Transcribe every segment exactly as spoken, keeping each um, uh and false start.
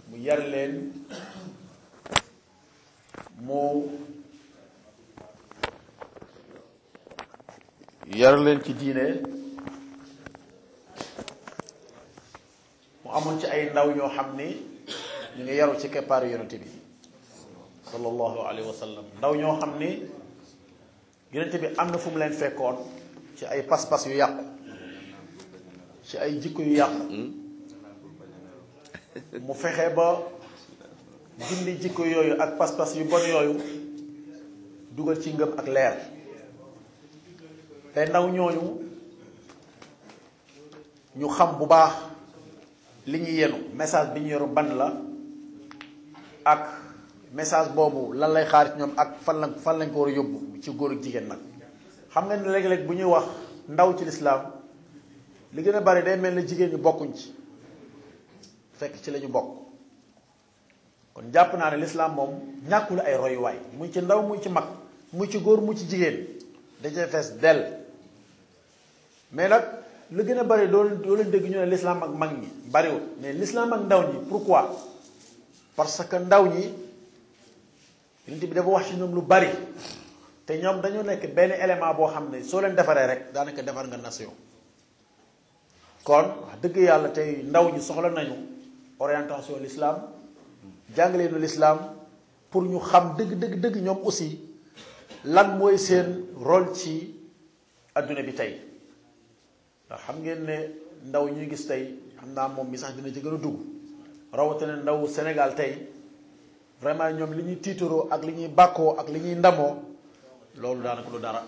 mu yar leen mu yar leen ci diine mu amoon ci ay ndaw ñoo xam ni ñu ngi yaru ci keppaaru yonente bi sallallahu alayhi wa sallam ndaw ñoo xam ni yonente bi am na fu mu leen fekkoon ci ay pas-pas yu yàqu ci ay jikko yu yàqu mu fexe ba dindi jikko yooyu ak pas-pas yu bon yooyu dugal ci ngëm ak leer te ndaw ñooñu ñu xam bu baax li ñu yenu message bi ñu yoru ban la ak message boobu lan lay xaar ci ñoom ak fan lañ fan lañ ko war a yóbbu ci góor ak jigéen nag xam nga ne léeg-léeg bu ñuy wax ndaw ci lislaam li gën a bari day mel ne jigéen ñi bokkuñ ci fekk ci la ñu bokk kon jàpp naa ne lislaam moom ñàkkul ay royuwaay muy ci ndaw muy ci mag muy ci góor muy ci jigéen dacee fees dell mais nag lu gën a bari doo doo leen dégg ñu ne lislaam ak mag ñi bariwul mais lislaam ak ndaw ñi pourquoi parce que ndaw ñi yonent bi dafa wax ci ñoom lu bari te ñoom dañoo nekk benn élément boo xam ne soo leen defaree rek daanaka defar nga nation kon wax dëgg yàlla tey ndaw ñi soxla nañu orientation l'islam jàngaleenu l'islam pour ñu xam dëgg dëgg dëgg ñoom aussi lan mooy seen rôle ci adduna bi tey ndax xam ngeen ne ndaw ñuy gis tey xam naa moom mi sax dina ci gën a dugg rawatina ndaw Sénégal tey vraiment ñoom li ñuy tiitaroo ak li ñuy bàkkoo ak li ñuy ndamoo loolu daanaka lu dara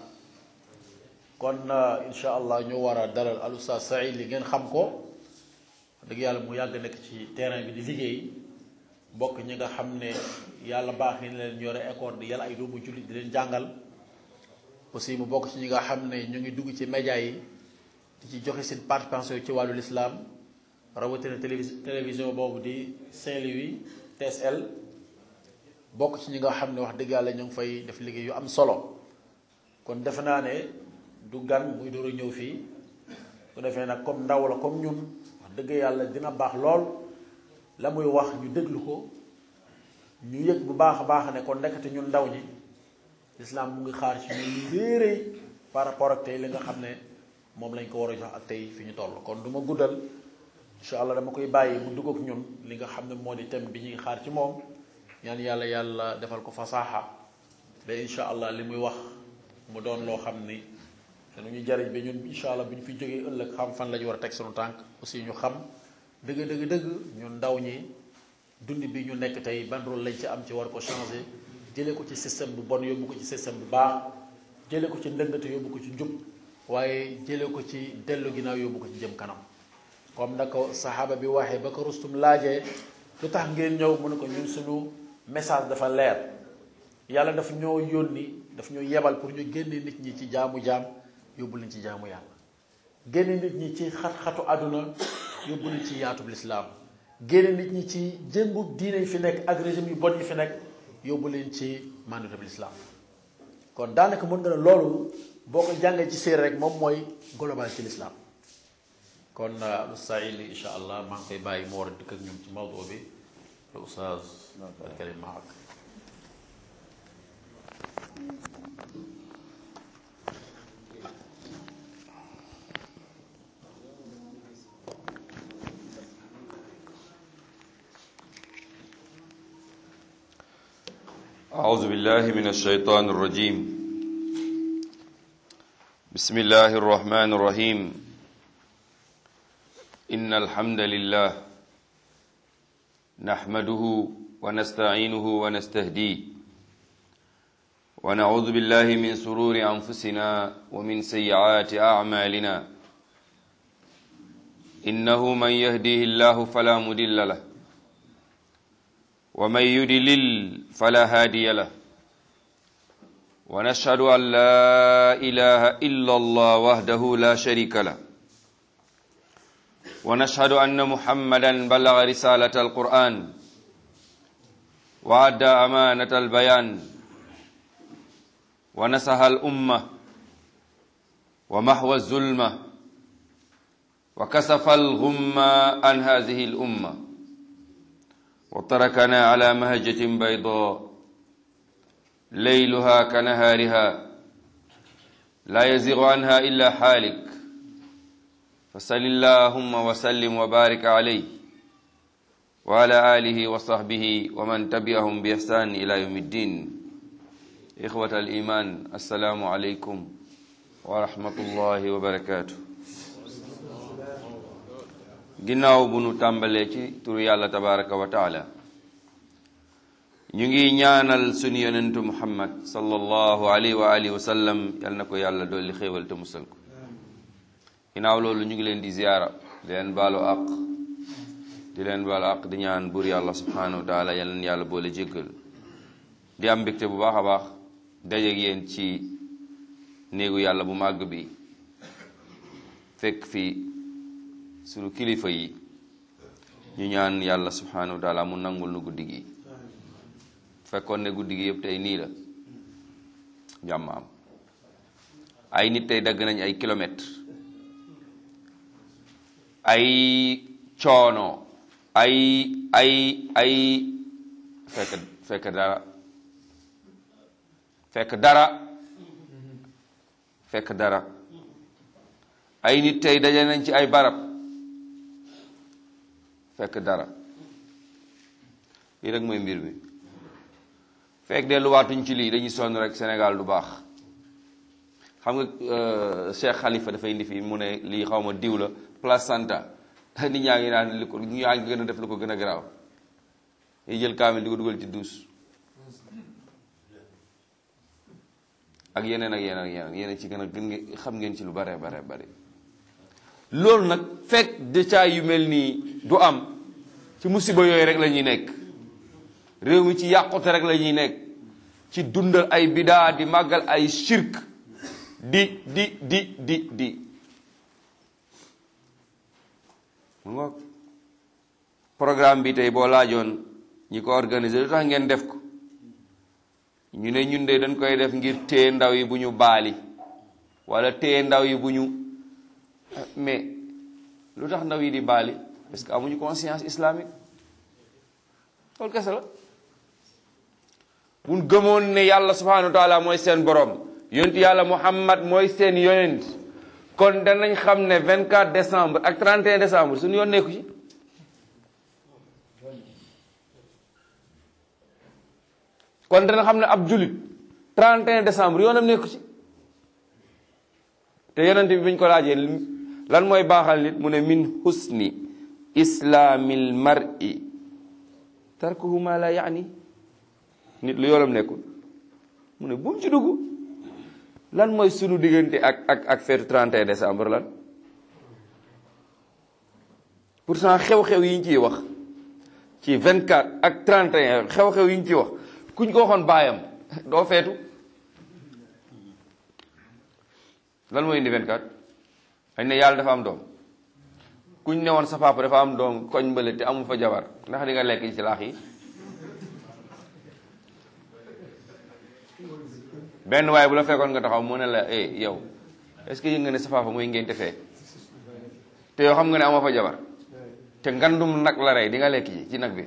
kon insha allah ñu war a dalal al Oustaz Saïd li ngeen xam ko dëgg yàlla mu yàgg nekk ci terrain bi di liggéey bokk ñi nga xam ne yàlla baax ni leen yore école di yàlla ay doomu jullit di leen jàngal aussi mu bokk ci ñi nga xam ne ñu ngi dugg ci média yi di ci joxe seen participation ci wàllu l'islam rawatina télévis télévision boobu di Saint-Louis T S L bokk ci ñi nga xam ne wax dëgg yàlla ñu ngi fay def liggéey yu am solo kon defe naa ne du gan muy door a ñëw fii su defee nag comme ndaw la comme ñun wax dëgg yàlla dina baax lool la muy wax ñu déglu ko ñu yëg bu baax a baax ne kon ndekete ñun ndaw ñi l'islam mu ngi xaar ci ñun lu réeréy par rapport ak tey li nga xam ne moom lañ ko war a jox ak tey fi ñu toll kon du ma guddal incha allah dama koy bàyyi mu dugg ak ñun li nga xam ne moo di thème bi ñuy xaar ci moom ñaan yàlla yàlla defal ko fasaaxa ba incha allah li muy wax mu doon loo xam ni te nu ñu jariñ ba ñun incha allah bu ñu fi jógee ëllëg xam fan la ñu war a teg sunu tànk aussi ñu xam dëgg dëgg dëgg ñun ndaw ñi dund bi ñu nekk tey ban rôle lañ ci am ci war ko changer jëlee ko ci système bu bon yóbbu ko ci système bu baax jëlee ko ci ndëngate yóbbu ko ci njub waaye jëlee ko ci dellu ginnaaw yóbbu ko ci jëm kanam comme na ko saxaaba bi waxee ba ko Rustum laajee lu tax ngeen ñëw mu ne ko ñun suñu message dafa leer yàlla daf ñoo yónni daf ñoo yebal pour ñu génne nit ñi ci jaamu jaam yóbbu leen ci jaamu yàlla génne nit ñi ci xat-xatu àdduna yóbbu leen ci yaatub lislaam génne nit ñi ci jëngu diine yi fi nekk ak régime yu bon yi fi nekk yóbbu leen ci mandatab lislaam kon daanaka mën nga ne loolu boo ko jàngee ci séeréer rek moom mooy global ci lislaam kon Oustaz Saïd insha allah maa ngi koy bàyyi mu war a dikk ak ñun ci mawdu bi Oustaz al-kalim maak أعوذ بالله من الشيطان الرجيم بسم الله الرحمن الرحيم إن الحمد لله نحمده ونستعينه ونستهديه ونعوذ بالله من سرور أنفسنا ومن سيئات أعمالنا إنه من يهديه الله فلا مضل له ومن يضلل فلا هادي له ونشهد أن لا إله إلا الله وحده لا شريك له ونشهد أن محمدا بلغ رسالة القرآن وأدى أمانة البيان ونصح الأمة ومحو الظلمة وكشف الغمة عن هذه الأمة وتركنا على مهجة بيضاء ليلها كنهارها لا يزيغ عنها إلا حالك فصل اللهم وسلم وبارك عليه وعلى آله وصحبه ومن تبعهم بإحسان إلى يوم الدين. إخوة الإيمان السلام عليكم ورحمة الله وبركاته. ginnaaw bu nu tàmbalee ci turu yàlla tabaraka wa taala ñu ngi ñaanal sunu yonentu muhammad sallallahu alayhi wa alihi wa sallam yal na ko yàlla dolli xéewal te musal ko. ginnaaw loolu ñu ngi leen di ziyaara di leen baalu àq di leen baalu àq di ñaan buur yàlla subhanahu wa taala yal na yàlla boole jéggal. di am mbégte bu baax a baax dajeeg yéen ci néegu yàlla bu màgg bi fekk fi sunu kilifa yi ñu ñaan yàlla subhanahu wa taala mu nangul nu guddi gi. fekkoon ne guddi gi yëpp tey nii la jàmm am. ay nit tey dagg nañ ay kilomètres ay coono ay ay ay fekk fekk dara fekk dara fekk dara ay nit tey daje nañ ci ay barab fekk dara. lii rek mooy mbir mi. fekk delluwaatuñ ci lii dañuy sonn rek Sénégal du baax. xam nga Cheikh Khalifa dafay indi fii mu ne lii xaw ma diw la placenta nit ñaa ngi naan li ko ñu ñaa ngi gën a def lu ko gën a garaaw yi jël kaamil di ko dugal ci duus ak yeneen ak yeneen ak yeneen yeneen ci gën a gën nga xam ngeen ci lu bare bare bare. loolu nag fekk détails yu mel nii du am ci musiba yooyu rek la ñuy nekk. réew mi ci yàqute rek la ñuy nekk ci dundal ay bidaa di màggal ay shirk di di di di di mu nga programme bi tey boo laajoon ñi ko organiser lu tax ngeen def ko ñu ne ñun de dañ koy def ngir téye ndaw yi bu ñu baali wala téye ndaw yi bu ñu mais lu tax ndaw yi di baali parce que amuñu conscience islamique loolu kese la. buñ gëmoon ne yàlla subhanahu wa taala mooy seen borom yonent yàlla muhammad mooy seen yonent kon danañ xam ne vingt-quatre décembre ak trente et un décembre suñu yoon nekku ci. kon dana xam ne ab julit trente et un décembre yoonam nekku ci. te yonent bi buñ ko laajee lan mooy baaxal nit mu ne min husni islamil mar'i tarkuhu ma la yaani. nit lu yoonam nekkul mu ne bu mu ci dugg. lan mooy sunu diggante ak ak ak feetu trente et un décembre lan pourtant xew-xew yi ñu ciy wax ci vingt-quatre ak trente et un xew-xew yi ñu ciy wax kuñ ko waxoon baayam doo feetu. lan mooy indi vingt-quatre dañ ne yàlla dafa am doom kuñ ne woon sa papa dafa am doom koñ mbële te amul fa jabar ndax di nga lekk ci laax yi. benn waaye bu la fekkoon nga taxaw mu ne la eh yow est-ce que yëg nga ne sa papa mooy ngénte fee te yow xam nga ne amoo fa jabar te ngandum nag la rey di nga lekk ci ci nag bi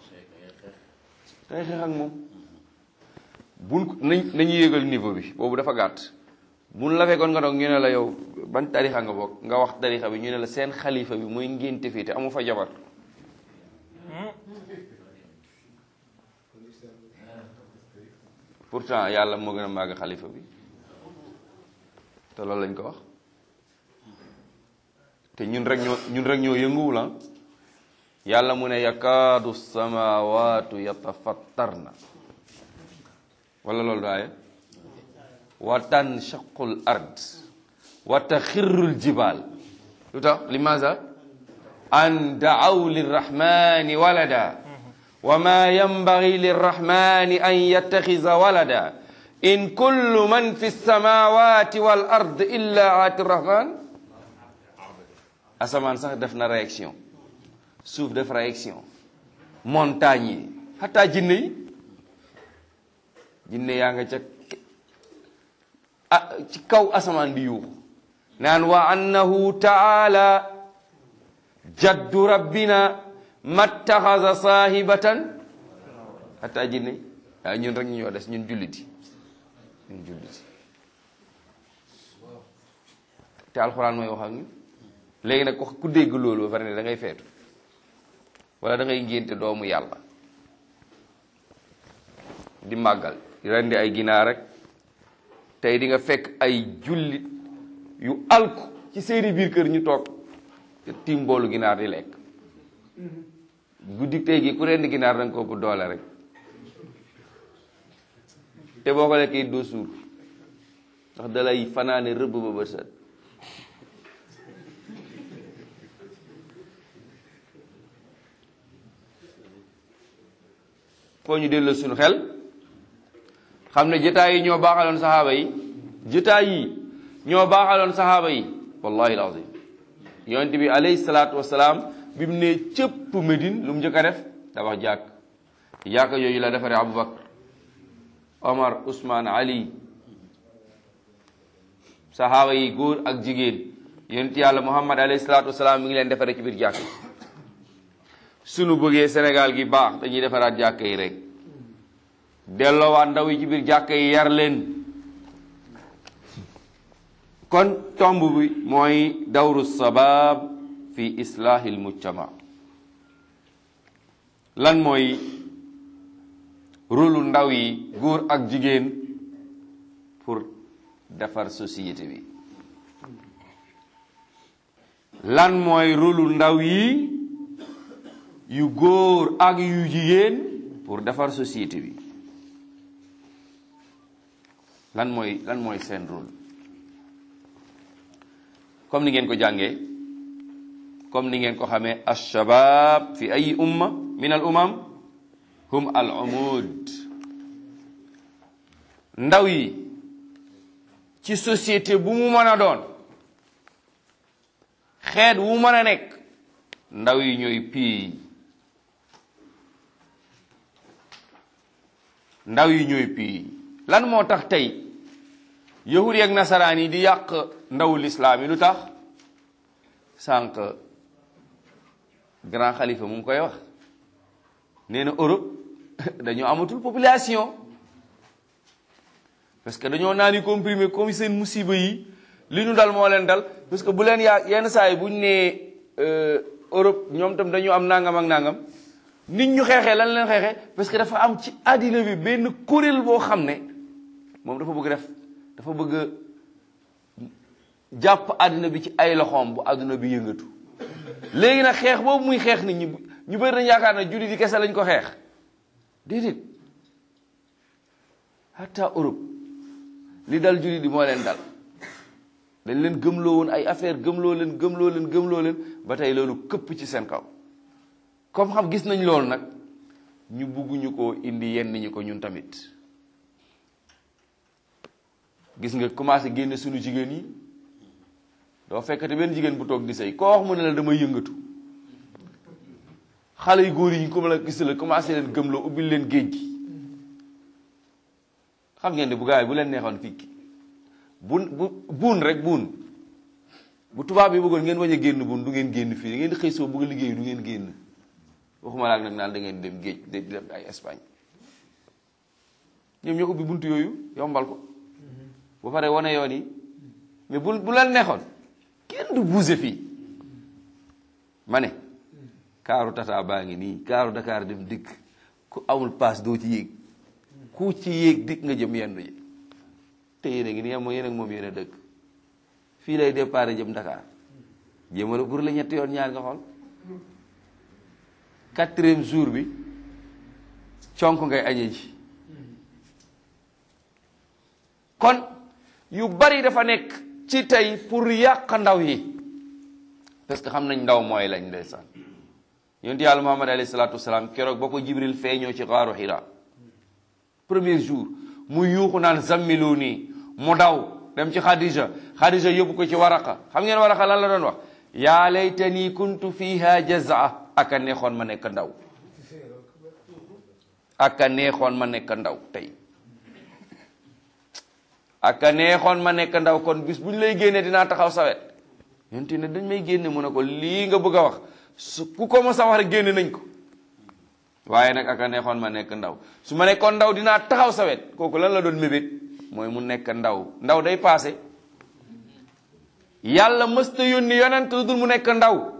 day xeex ak moom. buñ nañ nañu yéegal niveau bi boobu dafa gàtt. buñ la fekkoon nga doog ñu ne la yow ban tarixa nga bokk nga wax tarixa bi ñu ne la seen xalifa bi mooy ngénte fii te amu fa jabar. pourtant yàlla moo gën a màgg xalifa bi te loolu lañ ko wax te ñun rek ñoo ñun rek ñoo yënguwul ah. yàlla mu ne yakaadu samawatu yatafattarna wala loolu daaye wa tanshaqul ard wa taxirrul jibal lu tax limaza an daaw lirrahmani walada wa ma yanbaghi lirrahmani an yattaxiza walada in kullu man fi samawati wal ard illa aati rrahman. asamaan sax def na réaction, suuf def réaction, montagne yi hatta jinne yi jinne yaa nga ca ah ci kaw asamaan di yuuxu naan wa annahu taala jaddu rabbina mattaxasa saahibatan hatta jinne waaye ñun rek ñu ñoo des ñun julliti ñun julliti te alxuraan mooy wax ak ñun léegi nag ku dégg loolu ba pare ne da ngay feetu wala da ngay ngénte doomu yàlla di màggal rendi ay ginaar rek tey di nga fekk ay jullit yu alku ci seeni biir kër ñu toog te tiim boolu ginaar di lekk guddi tey gi ku rendi ginaar da nga ko ëpp doole rek te boo ko lekkee doo suur ndax dalay fanaane rëbb ba bët set foo ñu delloo suñu xel xam ne jotaay yi ñoo baaxaloon saxaaba yi jotaay yi ñoo baaxaloon saxaaba yi wallahi alazim yonent bi alayhi salaatu wasalaam bi mu ne cëpp Medine lu mu njëkk a def tabax jàkk jàkk yooyu la defaree Aboubacar Omar Ousmane Ali saxaaba yi góor ak jigéen yonent yàlla Muhammad alayhi salaatu wasalaam mi ngi leen defaree ci biir jàkk sunu bëggee Sénégal gi baax dañuy defaraat jàkk yi rek delloowaat ndaw yi ci biir jàkk yi yar leen kon tomb bi mooy dawru sabab fi islahil mujtama lan mooy rôlu ndaw yi góor ak jigéen pour defar société bi lan mooy rôlu ndaw yi yu góor ak yu jigéen pour defar société bi lan mooy lan mooy seen rôle comme ni ngeen ko jàngee comme ni ngeen ko xamee alshabab fi ay umma min al umam hum al umud ndaw yi ci société bu mu mën a doon xeet wu mën a nekk ndaw yi ñooy pii ndaw yi ñooy pii lan moo tax tey yahud yi ak nasaraan yi di yàq ndawu lislaam yi lu tax sànq grand xalifa mu ngi koy wax nee na Europe dañoo amatul population parce que dañoo naani comprimé comme seen musiba yi li ñu dal moo leen dal parce que bu leen yaa yenn saa yi bu ñu nee Europe ñoom tam dañu am nangam ak nangam nit ñu xeexee lan leen xeexee parce que dafa am ci àddina bi benn kuréel boo xam ne moom dafa bëgg def dafa bëgg jàpp àddina bi ci ay loxoom bu àddina bi yëngatu léegi nag xeex boobu muy xeex nit ñi ñu bëri nañ yaakaar ne jullit yi kese lañ ko xeex déedéet hatta Europe li dal jullit yi moo leen dal dañ leen gëmloo woon ay affaire gëmloo leen gëmloo leen gëmloo leen ba tey loolu këpp ci seen kaw comme xam gis nañ loolu nag ñu bugguñu ko indi yenn ñi ko ñun tamit gis nga commencé génne suñu jigéen yi doo fekkate benn jigéen bu toog di sëy koo wax mu ne la damay yëngatu xale yu góor yi ñu ko la gis la commencé leen gëmloo ubbil leen géej gi xam ngeen ne bu gaay bu leen neexoon fii bun bu buun rek buun bu tubaab yi bëggoon ngeen wañ a génn buun du ngeen génn fii da ngeen di xëy soo bëgg a liggéey du ngeen génn waxuma laak nag naan da ngeen dem géej di dem ay Espagne ñoom ñoo ubbi buntu yooyu yombal ko ba pare wane yoon yi mais bu bu leen neexoon kenn du bouger fii ma ne kaaru tata baa ngi nii kaaru Dakar dem dikk ku amul paas doo ci yéeg ku ci yéeg dikk nga jëm yendu ji te yéen a ngi nii am yéen ak moom yéen a dëkk fii lay départ jëm Dakar jéemala pour la ñetti yoon ñaar nga xool quatrième jour bi conk ngay añe ji kon yu bari dafa nekk ci tey pour yàq ndaw yi parce que xam nañ ndaw mooy lañ ndeysaan yonent yàlla Muhammad alayhi salaatu wasalaam keroog ba ko Jibril feeñoo ci xaaru Hira premier jour mu yuuxu naan zammilu nii mu daw dem ci Khadija Khadija yóbbu ko ci Waraqa xam ngeen Waraqa lan la doon wax yaa laytani kuntu fiha jazaa aka neexoon ma nekk ndaw aka neexoon ma nekk ndaw tey aka neexoon ma nekk ndaw kon bis bu ñu lay génnee dinaa taxaw sawet yonent ne dañ may génne mu ne ko lii nga bëgg a wax su ku ko mos a wax rek génne nañ ko waaye nag aka neexoon ma nekk ndaw su ma nekkoon ndaw dinaa taxaw sa wet kooku lan la doon mébét mooy mu nekk ndaw ndaw day paase yàlla mësta yónni yonent lu dul mu nekk ndaw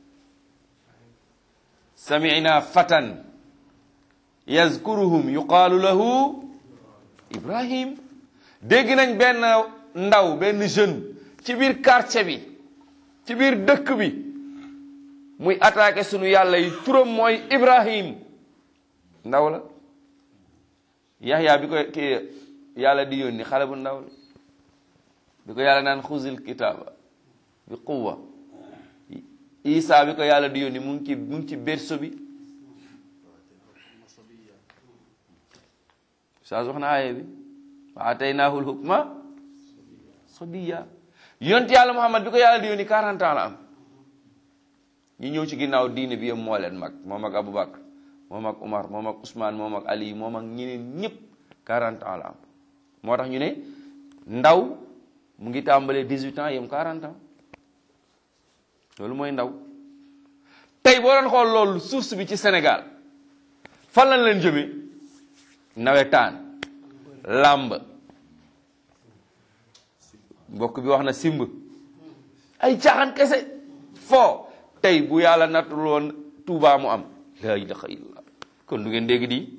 sami'na fatan yazkuruhum yuqaalu lahu Ibrahim dégg nañ benn ndaw benn jeune ci biir quartier bi ci biir dëkk bi muy attaqué sunu yàlla yi turam mooy Ibrahim ndaw la Yaxya bi ko kii yàlla di yónni xale bu ndaw la bi ko yàlla naan xuzil kitaaba bi quwwa Isa bi ko yàlla di yónni mu ngi ci mu ngi ci berceau bi saa wax na aaye bi wa ataynaahu l-hukma sabiyya yonent yàlla Muhammad bi ko yàlla di yónni quarante ans la am ñi ñëw ci ginnaaw diine bi yëpp moo leen mag moom ak Aboubacar moom ak Umar moom ak Ousmane moom ak Ali moom ak ñeneen ñëpp quarante ans la am moo tax ñu ne ndaw mu ngi tàmbalee dix-huit ans yem quarante ans loolu mooy ndaw tey boo doon xool loolu source bi ci Sénégal fan lañ leen jëmee nawetaan làmb mbokk bi wax na simb ay caaxaan kese foo tey bu yàlla nattul woon Tuubaa mu am la ilaha illallah kon du ngeen dégg di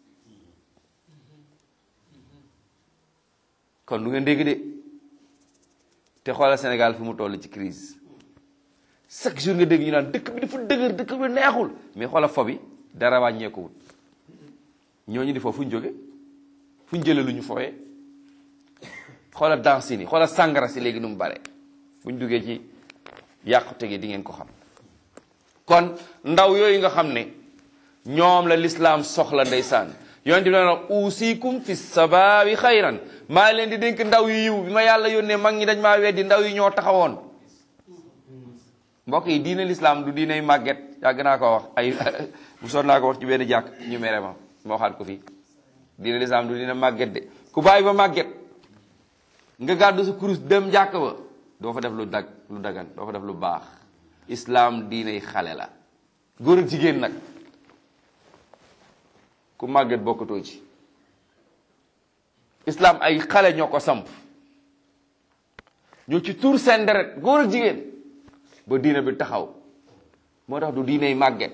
kon du ngeen dégg de te xoolal Sénégal fi mu toll ci crise chaque jour nga dégg ñu naan dëkk bi dafa dëgër dëkk bi neexul mais xoolal fo bi dara wàññeeku wut ñooñu di foofu fu ñu jóge fu ñu jëlee lu ñu fooyee xoolal danse ni xoolal sàngara si léegi nu mu bare bu ñu duggee ci yàqute gi di ngeen ko xam kon ndaw yooyu nga xam ne ñoom la lislaam soxla ndeysaan yonent bi na usikum fi sababi xayran maa leen di dénk ndaw yu yiw bi ma yàlla yónnee mag ñi dañ maa weddi ndaw yi ñoo taxawoon mbokk yi diine lislaam du diiney màgget yàgg naa ko wax ay bu soon naa ko wax ci benn jàkk ñu mere ma ma waxaat ko fii diine lislaam du diine màgget de ku bàyyi ba màgget nga gàddu sa kurus dem jàkk ba doo fa def lu dag lu dagan doo fa def lu baax islaam diiney xale la góor ak jigéen nag ku màgget bokkatoo ci islaam ay xale ñoo ko samp ñoo ci tuur seen deret góor ak jigéen ba diine bi taxaw moo tax du diiney màgget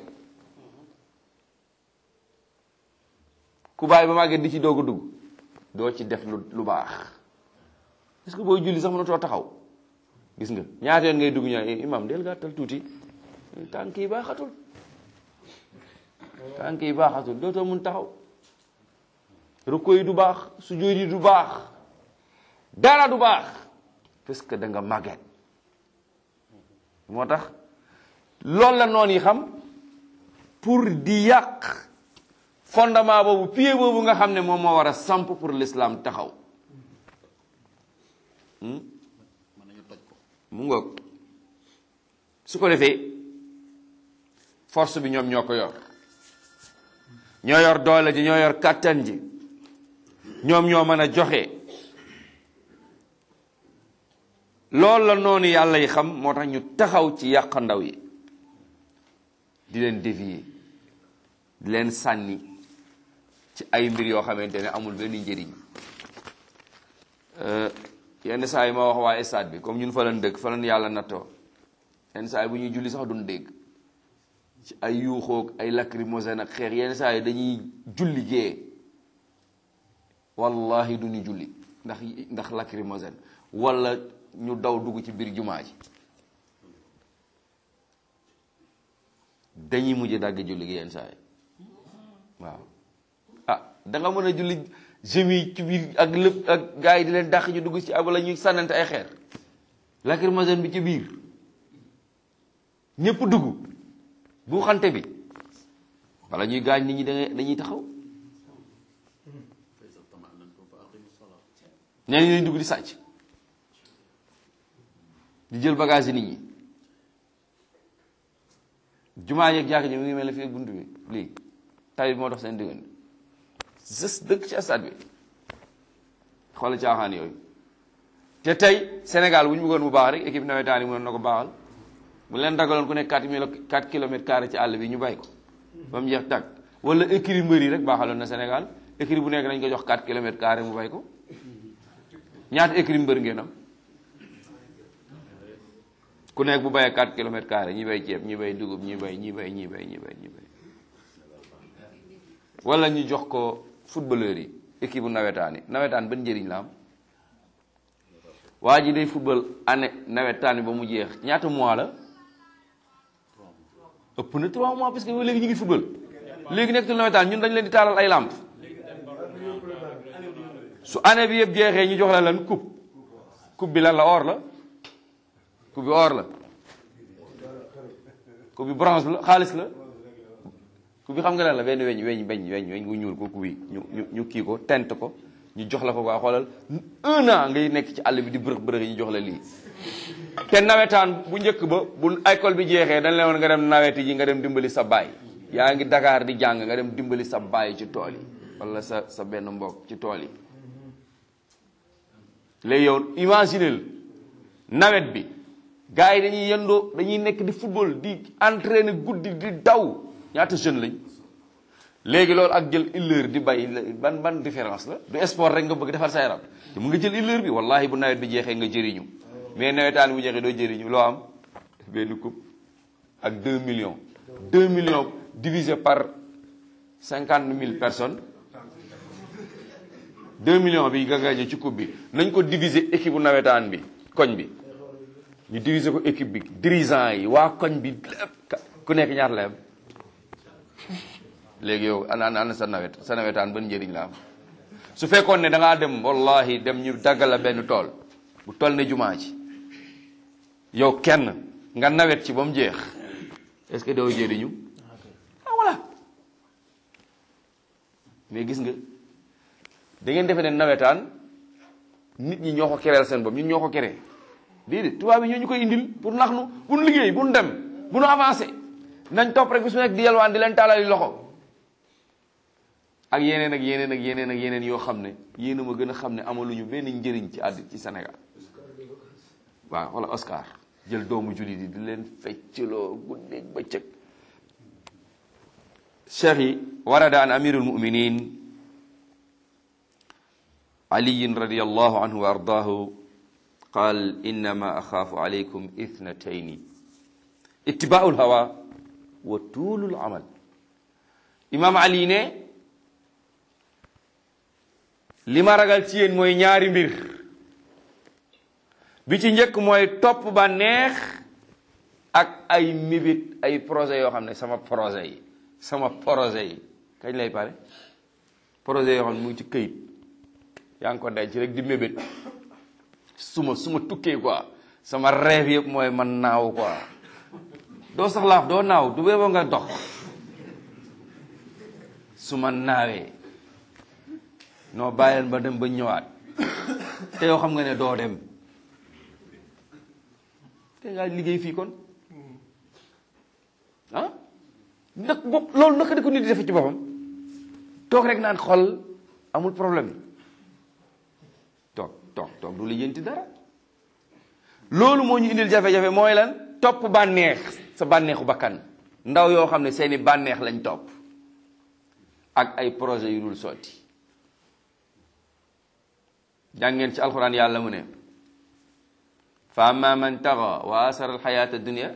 ku bàyyi ba màgget di ci doog a dugg doo ci def lu lu baax est-ce que booy julli sax mënatoo taxaw gis nga ñaata yoon ngay dugg ñaa imam del gàttal tuuti tànk yi baaxatul tànk yi baaxatul dootoo mun taxaw rukkoo yi du baax sujjóot yi du baax dara du baax parce que da nga màgget moo tax loolu la noon yi xam pour di yàq fondement boobu pied boobu nga xam ne moom moo war a samp pour l'islam taxaw mu ngoog su ko defee force bi ñoom ñoo ko yor ñoo yor doole ji ñoo yor kàttan ji ñoom ñoo mën a joxe loolu la noonu yàlla yi xam moo tax ñu taxaw ci yàq ndaw yi di leen dévier di leen sànni ci ay mbir yoo xamante ne amul benn njëriñ yenn saa yi ma wax waa stade bi comme ñun fa lañ dëkk fa lañ yàlla nattoo yenn saa yi bu ñuy julli sax duñ dégg ci ay yuuxoog ay lacrymogène ak xeex yenn saa yi dañuy julli gee wallahi duñu julli ndax ndax lacrymogène wala ñu daw dugg ci biir jumaa ji dañuy mujj dàgg julli gi yenn saa yi waaw ah da nga mën a julli jemi ci biir ak lépp ak gars yi di leen dàq ñu dugg ci ak wala ñuy sànnante ay xeer lacrymogène bi ci biir ñëpp dugg bu xante bi wala ñuy gaañ nit ñi da dañuy taxaw ñenn ñi dañuy dugg di sàcc di jël bagage yi nit ñi jumaa yeeg jàkk ji mu ngi mel ne fii buntu bi lii tay bi moo dox seen diggante sës dëkk ci stade bi xoolal caaxaan yooyu te tey Sénégal bu ñu bëggoon bu baax rek équipe nawetaan yi mënoon na ko baaxal bu leen dagaloon ku ne quatre kilomètres carré ci àll bi ñu bay ko ba mu jeex tàgg wala écurie mbër yi rek baaxaloon na Sénégal écurie bu nekk dañ ko jox quatre kilomètres carré mu bay ko ñaata écurie mbër ngeen am ku nekk bu bayee quatre kilomètres carré ñi bay ceeb ñi bay dugub ñi bay ñi bay ñi bay ñi bay ñi bay wala ñu jox ko footballeur yi équipe bu nawetaan yi nawetaan ban njëriñ la am waa ji day football année nawetaan yi ba mu jeex ñaata mois la ëpp na trois mois parce que léegi ñu ngi football léegi nekk nawetaan ñun dañ leen di taalal ay lampe su année bi yëpp jeexee ñu jox la lan coupe coupe bi lan la or la coupe bi or la coupe bi bronze la xaalis la coupe bi xam nga lan la benn weñ weñ weñ weñ weñ gu ñuul ko coupe bi ñu ñu ñu kii ko tent ko ñu jox la ko waa xoolal un an ngay nekk ci àll bi di bërëx bërëx yi ñu jox la lii te nawetaan bu njëkk ba bu école bi jeexee dañ la woon nga dem naweti ji nga dem dimbali sa baay yaa ngi Dakar di jàng nga dem dimbali sa baay ci tool yi wala sa sa benn mbokk ci tool yi léegi yow imaginel nawet bi gars yi dañuy yendoo dañuy nekk di football di entraîner guddi di daw ñaata jeune lañ léegi loolu ak jël illeur di bay ban ban différence la du sport rek nga bëgg defar sa yaram te mu nga jël illeur bi wallahi bu nawet bi jeexee nga jëriñu mais nawetaan bu jeexee doo jëriñu loo am benn coupe ak deux millions deux millions divisé par cinquante mille personnes deux millions bi nga gagné ci coupe bi nañ ko diviser équipe bu nawetaan bi koñ bi ñu diviser ko équipe bi dirigeant yi waa koñ bi lépp ku nekk ñaata la am léegi yow ana ana sa nawet sa nawetaan ban njëriñ la am su fekkoon ne da ngaa dem wallahi dem ñu daggal la benn tool bu toll ne jumaa ci yow kenn nga nawet ci ba mu jeex est-ce que doo jëriñu ah voilà mais gis nga da ngeen defe ne nawetaan nit ñi ñoo ko kereel seen bopp ñun ñoo ko keree déedéet tubaab yi ñoo ñu koy indil pour nax nu bu nu liggéey bu nu dem bu nu avancé nañ topp rek bi su nekk di yalwaan di leen taalali loxo ak yeneen ak yeneen ak yeneen ak yeneen yoo xam ne yéen a ma gën a xam ne amaluñu benn njëriñ ci àdd ci Sénégal waaw wala Oscar jël doomu jullit yi di leen feccloo guddeeg bëccëg cheikh yi warada an amirul muminin aliyin radiallahu anhu wa ardaahu qaal innama axaafu alaykum ithnatayni ittibaa'ul hawa wa tuulul amal imam ali ne li ma ragal ci yéen mooy ñaari mbir bi ci njëkk mooy topp ba neex ak ay mébét ay projet yoo xam ne sama projet yi sama projet yi kañ lay pare projet yoo xam ne mu ngi ci këyit yaa ngi ko denc rek di mébét suma suma tukkee quoi sama rêve yëpp mooy man naaw quoi doo sax laaf doo naaw du beeboo nga dox su ma naawee noo bàyyeen ba dem ba ñëwaat te yow xam nga ne doo dem te nga liggéey fii kon ah nag bopp loolu naka di ko nit di defe ci boppam toog rek naan xol amul problème toog toog toog du lijjanti dara loolu moo ñu indil jafe-jafe mooy lan topp bànneex sa bànneexu bakkan ndaw yoo xam ne seeni bànneex lañ topp ak ay projet yu dul sotti jàngeen ci alxuraan yàlla mu ne fa amma man taxa wa asara alxayata dunia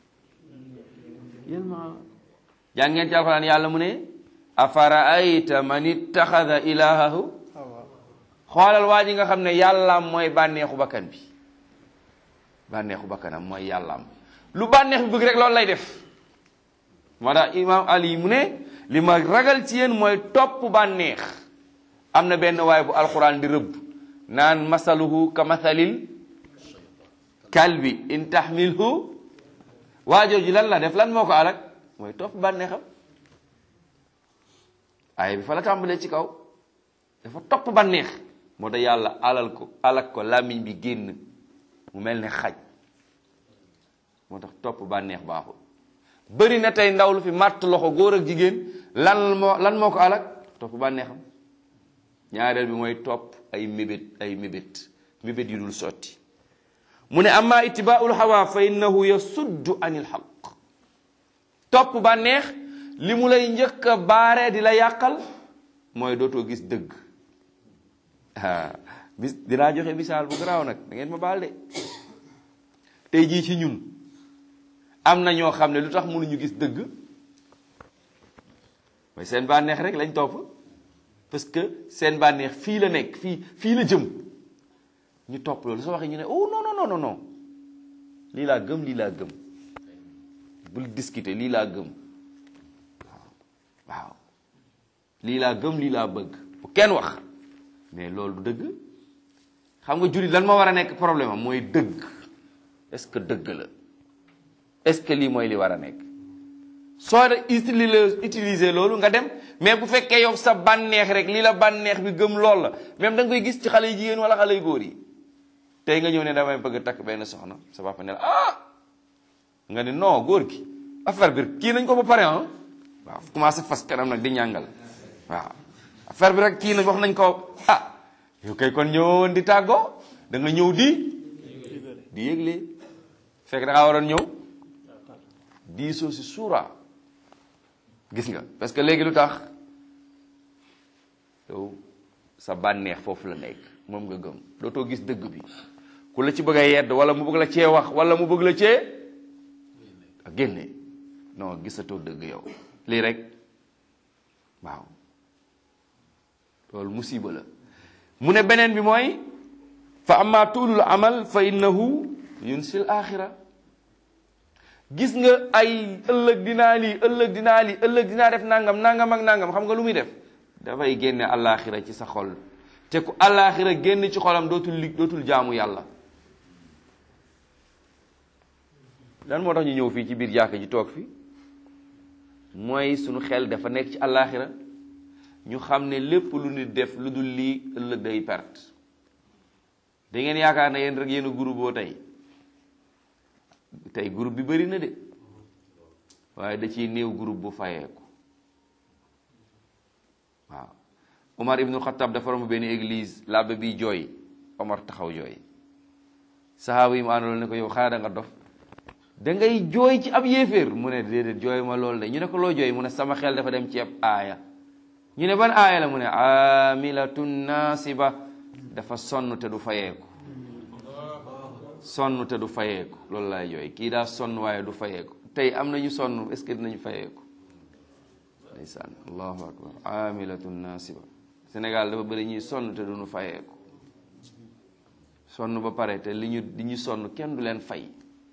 yelma jàngeen ci alxuraan yàlla mu ne afaraayta man ittaxada ilahahu xoolal waa ji nga xam ne yàllaam mooy bànneexu bakkan bi bànneexu bakkanam mooy yàllaam lu bànneex bi bëgg rek loolu lay def moo tax imam ali mu ne li ma ragal ci yéen mooy topp bànneex am na benn waay bu alxuraan di rëbb naan masaluhu ka mathalil kalbi in tahmilhu waajooju lan la def lan moo ko alak mooy topp bànneexam ay bi fa la tàmbalee ci kaw dafa topp bànneex moo tax yàlla alal ko alak ko làmmiñ bi génn mu mel ne xaj moo tax topp bànneex baaxul bëri na tey ndaw lu fi màtt loxo góor ak jigéen lan moo lan moo ko alak topp bànneexam ñaareel bi mooy topp ay mébét ay mébét mébét yu dul sotti mu ne amma ittibaa'ul hawa fa innahu yasuddu anil haqq topp bànneex li mu lay njëkk a baare di la yàqal mooy dootoo gis dëgg ah bis dinaa joxe misaal bu garaaw nag da ngeen ma baal de tey jii ci ñun am na ñoo xam ne lu tax mënuñu gis dëgg mooy seen bànneex rek lañ topp parce que seen bànneex fii la nekk fii fii la jëm ñu topp loolu soo waxee ñu ne oh non non non non lii laa gëm lii laa gëm bul discuter lii laa gëm waaw lii laa gëm lii laa bëgg bu kenn wax mais loolu du dëgg xam nga jullit lan moo war a nekk problème am mooy dëgg est-ce que dëgg la est-ce que lii mooy li war a nekk soo de utiliser utiliser loolu nga dem mais bu fekkee yow sa bànneex rek lii la bànneex bi gëm lool la même da nga koy gis ci xale yu jigéen wala xale yu góor yi tey nga ñëw ne damay bëgg a takk benn soxna sa papa ne la ah nga ne non góor gi affaire bi kii nañ ko ba pare ah waaw commencé fas kanam nag di ñàngal waaw affaire bi rek kii nañ wax nañ ko ah yow kay kon ñëwoon di tàggoo da nga ñëw di di yëgle fekk da ngaa waroon ñëw diisoo si suura gis nga parce que léegi lu tax yow sa bànneex foofu la nekk moom nga gëm dootoo gis dëgg bi ku la ci bëgg a yedd wala mu bëgg la cee wax wala mu bëgg la cee a génne non gisatoo dëgg yow lii rek waaw loolu musiba la mu ne beneen bi mooy fa amma tuulul amal fa innahu yunsil axira gis nga ay ëllëg dinaa lii ëllëg dinaa lii ëllëg dinaa def nangam nangam ak nangam xam nga lu muy def dafay génne alaxira ci sa xol te ku alaxira génn ci xolam dootul li dootul jaamu yàlla lan moo tax ñu ñëw fii ci biir jàkka ji toog fi mooy sunu xel dafa nekk ci alaxira ñu xam ne lépp lu nit def lu dul lii ëllëg day perte da ngeen yaakaar ne yéen rek yéen a groupe boo tey tey groupe bi bëri na de waaye da ciy néew groupe bu fayeeku waaw Omar ibnu Xattaab dafa romb benn église labbe bi jooy Omar taxaw jooy sahaaba yi mu àndaloon ne ko yow xanaa da nga dof da ngay jooy ci ab yéeféer mu ne déedéet jooy ma loolu de ñu ne ko loo jooy mu ne sama xel dafa dem ci ab aaya ñu ne ban aaya la mu ne amilatun nasiba dafa sonn te du fayeeku sonn te du fayeeku loolu laay jooy kii daa sonn waaye du fayeeku tey am nañu sonn est-ce que dinañu fayeeku ndeysaan allahu akbar amilatun nasiba Sénégal dafa bëri ñuy sonn te duñu fayeeku sonn ba pare te li ñu li ñu sonn kenn du leen fay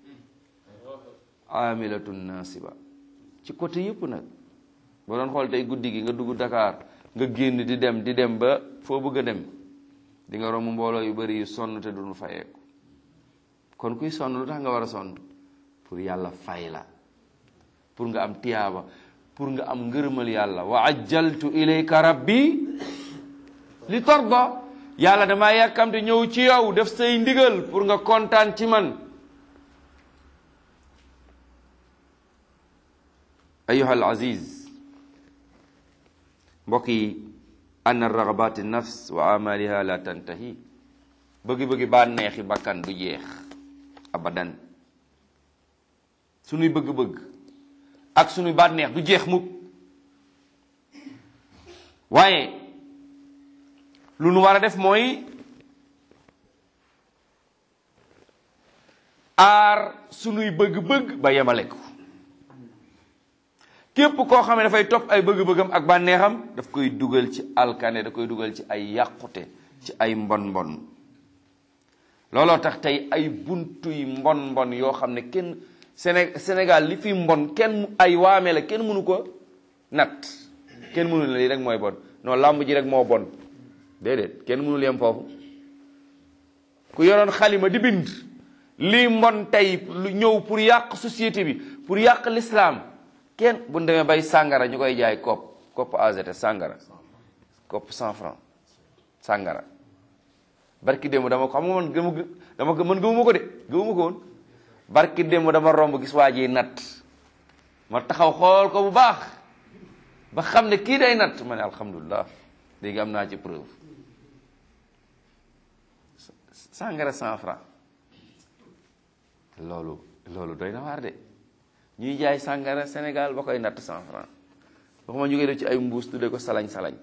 amilatun nasiba ci côté yëpp nag boo doon xool tey guddi gi nga dugg Dakar nga génn di dem di dem ba foo bëgg a dem di nga romb mbooloo yu bëri yu sonn te duñu fayeeku kon kuy sonn lu tax nga war a sonn pour yàlla fay la pour nga am tiyaaba pour nga am ngërëmal yàlla wa ajjaltu ilayka rabbi li tarda yàlla damaa yàkkamte ñëw ci yow def say ndigal pour nga kontaan ci man ayyuhal aziz mbokk yi anna ragabati nafs wa amaliha la tantahi bëggi-bëggi bànneexi bakkan du jeex abadan sunuy bëgg-bëgg ak sunuy bànneex du jeex mukk waaye lu nu war a def mooy aar sunuy bëgg-bëgg ba yemale ko képp koo xam ne dafay topp ay bëgg-bëggam ak bànneexam daf koy dugal ci alkane da koy dugal ci ay yàqute ci ay mbon mbon looloo tax tey ay buntuy mbon mbon yoo xam ne kenn Séné Sénégal li fi mbon kenn ay waame la kenn mënu ko nat kenn mënu la lii rek mooy bon non làmb ji rek moo bon déedéet kenn mënul yem foofu ku yoroon xalima di bind lii mbon tey lu ñëw pour yàq société bi pour yàq l'islam kenn bu ñu demee bay sàngara ñu koy jaay kopp kopp A Z T sàngara kopp cent francs sàngara barki démb dama ko xam nga man gëmu dama ko man gëmuma ko de gëmuma ko woon barki démb dama romb gis waa ji natt ma taxaw xool ko bu baax ba xam ne kii day natt ma ne alhamdulilah léegi am naa ci preuve sàngara cent francs loolu loolu doy na waar de ñuy jaay sàngara Sénégal ba koy natt cent francs waxuma ñu koy def ci ay mbuus tudde ko salañ salañ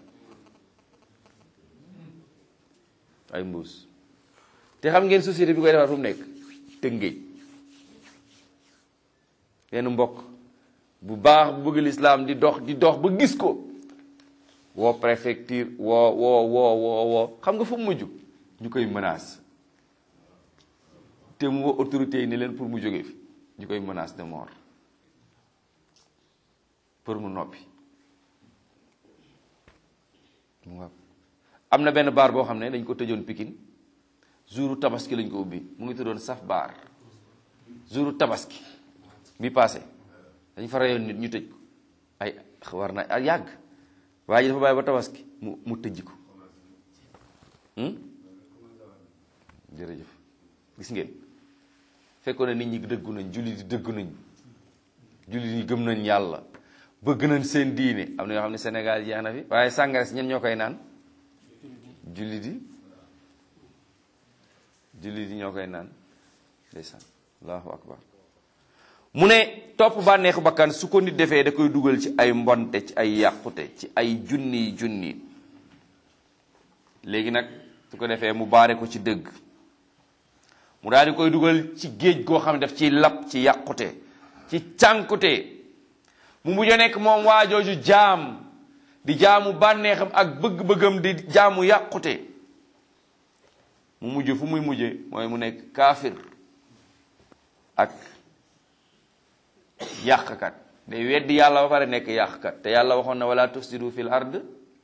ay mbuus te xam ngeen société bi koy defar fu mu nekk Tëngéej benn mbokk bu baax bu bëgg lislaam di dox di dox ba gis ko woo préfecture woo woo woo woo woo xam nga fu mu mujj ñu koy menace te mu woo autorité yi ne leen pour mu jóge fi ñu koy menace de mort pour mu noppi. am na benn baar boo xam ne dañ ko tëjoon Pikine jouru tabaski lañ ko ubbi mu ngi tuddoon saf baar jouru tabaski bi passé dañ fa reyoon nit ñu tëj ko ay war na ay yàgg waaye ji dafa bàyyi ba tabaski mu mu tëjji ko jërëjëf gis ngeen fekkoon na nit ñi dëggu nañ jullit yi dëggu nañ jullit yi gëm nañ yàlla bëgg nañ seen diine am na yoo xam ne Sénégal jeex na fi waaye sàngara si ñen ñoo koy naan jullit yi jullit yi ñoo koy naan ndeysaan allahu akbar mu ne topp bànneexu bakkan su ko nit defee da koy dugal ci ay mbonte ci ay yàqute ci ay junni junni léegi nag su ko defee mu baare ko ci dëgg mu daal di koy dugal ci géej goo xam ne daf ci lap ci yàqute ci cànkute mu mujj a nekk moom waa jooju jaam di jaamu bànneexam ak bëgg-bëggam di jaamu yàqute mu mujj fu muy mujje mooy mu nekk kaafir ak yàqkat day weddi yàlla ba pare nekk yàqkat te yàlla waxoon na wala tufsidu fil ard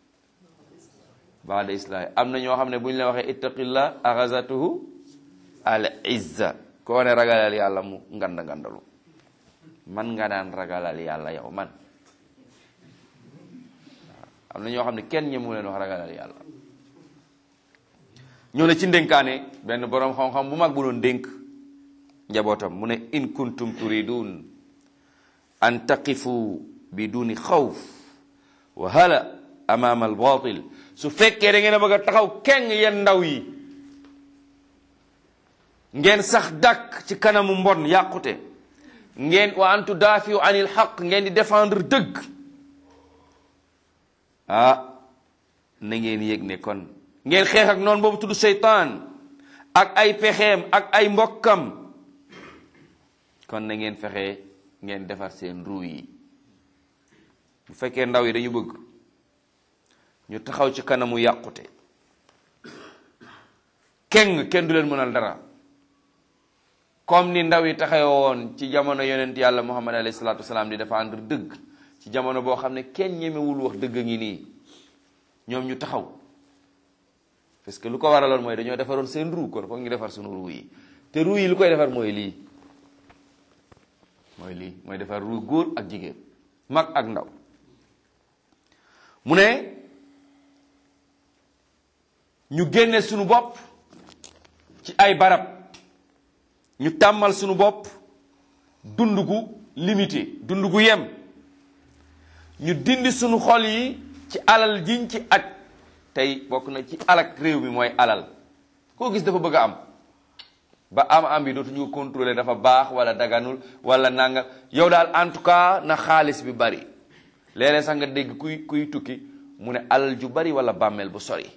ba'da islaahi am na ñoo xam ne bu ñu la waxee ittaqillah axazatuhu al izza koo ne ragalal yàlla mu nganda ngandalu man nga daan ragalal yàlla yow man am na ñoo xam ne kenn ñemu leen wax ragalal yàlla ñoo ne ci ndénkaane benn boroom xam-xam bu mag bu doon dénk njabootam mu ne in kuntum turidun an taqifu bi duni xawf wa hala amama al batil su fekkee da ngeen a bëgg a taxaw kenn yeen ndaw yi ngeen sax dàkk ci kanamu mbon yàqute ngeen wa an tudaafiu anil xaq ngeen di défendre dëgg ah na ngeen yëg ne kon ngeen xeex ak noonu boobu tudd seytaan ak ay pexeem ak ay mbokkam kon na ngeen fexe ngeen defar seen ruu yi bu fekkee ndaw yi dañu bëgg ñu taxaw ci kanamu yàqute kenn kenn du leen mënal dara comme ni ndaw yi taxawoon ci jamono yonent yàlla Muhammad alayhi salaatu wasalaam di défendre dëgg ci jamono boo xam ne kenn ñemewul wax dëgg ngi nii ñoom ñu taxaw parce que lu ko waraloon mooy dañoo defaroon seen ruu kon foog ñu defar sunu ruu yi te ruu yi lu koy defar mooy lii mooy lii mooy defar ruu góor ak jigéen mag ak ndaw mu ne ñu génne sunu bopp ci ay barab ñu tàmmal sunu bopp dund gu limité dund gu yem ñu dindi sunu xol yi ci alal jiñ ci aj tey bokk na ci alak réew mi mooy alal koo gis dafa bëgg a am ba am am bi dootuñu ko contrôler dafa baax wala daganul wala nanga yow daal en tout cas na xaalis bi bari léeg-léeg sax nga dégg kuy kuy tukki mu ne alal ju bari wala bàmmeel bu sori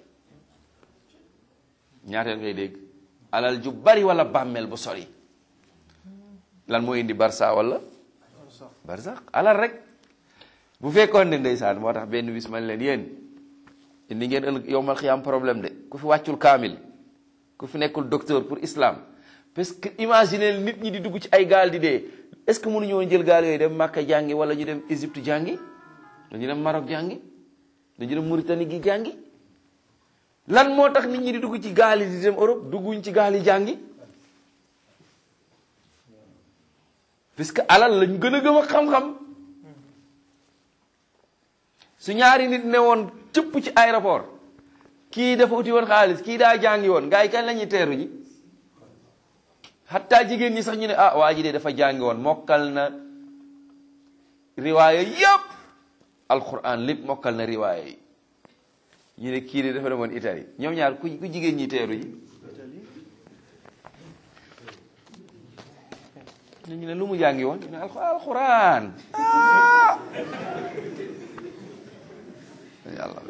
ñaata ngay dégg alal ju bari wala bàmmeel bu sori lan moo indi barsa wala barsax alal rek bu fekkoon ne ndeysaan moo tax benn bis man leen yéen indi ngeen ëllëg yow mal xiyaam problème de ku fi wàccul kaamil ku fi nekkul docteur pour islam parce que imaginez nit ñi di dugg ci ay gaal di dee est-ce que mënuñu woon jël gaal yooyu dem Makka jàngi wala ñu dem Égypte jàngi dañu dem Maroc jàngi dañu dem Mauritanie gi jàngi lan moo tax nit ñi di dugg ci gaal yi di dem Europe dugguñ ci gaal yi jàngi parce que alal lañ gën a gëm a xam-xam su ñaari nit ne woon cëpp ci aéroport kii dafa uti woon xaalis kii daa jàngi woon gars yi kañ la ñuy teeru ji xataa jigéen ñi sax ñu ne ah waa ji de dafa jàngi woon mokkal na riwaaya yëpp alquran lépp mokkal na riwaaya yi ñu ne kii de dafa demoon Italie ñoom ñaar ku ku jigéen ñi teeru ji ñu ne lu mu jàngi woon ñu ne alxuraan ah yàlla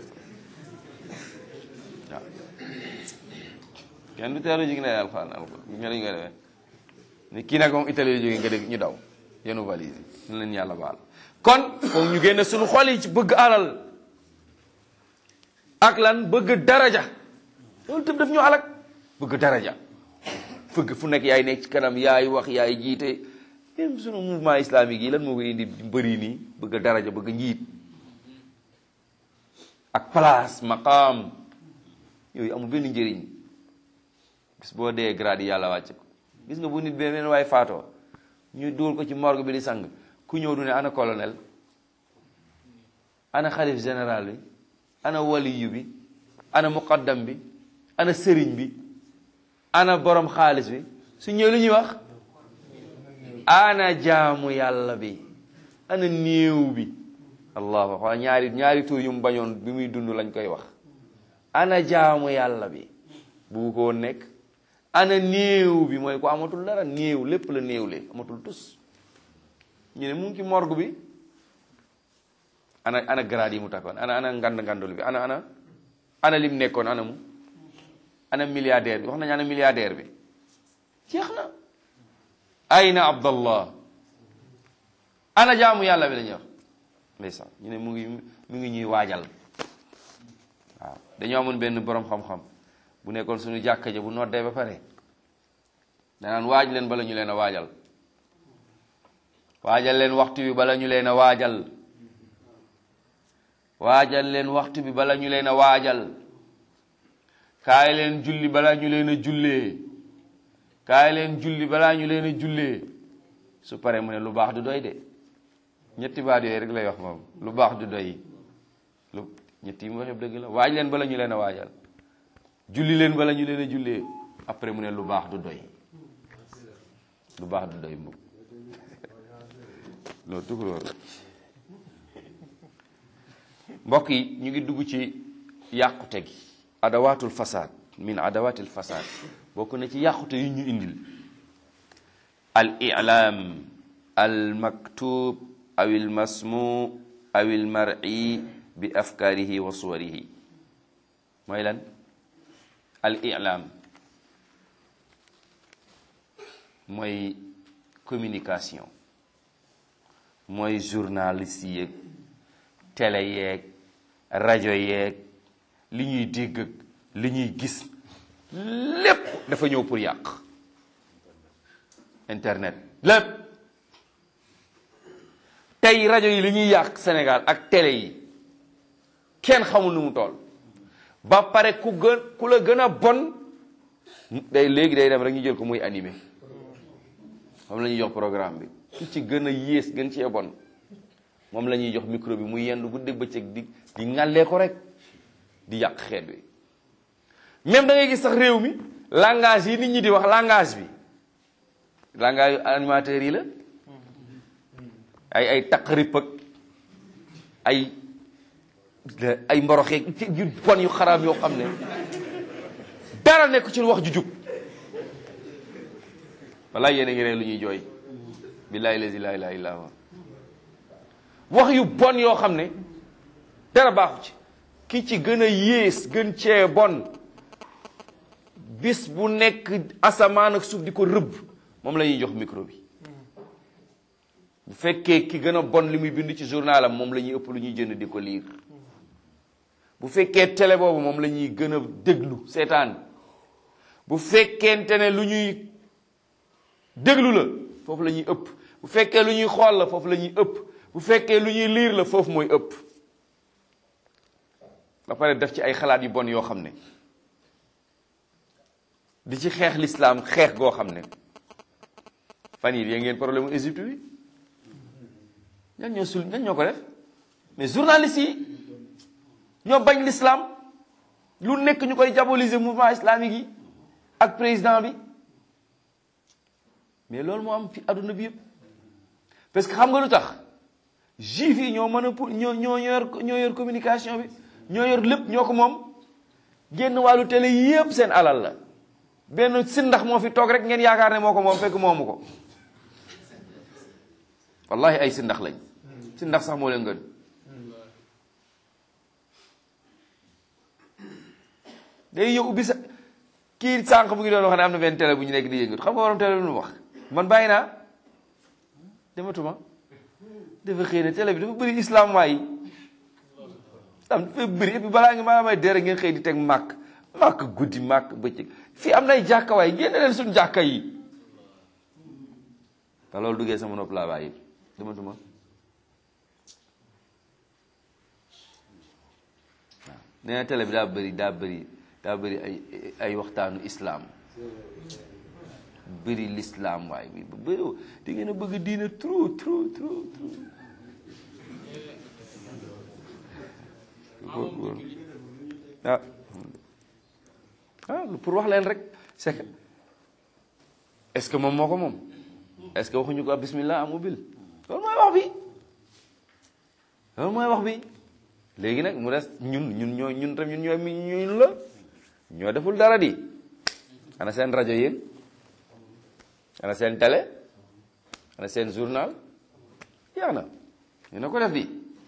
waaw kenn du teelu jig ne alxuraan alxuraan ñu lañu koy defee ni kii nag moom Italie jóge nga dégg ñu daw yenu valise ñu leen yàlla baal kon foog ñu génne suñu xol yi ci bëgg alal ak lan bëgg daraja loolu tam daf ñu alak bëgg daraja fëgg fu nekk yaay nekk ci kanam yaay wax yaay jiite même sunu mouvement islamique yi lan moo koy indi bëri nii bëgg daraja bëgg njiit ak place maqaam yooyu amul benn njëriñ bis boo dee grade yi yàlla wàcc ko gis nga bu nit beneen waaye faatoo ñu dóor ko ci morgue bi di sang ku ñëw du ne ana colonel ana xalif général bi ana waliyu bi ana muqaddam bi ana sëriñ bi ana borom xaalis bi su ñëw lu ñuy wax ana jaamu yàlla bi ana néew bi allahu akbar ñaari ñaari tur yu mu bañoon bi muy dund lañ koy wax ana jaamu yàlla bi bu ko woon nekk ana néew bi mooy ko amatul dara néew lépp la néew le amatul tus ñu ne mu ngi ci morgue bi ana ana grade yi mu takkoon ana ana ngand ngandul bi ana ana ana lim nekkoon ana mu ana milliardaire bi wax nañu ana milliardaire bi jeex na ayna abdallah ana jaamu yàlla bi la ñuy wax ndeysaan ñu ne mu ngi mu ngi ñuy waajal waaw dañoo amoon benn borom xam-xam bu nekkoon suñu jàkka ja bu noddee ba pare danaan waaj leen bala ñu leen a waajal waajal leen waxtu bi bala ñu leen a waajal waajal leen waxtu bi bala ñu leen a waajal kaay leen julli balaa ñu leen a jullee kaay leen julli balaa ñu leen a jullee su paree mu ne lu baax du doy de ñetti baat yooyu rek lay wax moom lu baax du doy lu ñetti yi mu wax yëpp dëgg la waaj leen bala ñu leen a waajal julli leen bala ñu leen a jullee après mu ne lu baax du doy lu baax du doy moom loolu tukulóor la mbokk yi ñu ngi dugg ci yàqute gi adawaatul fasaad min adawaatil fasaad bokk na ci yàqute yu ñu indil al i'laam al maktub aw al masmu aw al mar'i bi afkaarihi wa suwarihi mooy lan al i'laam mooy communication mooy journaliste yeeg télé yeeg rajo yeeg li ñuy dégg ak li ñuy gis lépp dafa ñëw pour yàq internet lépp tey rajo yi li ñuy yàq Sénégal ak télé yi kenn xamul nu mu toll ba pare ku gën ku la gën a bon day léegi day dem rek ñu jël ko muy animé moom la ñuy jox programme bi ki ci gën a yées gën cee bon moom la ñuy jox micro bi muy yendu guddeeg bëccëg di di ŋàllee ko rek di yàq xeet wi même da ngay gis sax réew mi langage yi nit ñi di wax langage bi langage animateurs yi la ay ay taqrib ak ay ay mboroxeeg yu bon yu xaraam yoo xam ne dara nekk ci wax ju jub walla yéen a ngi ree lu ñuy jooy billaahi lazi laa ilaaha illaa huwa wax yu bon yoo xam ne dara baaxu ci ki ci gën a yées gën cee bon bis bu nekk asamaan ak suuf di ko rëbb moom la ñuy jox micro bi bu fekkee ki gën a bon li muy bind ci journalam moom la ñuy ëpp lu ñuy jënd di ko liir bu fekkee télé boobu moom la ñuy gën a déglu seetaan bu fekkente ne lu ñuy déglu la foofu la ñuy ëpp bu fekkee lu ñuy xool la foofu la ñuy ëpp bu fekkee lu ñuy liir la foofu mooy ëpp ba pare def ci ay xalaat yu bon yoo xam ne di ci xeex l'islam xeex goo xam ne fan yii yéen ngeen problème mu Égypte bi ñan ñoo sul ñan ñoo ko def mais journalistes yi ñoo bañ l'islam lu nekk ñu koy diaboliser mouvement islamique yi ak président bi mais loolu moo am fi adduna bi yëpp parce que xam nga lu tax juif yi ñoo mën a pour ñoo ñoo yor ñoo yor communication bi ñoo yor lépp ñoo ko moom génn wàllu télé yëpp seen alal la benn si ndax moo fi toog rek ngeen yaakaar ne moo ko moom fekk moomu ko wallahi ay si ndax lañ si ndax sax moo leen gën. day ñëw ubbi sa kii sànq bu ngi doon wax ne am na benn télé bu ñu nekk di yëngatu xam nga waroon télé lu mu wax man bàyyi naa dematuma dafa xëy na télé bi dafa bëri islam waay am dafa bëri et puis balaa nga maa may dere ngeen xëy di teg màkk màkk guddi màkk bëccëg fii am nay jàkka waay génne leen suñu jàkka yi te loolu duggee sama nopp laa bàyyi dematuma waaw nee na télé bi daa bëri daa bëri daa bëri ay ay waxtaanu islam bëri l'islam waay bi ba bëri di ngeen a bëgg diina trop trop trop trop ah ah pour wax leen rek c'est que est-ce que moom moo ko moom est-ce que waxuñu ko bismillah am ubbil loolu mooy wax bi loolu mooy wax bi léegi nag mu des ñun ñun ñoo ñun tam ñun ñoo mi ñun la ñoo deful dara di ana seen rajo yéen ana seen télé ana seen journal yaa na ñu ne ko def di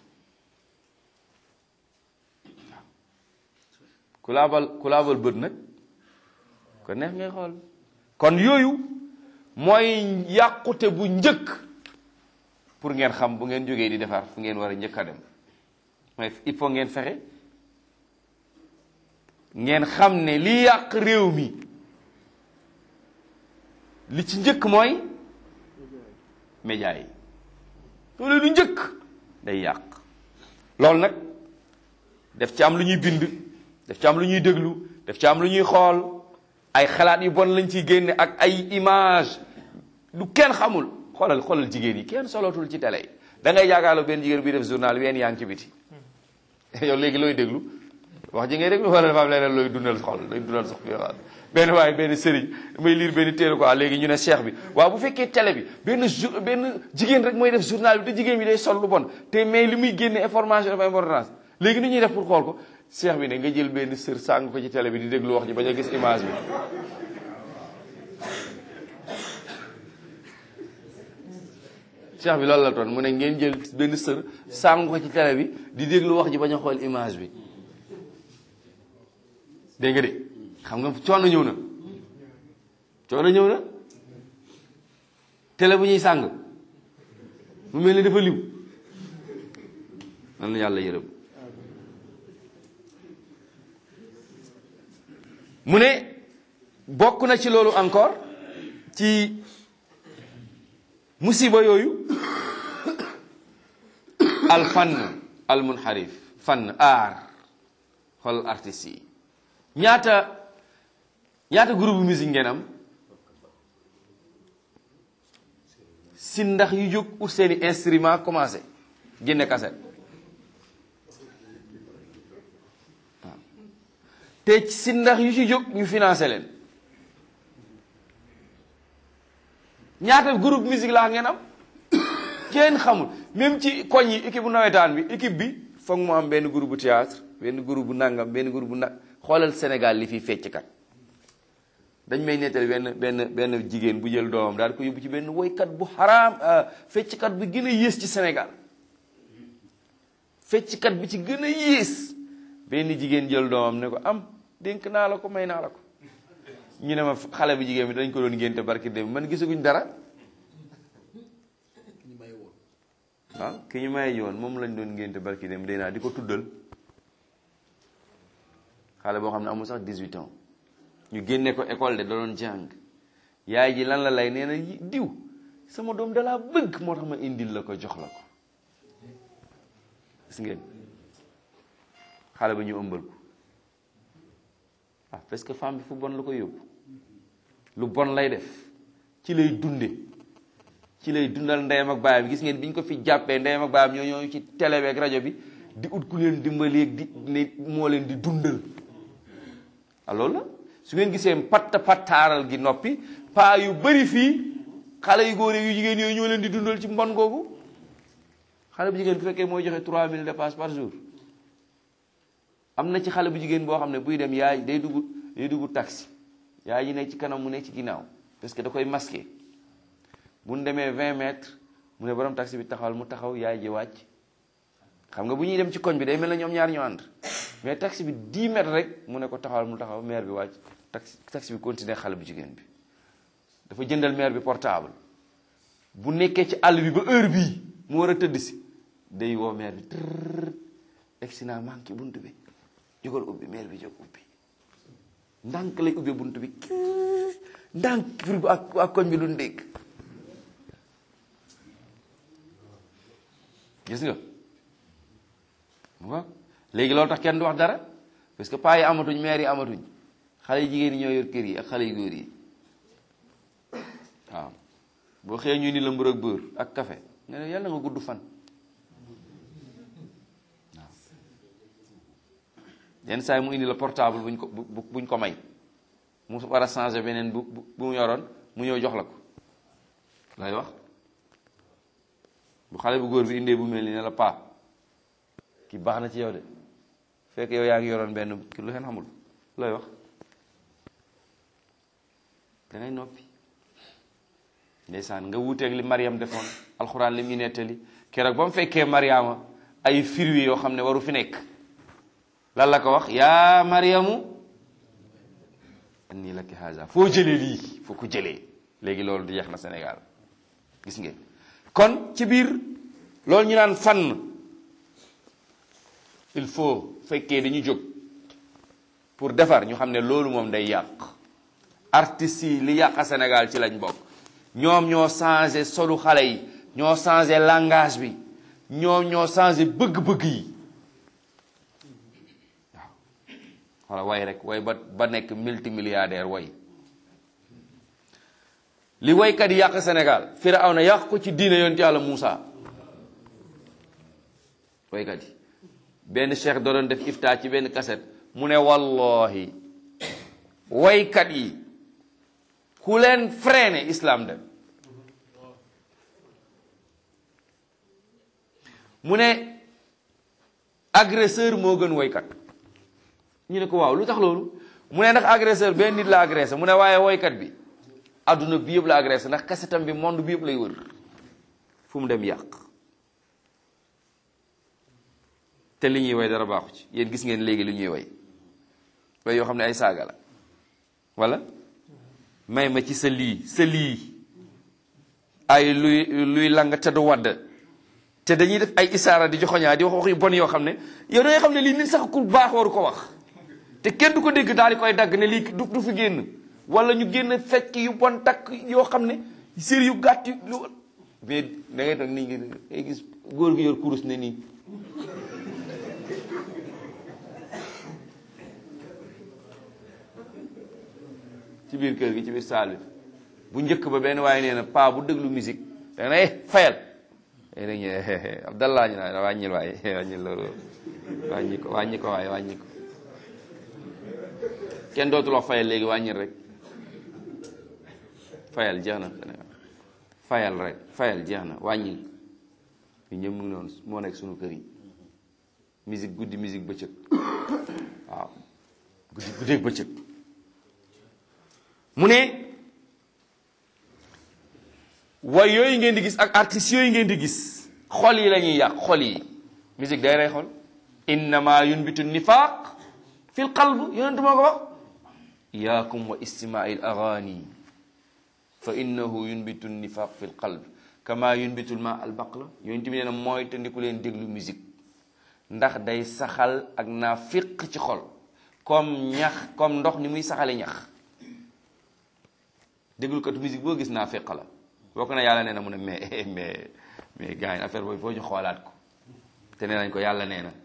ku laabal ku laabal bët nag ko neex ngay xool kon yooyu mooy yàqute bu njëkk pour ngeen xam bu ngeen jógee di defar fu ngeen war a njëkk a dem mooy il faut ngeen fexe ngeen xam ne li yàq réew mi li ci njëkk mooy média yi loolu lu njëkk day yàq loolu nag def ci am lu ñuy bind def ci am lu ñuy déglu def ci am lu ñuy xool ay xalaat yu bon lañ ciy génne ak ay image lu kenn xamul xoolal xoolal jigéen yi kenn solotul ci télé yi da ngay yaakaarloo benn jigéen buy def journal ween yaa ngi ci biti yow léegi looy déglu wax ji ngay déglu wala dafa am leneen looy dundal xol looy dundal sax bi waaw benn waaye benn sëriñ may lire benn téere quoi léegi ñu ne cheikh bi waaw bu fekkee télé bi benn jour benn jigéen rek mooy def journal bi te jigéen bi day sol lu bon te mais li muy génne information dafa importance léegi ni ñuy def pour xool ko cheikh bi ne nga jël benn sër sàng ko ci télé bi di déglu wax ji bañ a gis image bi cheikh bi loolu la toon mu ne ngeen jël benn sër sàng ko ci télé bi di déglu wax ji bañ a xool image bi dégg nga de xam nga coono ñëw na coono ñëw na télé bu ñuy sàng mu mel ni dafa liw nan la yàlla yërëm mu ne bokk na ci loolu encore ci musiba yooyu al fann al munharif fann aar xool artistes yi ñaata ñaata groupe musique ngeen am si ndax yu jóg ut seeni instrument commencé génne cassette waaw te si ndax yu ci jóg ñu financé leen ñaata groupe musique laa ngeen am kenn xamul même ci koñ yi équipe bu nawetaan bi équipe bi foog mu am benn groupe bu théâtre benn groupe bu nangam benn groupe bu nag xoolal Sénégal li fi fecc kat dañ may nettali benn benn benn jigéen bu jël doomam daal ko yóbbu ci benn woykat bu xaraam fecckat bi gën a yées ci Sénégal fecckat bi ci gën a yées benn jigéen jël doomam ne ko am dénk naa la ko may naa la ko ñu ne ma xale bu jigéen bi dañ ko doon ngénte barki dem man gisaguñ dara waaw ki ñu may yoon moom lañ doon ngénte barki dem day naa di ko tuddal xale boo xam ne amul sax dix-huit ans ñu génne ko école de da doon jàng yaay ji lan la lay nee na diw sama doom dalaa bëgg moo tax ma indil la ko jox la ko gis ngeen xale ba ñu ëmbal ko ah parce que femme bi fu bon la ko yóbbu lu bon lay def ci lay dunde ci lay dundal ndeyam ak baayam gis ngeen bi ñu ko fi jàppee ndeyam ak baayam ñoo ñoo ci télé bi ak rajo bi di ut ku leen dimbali ak di ne moo leen di dundal alors la su ngeen gisee patta pattaaral gi noppi paa yu bari fii xale yu góor yu jigéen yooyu ñoo leen di dundal ci mbon googu xale bu jigéen bu fekkee mooy joxe trois mille dépenses par jour am na ci xale bu jigéen boo xam ne buy dem yaay day dugg day dugg taxi yaay ji nekk ci kanam mu nekk ci ginnaaw parce que da koy masqué bu ñu demee vingt mètres mu ne borom taxi bi taxawal mu taxaw yaay ji wàcc. xam nga bu ñuy dem ci koñ bi day mel na ñoom ñaar ñu ànd mais taxi bi dix mètres rek mu ne ko taxawal mu taxaw maire bi wàcc taxi taxi bi continuer xale bu jigéen bi dafa jëndal maire bi portable bu nekkee ci àll bi ba heure bii mu war a tëdd si day woo maire bi tërr egsi naa manqué bunt bi jógal ubbi maire bi jóg ubbi ndànk lay ubbee bunt bi ndànk pour bu ak ak koñ bi lu ndégg gis nga waaw léegi loolu tax kenn du wax dara parce que paa yi amatuñ maire yi amatuñ xale yu jigéen ñi ñoo yor kër yi ak xale yu góor yi waaw boo xëyee ñu ni la mbër ak beurre ak café nga ne yàlla nga gudd fan waaw yenn saa yi mu indi la portable buñ ko buñ ko may mu war a changer beneen bu bu mu yoroon mu ñëw jox la ko lay wax bu xale bu góor bi indee bu mel ni ne la paa ki baax na ci yow de fekk yow yaa ngi yoroon benn ki lu xeen xamul looy wax dangay noppi ndeysaan nga wuuteeg li Mariam defoon alxuraan li mu nettali keroog ba mu fekkee Mariama ay firwi yoo xam ne waru fi nekk lan la ko wax yaa Mariamu annii laki haza foo jëlee lii foo ko jëlee léegi loolu di jeex na Sénégal gis ngeen kon ci biir loolu ñu naan fànn il faut fekkee dañu jóg pour defar ñu xam ne loolu moom day yàq artistes yi li yàq Sénégal ci lañ bokk ñoom ñoo changé solu xale yi ñoo changé langage bi ñoom ñoo changé bëgg-bëgg yi waaw wala way rek way ba ba nekk multimilliardaire way li waykat yi yàq Sénégal Firawna yàq ko ci diine yonent Yàlla Muusa waykat yi benn cheikh da doon def ifta ci benn kaset mu ne wallahi waykat yi ku leen freiné islam dem mu ne agresseur moo gën waykat ñu ne ko waaw lu tax loolu mu ne ndax agresseur benn nit la agressé mu ne waaye waykat bi adduna bi yëpp la agressé ndax kasetam bi monde bi yëpp lay wër fu mu dem yàq te li ñuy way dara baaxu ci yéen gis ngeen léegi li ñuy way way yoo xam ne ay saaga la wala may ma ci sa lii sa lii ay luy luy lang te du wadd te dañuy def ay isaara di joxoñaa di wax wax yu bon yoo xam ne yow da ngay xam ne lii nit sax ku baax waru ko wax te kenn du ko dégg daal di koy dagg ne lii du du fi génn wala ñu génn fecc yu bon takk yoo xam ne sér yu gàtt yu mais da ngay toog nii ngay gis góor gi yor kurus ne nii ci biir kër gi ci biir saal bi bu njëkk ba benn waaye nee na paa bu déglu musique da nga ne fayal da ñu Abdallah ñu naan wàññil waaye wàññil loolu wàññi ko wàññi ko waaye wàññi ko kenn dootul wax fayal léegi wàññil rek fayal jeex na fayal rek fayal jeex na wàññil ñu ñëpp mu ngi noonu moo nekk sunu kër yi musique guddi musique bëccëg waaw guddi guddeeg bëccëg mu ne way yooyu ngeen di gis ak artistes yooyu ngeen di gis xol yi la ñuy yàq xol yi musique day rey xol innama yunbitu nifaq fi l qalb yonentu moo ko wax iyaakum wa istimaai l agani fa innahu yunbitu nifaq fi l qalb kama yunbitu l ma al baqla yonentu bi nee na mooy te ndiku leen déglu musique ndax day saxal ak naafiq ci xol comme ñax comme ndox ni muy saxale ñax déglukatu musique boo gis naa fekk la boo ko ne yàlla nee na mu ne mais mais mais gars yi affaire boobu foo ñu xoolaat ko te nee nañ ko yàlla nee na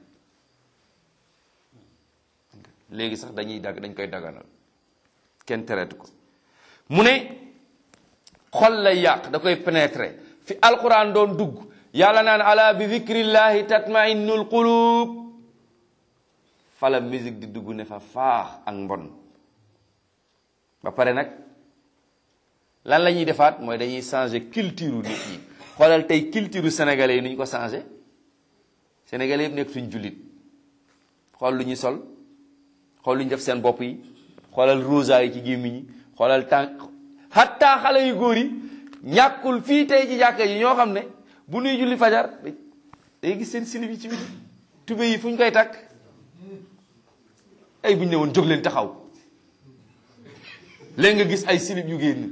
léegi sax dañuy dag dañ koy daganal kenn tereetu ko mu ne xol lay yàq da koy pénétrer fi alquran doon dugg yàlla naan ala bi zikrillahi tatma'innul qulub fala musique di dugg ne fa faax ak mbon ba pare nag lan la ñuy defaat mooy dañuy changer culture nit ñi xoolal tey culture sénégalais yi nu ñu ko changer sénégalais yëpp nekk suñ jullit xool lu ñuy sol xool lu ñu def seen bopp yi xoolal rosa yi ci gémmiñ yi xoolal tànk hatta xale yu góor yi ñàkkul fii tey ci jàkka yi ñoo xam ne bu nuy julli fajar day gis seen silib yi ci biti tubéy yi fu ñu koy takk ay bu ñu ne woon jóg leen taxaw léegi nga gis ay silib yu génn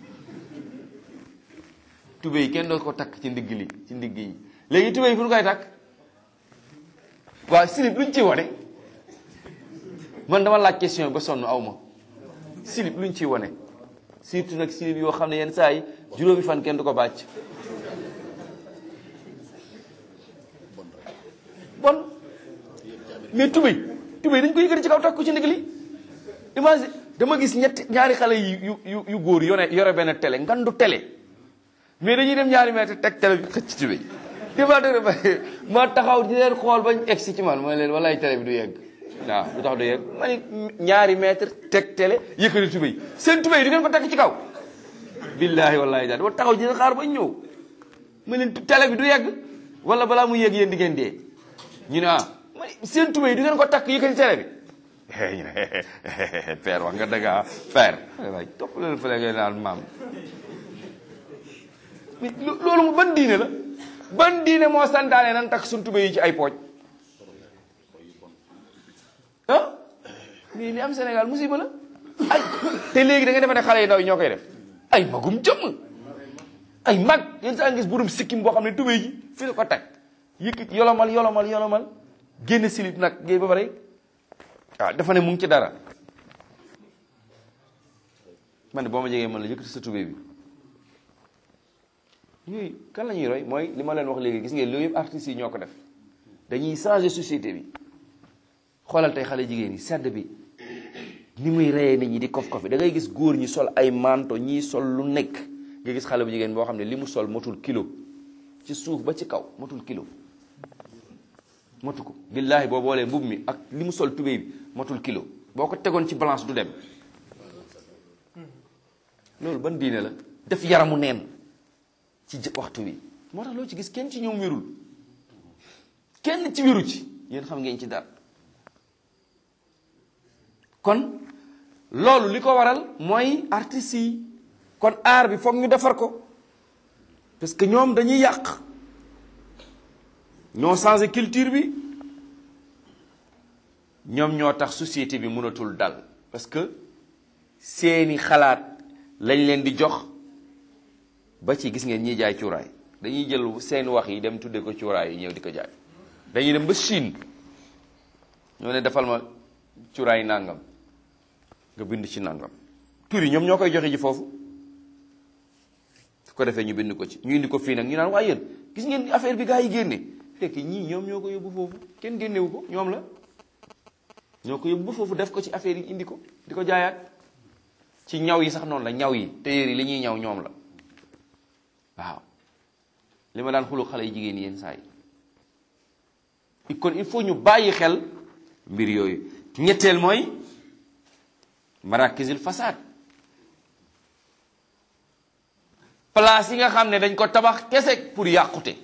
tubéy yi kenn doo ko takk ci ndigg li ci ndigg yi léegi tubéy yi fu ñu koy takk waaw silib luñ ci wane man dama laaj question ba sonn aw ma silib luñ ci wane surtout nag silib yoo xam ne yenn saa yi juróomi fan kenn du ko bàcc bon mais tubéy tubéy dañ ko yëkkati ci kaw takk ko ci ndigg li imagine dama gis ñetti ñaari xale yu yu yu góor yone yore benn télé ngandu télé mais dañuy dem ñaari mètre teg télé bi xëcc ci tubéy dima dë ma taxaw di leen xool bañ egsi ci man mooy leen walaay télé bi du yegg waaw lu tax du yegg ma ni ñaari mètre teg télé yëkkati tubéy seen tubéy du ngeen ko teg ci kaw billaahi wallaahi daal ba taxaw di leen xaar bañ ñëw ma leen télé bi du yegg wala balaa mu yegg yéen di ngeen dee ñu ne ah ma ni seen tubéy du ngeen ko takk yëkkati télé bi ñu ne père wax nga dëgg ah père waay topp leen fële ngay naan maam loolu mu ban diine la ban diine moo santaane nan takk suñ tubéy yi ci ay pooj ah mais li am Sénégal musiba la ay te léegi da nga defe ne xale yi ndaw yi ñoo koy def ay magum jëmm ay mag yenn saa ngis burum sikkim boo xam ne tubéy ji fi la ko teg yëkkit yolomal yolomal yolomal génn silib nag géey ba pare waaw dafa ne mu ngi ci dara man de boo ma jegee man la yëkkati sa tubéy bi yooyu kan la ñuy roy mooy li ma leen wax léegi gis ngeen loolu yëpp artistes yi ñoo ko def dañuy changer société bi xoolal tey xale jigéen yi sedd bi ni muy reyee nit ñi di kof kofi da ngay gis góor ñi sol ay manto ñii sol lu nekk nga gis xale bu jigéen boo xam ne li mu sol motul kilo ci suuf ba ci kaw motul kilo motu ko billaahi boo boolee mbub mi ak li mu sol tubéy bi motul kilo boo ko tegoon ci balance du dem loolu ban diine la def yaramu neen ci waxtu wi moo tax loo ci gis kenn ci ñoom wérul kenn ci wéru ci yéen xam ngeen ci dara kon loolu li ko waral mooy artistes yi kon art bi foog ñu defar ko parce que ñoom dañuy yàq ñoo changé culture bi ñoom ñoo tax société bi mënatul dal parce que seeni xalaat lañ leen di jox ba ci gis ngeen ñiy jaay cuuraay dañuy jël seen wax yi dem tudde ko cuuraay yi ñëw di ko jaay dañuy dem ba Chine ñoo ne defal ma cuuraay nangam nga bind ci nangam tur yi ñoom ñoo koy joxe ji foofu su ko defee ñu bind ko ci ñu indi ko fii nag ñu naan waaye yéen gis ngeen affaire bi gaa yi génne fekk ñii ñoom ñoo ko yóbbu foofu kenn génnewu ko ñoom la ñoo ko yóbbu ba foofu def ko ci affaire yi indi ko di ko jaayaat ci ñaw yi sax noonu la ñaw yi téyeer yi li ñuy ñaw ñoom la waaw li ma daan xulu xale yi jigéen yéen saa yi kon il faut ñu bàyyi xel mbir yooyu ñetteel mooy marakisil fasaad place yi nga xam ne dañ ko tabax kese pour yàqute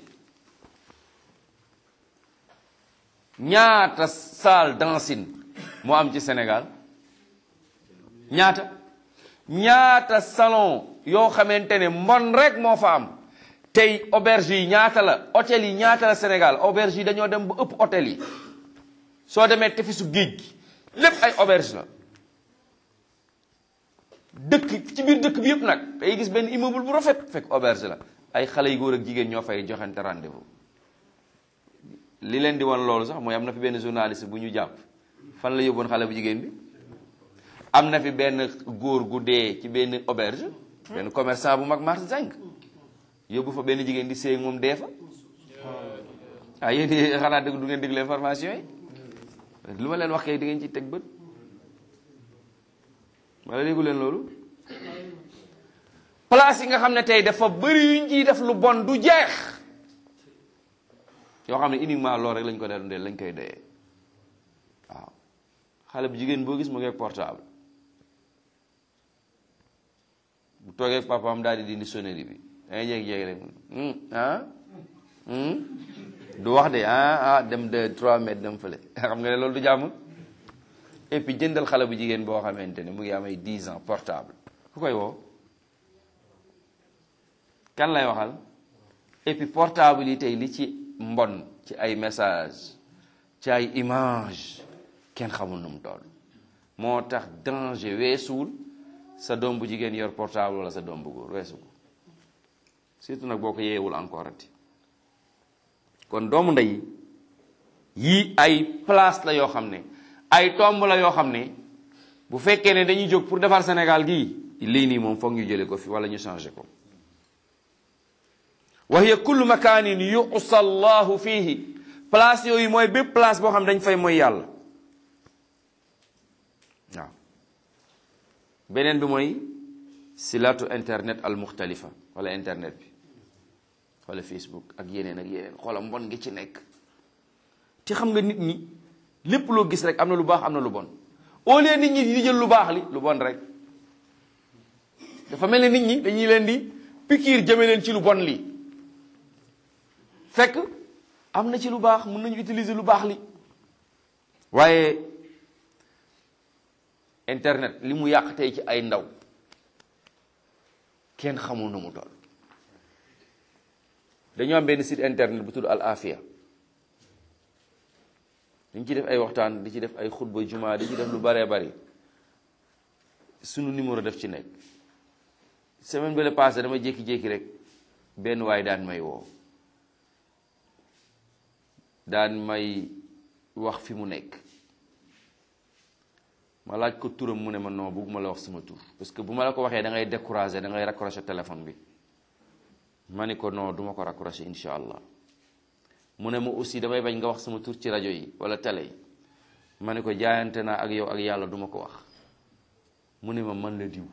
ñaata salle dancing moo am ci Sénégal ñaata ñaata salon yoo xamante ne mbon rek moo fa am tey auberge yi ñaata la hôtel yi ñaata la Sénégal auberge yi dañoo dem ba ëpp hôtel yi soo demee tefisu géej gi lépp ay auberge la dëkk ci biir dëkk bi yëpp nag day gis benn immeuble bu rafet fekk auberge la ay xale yu góor ak jigéen ñoo fay joxante rendez-vous li leen di wan loolu sax mooy am na fi benn journaliste bu ñu jàpp fan la yóbboon xale bu jigéen bi am na fi benn góor gu dee ci benn auberge benn commerçant bu mag marché zinc yóbbu fa benn jigéen di séy moom dee fa ah yéen xanaa dëgg du ngeen déglu information yi lu ma leen wax kay di ngeen ci teg bët wala léegu leen loolu place yi nga xam ne tey dafa bëri yuñ ciy def lu bon du jeex yoo xam ne uniquement loolu rek lañ ko dee lañ koy doyee waaw xale bu jigéen boo gis mu ngi portable bu toogee ak papaam daal di dindi sonnerie bi dangay jékki-jékki rek ah du wax de ah ah dem de trois mètres dem fële xam nga ne loolu du jàmm et puis jëndal xale bu jigéen boo xamante ne mu ngi am ay dix ans portable ku koy woo kan lay waxal et puis portable yi tey li ci mbon ci ay message ci ay image kenn xamul nu mu toll. moo tax danger weesuwul sa doom bu jigéen yor portable wala sa doom bu góor weesu ko surtout nag boo ko yeewul encore ati. kon doomu ndey yii ay place la yoo xam ne ay tomb la yoo xam ne bu fekkee ne dañuy jóg pour defar Sénégal gii lii nii moom foog ñu jële ko fi wala ñu changé ko. wa hiya kullu makaanin yu'sa Allahu fiihi place yooyu mooy bépp place boo xam dañ fay mooy yàlla waaw. beneen bi mooy silatu internet al muxtalifa wala internet bi wala Facebook ak yeneen ak yeneen xoola mbon ngi ci nekk. te xam nga nit ñi lépp loo gis rek am na lu baax am na lu bon au lieu nit ñi di jël lu baax li lu bon rek dafa mel ne nit ñi dañuy leen di pikiir jëme leen ci lu bon li fekk am na ci lu baax mën nañu utiliser lu baax li. waaye internet li mu yàq tey ci ay ndaw kenn xamul na mu toll. dañoo am benn site internet bu tudd Al Afia dañ ci def ay waxtaan di ci def ay xutba juma di ci def lu baree bari sunu numéro def ci nekk. semaine bële passé dama jékki-jékki rek benn waay daan may woo daan may wax fi mu nekk ma laaj ko turam mu ne ma non bëgguma la wax sama tur parce que bu ma la ko waxee da ngay décourager da ngay raccrocher téléphone bi. ma ni ko non duma ko raccrocher insha allah mu ne ma aussi damay bañ nga wax sama tur ci rajo yi wala télé yi ma ni ko jaayante naa ak yow ak yàlla duma ko wax. mu ne ma man la diw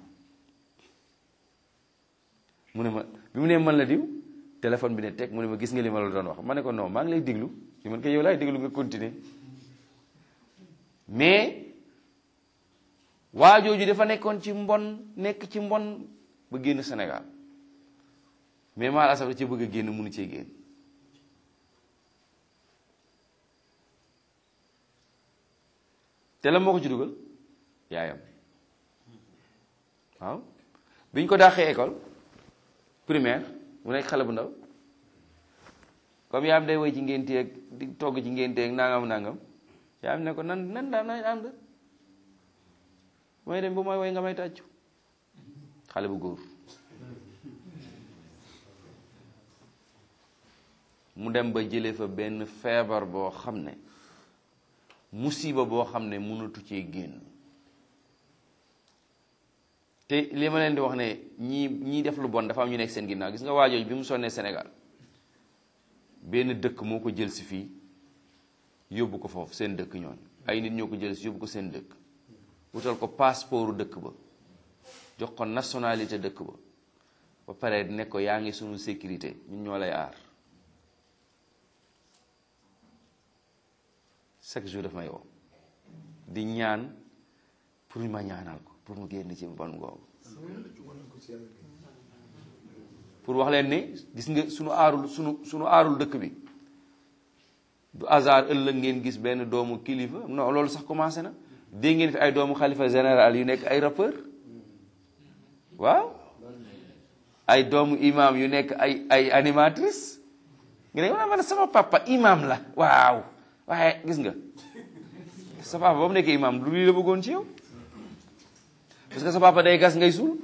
mu ne ma bi mu ne man la diw téléphone bi ne teg mu ne ma gis nga li ma la doon wax ma ne ko non maa ngi lay déglu li man ko yow laay déglu nga continuer. mais waa jooju dafa nekkoon ci mbon nekk ci mbon ba génn Sénégal mais maa la ci bëgg a génn mënu cee génn. te la moo ko ci dugal yaayam waaw biñ ko dàqee école primaire mu nekk xale bu ndaw comme yaayam day woy ci ngénteeg di togg ci ngénteeg nangam nangam yaayam ne ko nan nan daal nañ ànd mooy dem ba mooy woy nga may tàccu xale bu góor mu dem ba jëlee fa benn feebar boo xam ne musiba boo xam ne mënatu cee génn. te li ma leen di wax ne ñii ñii def lu bon dafa am ñu nekk seen ginnaaw gis nga waajooju bi mu sonnee Sénégal benn dëkk moo ko jël si fii yóbbu ko foofu seen dëkk ñoon ay nit ñoo ko jël si yóbbu ko seen dëkk wutal ko passeport dëkk ba jox ko nationalité dëkk ba ba pare ne ko yaa ngi sunu sécurité ñun ñoo lay aar chaque jour daf may woo di ñaan pour ma ñaanal ko pour mu génn ci bon googu pour wax leen ne gis nga sunu aarul sunu sunu aarul dëkk bi du hasard ëllëg ngeen gis benn doomu kilifa non loolu sax commencé na dégg ngeen fi ay doomu xalifa général yu nekk ay rappeur waaw ay doomu imam yu nekk ay ay animatrice nga ne ma ne sama papa imam la waaw waaye gis nga sa papa ba mu nekkee imam lu lii la bëggoon ci yow parce que sa papa day gas ngay suul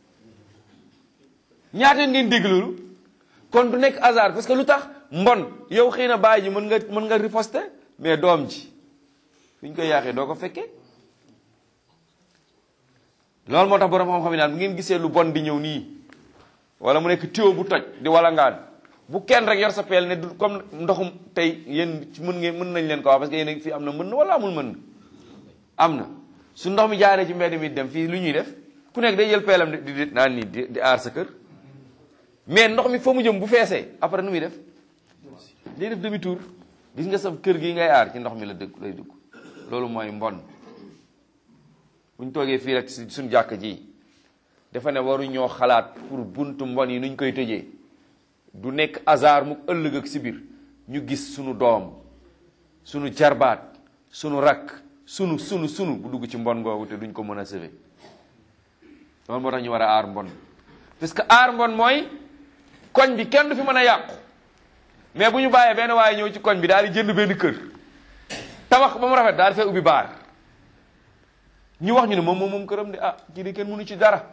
ñaata ngeen dégg loolu kon du nekk hasard parce que lu tax mbon yow xëy na bàyyi ji mën nga mën nga riposter mais doom ji fi ñu koy yaaxee doo ko fekkee loolu moo tax borom xam-xam yi naan bu ngeen gisee lu bon di ñëw nii wala mu nekk tuyau bu toj di walangaan bu kenn rek yor sa peel ne du comme ndoxum tey yéen ci mën ngeen mën nañ leen ko wax parce que yéen fii am na mën wala amul mën am na su ndox mi jaaree ci mbedd mi dem fii lu ñuy def ku nekk day jël peelam di di naan nii di di aar sa kër mais ndox mi fa mu jëm bu feesee après nu muy def day def demi tour gis nga sa kër gi ngay aar ci ndox mi la dëgg lay dugg loolu mooy mbon bu ñu toogee fii rek suñu jàkk ji dafa ne waru ñoo xalaat pour buntu mbon yi nuñ koy tëjee du nekk hasard mu ëllëg ak si biir ñu gis sunu doom sunu jarbaat sunu rakk sunu sunu sunu bu dugg ci mbon googu te duñ ko mën a sauver loolu moo tax ñu war a aar mbon parce que aar mbon mooy koñ bi kenn du fi mën a yàqu mais bu ñu bàyyee benn waaye ñëw ci koñ bi daal di jënd benn kër tabax ba mu rafet daal di fay ubbi baar ñu wax ñu ne moom moom moom këram de ah kii de kenn mënu ci dara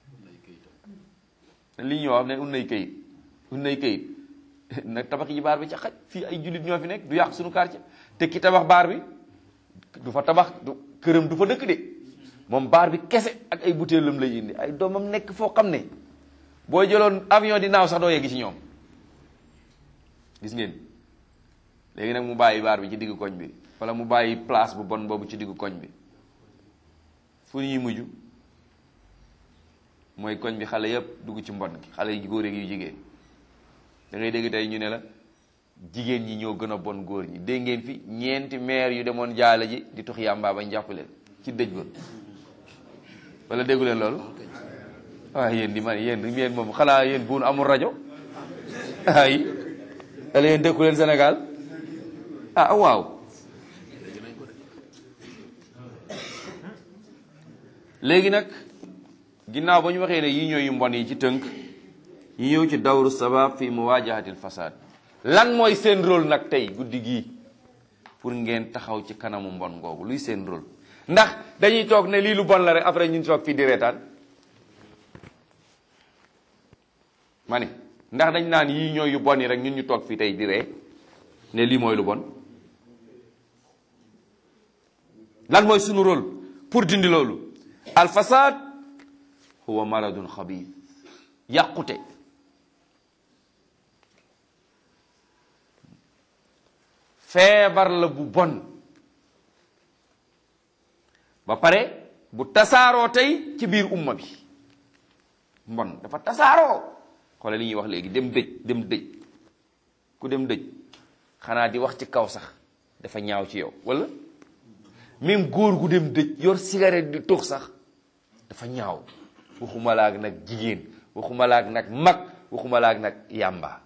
li ñuy wax ne un nay kayit un nay kayit nag tabax yi baar bi ca xaj fii ay jullit ñoo fi nekk du yàq suñu quartier te ki tabax baar bi du fa tabax du këram du fa dëkk de moom baar bi kese ak ay butéelam lay indi ay doomam nekk foo xam ne boo jëloon avion di naaw sax doo yegg ci ñoom gis ngeen léegi nag mu bàyyi baar bi ci diggu koñ bi wala mu bàyyi place bu bon boobu ci diggu koñ bi fu ñuy mujj mooy koñ bi xale yépp dugg ci mbon gi xale yu góor yu jigéen da ngay dégg tey ñu ne la jigéen ñi ñoo gën a bon góor ñi dégg ngeen fi ñeenti maire yu demoon jaale ji di tux yàmbaa bañ jàpp leen ci dëj ba wala déggu leen loolu waaye yéen di man yéen yéen moom xanaa yéen buun amul rajo ay wala yéen dëkku leen Sénégal ah waaw léegi nag ginnaaw ba ñu waxee ne yi ñooy yu mbon yi ci tënk yi ñëw ci dawru sabab fi muwajahatil fasad lan mooy seen rôle nag tey guddi gii pour ngeen taxaw ci kanamu mbon googu luy seen rôle ndax dañuy toog ne lii lu bon la rek après ñun toog fii di reetaan ma ne ndax dañ naan yii ñooy yu bon yi rek ñun ñu toog fii tey di ree ne lii mooy lu bon lan mooy sunu rôle pour dindi loolu al fasad huwa maradun xabiis yàqute feebar la bu bon ba pare bu tasaaroo tey ci biir umma bi mbon dafa tasaaroo xoolal li ñuy wax léegi dem dëj dem dëj ku dem dëj xanaa di wax ci kaw sax dafa ñaaw ci yow wala même góor gu dem dëj yor cigarette di tux sax dafa ñaaw waxuma laag nag jigéen waxuma laag nag mag waxuma laag nag yàmba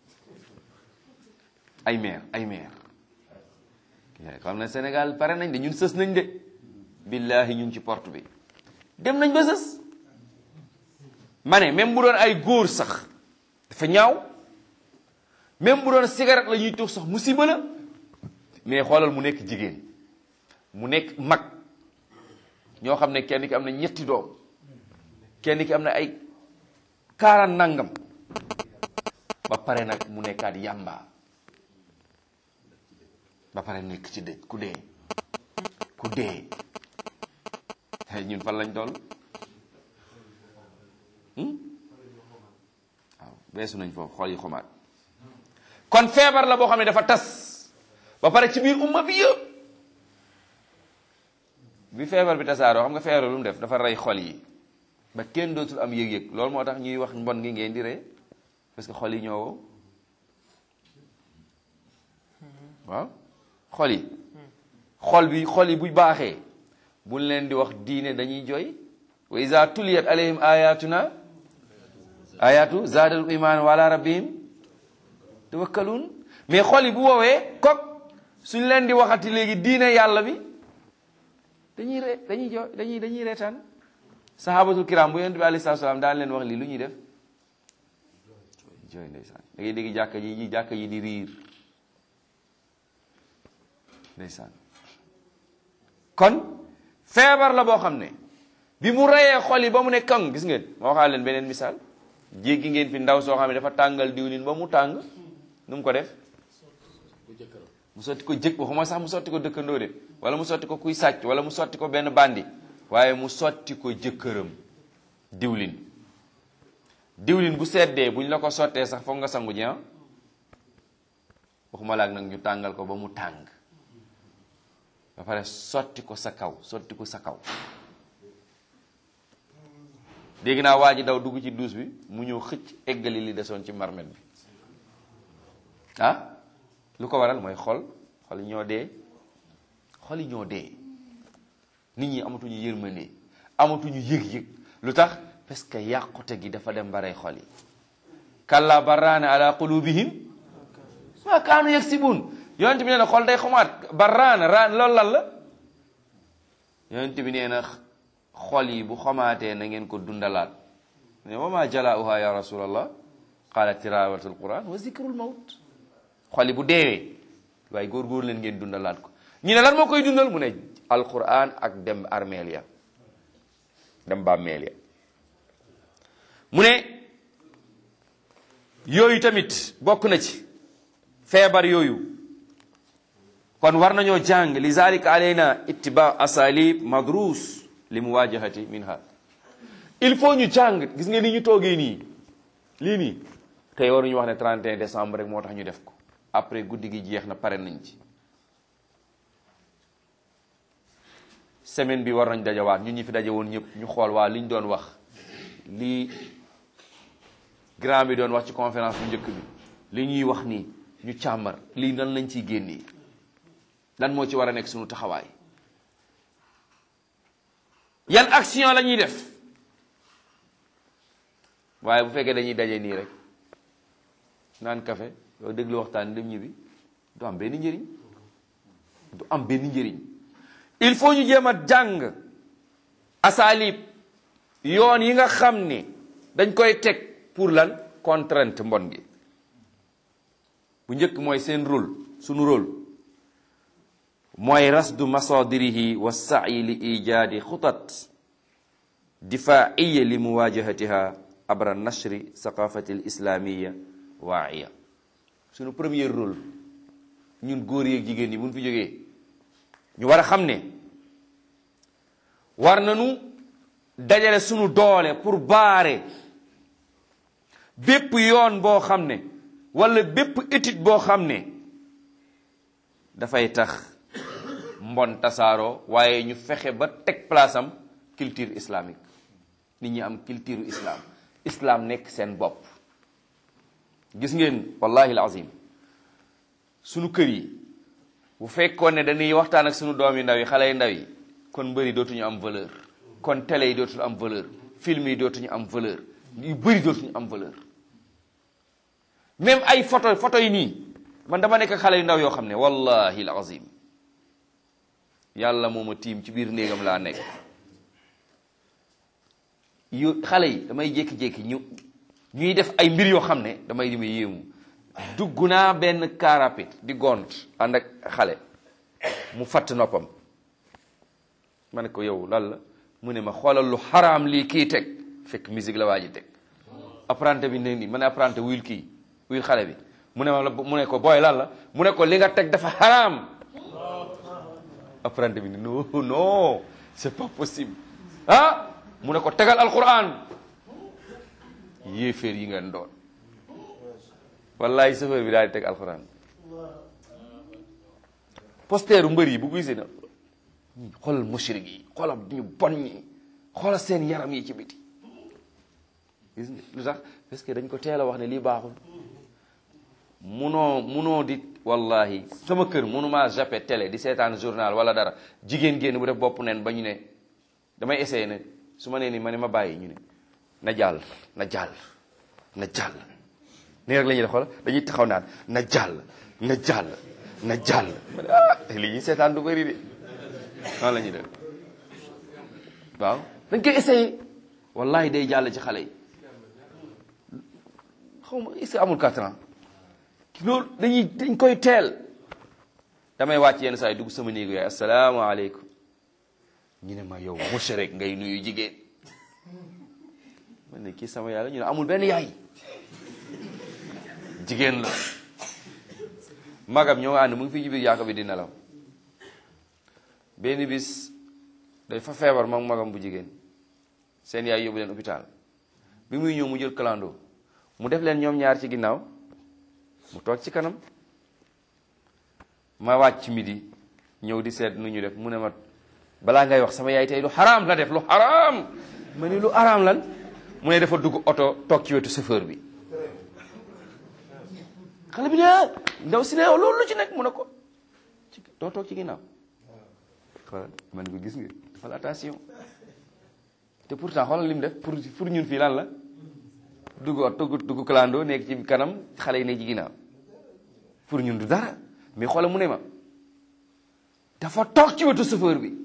ay meer ay meer xam na Sénégal pare nañ de ñun sës nañ de billahi ñu ngi ci porte bi dem nañ ba sës ma ne même bu doon ay góor sax dafa ñaaw même bu doon cigarette la ñuy tux sax musiba la mais xoolal mu nekk jigéen mu nekk mag ñoo xam ne kenn ki am na ñetti doom kenn ki am na ay quarante nangam ba pare nag mu nekkaat yàmba ba pare nekk ci dëj ku dee ku dee ñun fan lañ toll waaw beesu nañ foofu xool yi xomaat kon feebar la boo xam ne dafa tas ba pare ci biir umma bi yëpp bi feebar bi tasaaroo xam nga feebar lu mu def dafa rey xol yi ba kenn dootul am yëg-yëg loolu moo tax ñuy wax mbon gi ngeen di ree parce que xol yi ñoo wow waaw xol yi xol bi xol yi bu baaxee buñ leen di wax diine dañuy jooy wa iza tuliyat alayhim ayatuna ayatu zaadal iman wala rabbihim tawakkalun mais xol yi bu woowee kok suñ leen di waxati léegi diine yàlla bi dañuy re dañuy jooy dañuy dañuy reetaan sahabatul kiram bu yonent bi alayhi salaam daan leen wax lii lu ñuy def jooy ndeysaan da ngay dégg jàkka ji jàkka yi di riir ndeysaan kon feebar la boo xam ne bi mu reyee xol yi ba mu ne kang gis ngeen ma waxaa leen beneen misaal jéggi ngeen fi ndaw soo xam ne dafa tàngal diwlin ba mu tàng nu mu ko def mu sotti ko jëkk waxuma sax mu sotti ko dëkkandoo de wala mu sotti ko kuy sàcc wala mu sotti ko benn bandi waaye mu sotti ko jëkkëram diwlin diwlin bu seddee buñ la ko sottee sax foog nga sangu ji waxuma laak nag ñu tàngal ko ba mu tàng ba pare sotti ko sa kaw sotti ko sa kaw dégg naa waa ji daw dugg ci duus bi mu ñëw xëcc eggali li desoon ci marmet bi ah lu ko waral mooy xol xol yi ñoo dee xol yi ñoo dee nit ñi amatuñu yërmande amatuñu yëg-yëg lu tax parce que yàqute gi dafa dem barey xol yi kalla barraana ala qulubihim ma kaanu yaksibun yonent bi nee na xol day xomaat barraana raan loolu lan la yonent bi nee na xol yi bu xomaatee na ngeen ko dundalaat ne wa ma jalauha ya rasulallah qaala tilaawatul quran wa zikrul mawt. xoli bu deewee waaye góor-góor leen ngeen dundalaat ko. ñu ne lan moo koy dundal mu ne alquran ak dem armeel ya dem bàmmeel ya. mu ne yooyu tamit bokk na ci feebar yooyu. kon war nañoo jàng li zalika alayna ittiba asalib madrus li muwajahati minha. il faut ñu jàng gis nga ni ñu toogee nii lii nii tey waruñu wax ne trente et un décembre rek moo tax ñu def ko après guddi gi jeex na pare nañ ci. semaine bi war nañ dajawaat ñun ñi fi daje woon ñëpp ñu xool waa li ñu doon wax lii grand bi doon wax ci conférence bu njëkk bi li ñuy wax nii ñu càmbar lii nan lañ ciy génnee lan moo ci war a nekk suñu taxawaay yan action la ñuy def. waaye bu fekkee dañuy daje nii rek naan café yow déglu waxtaan dem ñibbi du am benn njëriñ du am benn njëriñ. il faut ñu jéem a jàng asalib yoon yi nga xam ne dañ koy teg pour lan contrainte mbon gi. bu njëkk mooy seen rôle sunu rôle mooy rasdu masadirihi wa sa'yi li ijaadi xutat difaa'iya li muwajahatiha abra nashri saqafati al islamiyya waa'iya. sunu premier rôle ñun góor yeeg jigéen ñi bu ñu fi jógee ñu war a xam ne war nañu dajale sunu doole pour baare bépp yoon boo xam ne wala bépp étude boo xam ne dafay tax mbon tasaaroo waaye ñu fexe ba teg place am culture islamique nit ñi am culture islam islam nekk seen bopp. gis ngeen wallahi alazim sunu kër yi bu fekkoon ne dañuy waxtaan ak sunu doom yi ndaw yi xale yi ndaw yi kon mbëri dootuñu am valeur kon télé yi dootuñu am valeur film yi dootuñu am valeur yu bëri dootuñu am valeur. même ay photo photo yi nii man dama nekk xale yu ndaw yoo xam ne wallahi alazim yàlla moo ma tiim ci biir néegam laa nekk yu xale yi damay jékki-jékki ñu ñuy def ay mbir yoo xam ne damay di ma yéemu. dugg naa benn car rapide di gont ànd ak xale mu fatt noppam ma ne ko yow lan la mu ne ma xoolal lu xaraam lii kii teg fekk musique la waa ji teg. apprenti bi ne nii ma ne apprenti wuyul kii wuyul xale bi mu ne ma mu ne ko booy lan la mu ne ko li nga teg dafa xaraam. apprenti bi ne non non c'est pas possible ah mu ne ko tegal alquran yéeféer yi ngeen doon. wallahi chauffeur bi daal di teg alquran posteeru mbër yi bu gisee na xoolal mushrik yi xoolal ñu bon ñi xoolal seen yaram yi ci biti gis nga lu tax parce que dañ ko teel a wax ne lii baaxul. munoo munoo di wallahi sama kër munumaa jappe télé di seetaan journal wala dara jigéen génn bu def bopp neen ba ñu ne damay essayer ne su ma nee ni ma ne ma bàyyi ñu ne na jàll na jàll na jàll nii rek la ñuy def xool dañuy taxaw naan na jàll na jàll na jàll ah li ñuy seetaan du bëri de noonu la ñuy def waaw dañ koy essayer wallahi day jàll ci xale yi xaw ma est-ce que amul quatre ans loolu dañuy dañ koy teel damay wàcc yenn saa yi dugg sama néegu yaay asalaamaaleykum ñu ne ma yow mushrik ngay nuyu jigéen man ne kii sama yaay la ñu ne amul benn yaay jigéen la magam ñoo ànd mu ngi fi ci biir yaaka bi di nelaw benn bis day fa feebar moom magam bu jigéen seen yaay yóbbu leen hôpital bi muy ñëw mu jël clando mu def leen ñoom ñaar ci ginnaaw mu toog ci kanam ma wàcc midi ñëw di seet nu ñu def mu ne ma balaa ngay wax sama yaay tey lu xaraam la def lu xaraam ma ni lu xaraam lan mu ne dafa dugg oto toog ci wetu chauffeur bi xale bi ne ndaw si ne loolu lu ci nekk mu ne ko ci doo toog ci ginnaaw xoolal man ko gis nga dafa la attention te pourtant xoolal li mu def pour pour ñun fii lan la dugg oto dugg dugg clando nekk ci kanam xale yi nekk ci ginnaaw pour ñun du dara mais xoolal mu ne ma dafa toog ci wetu chauffeur bi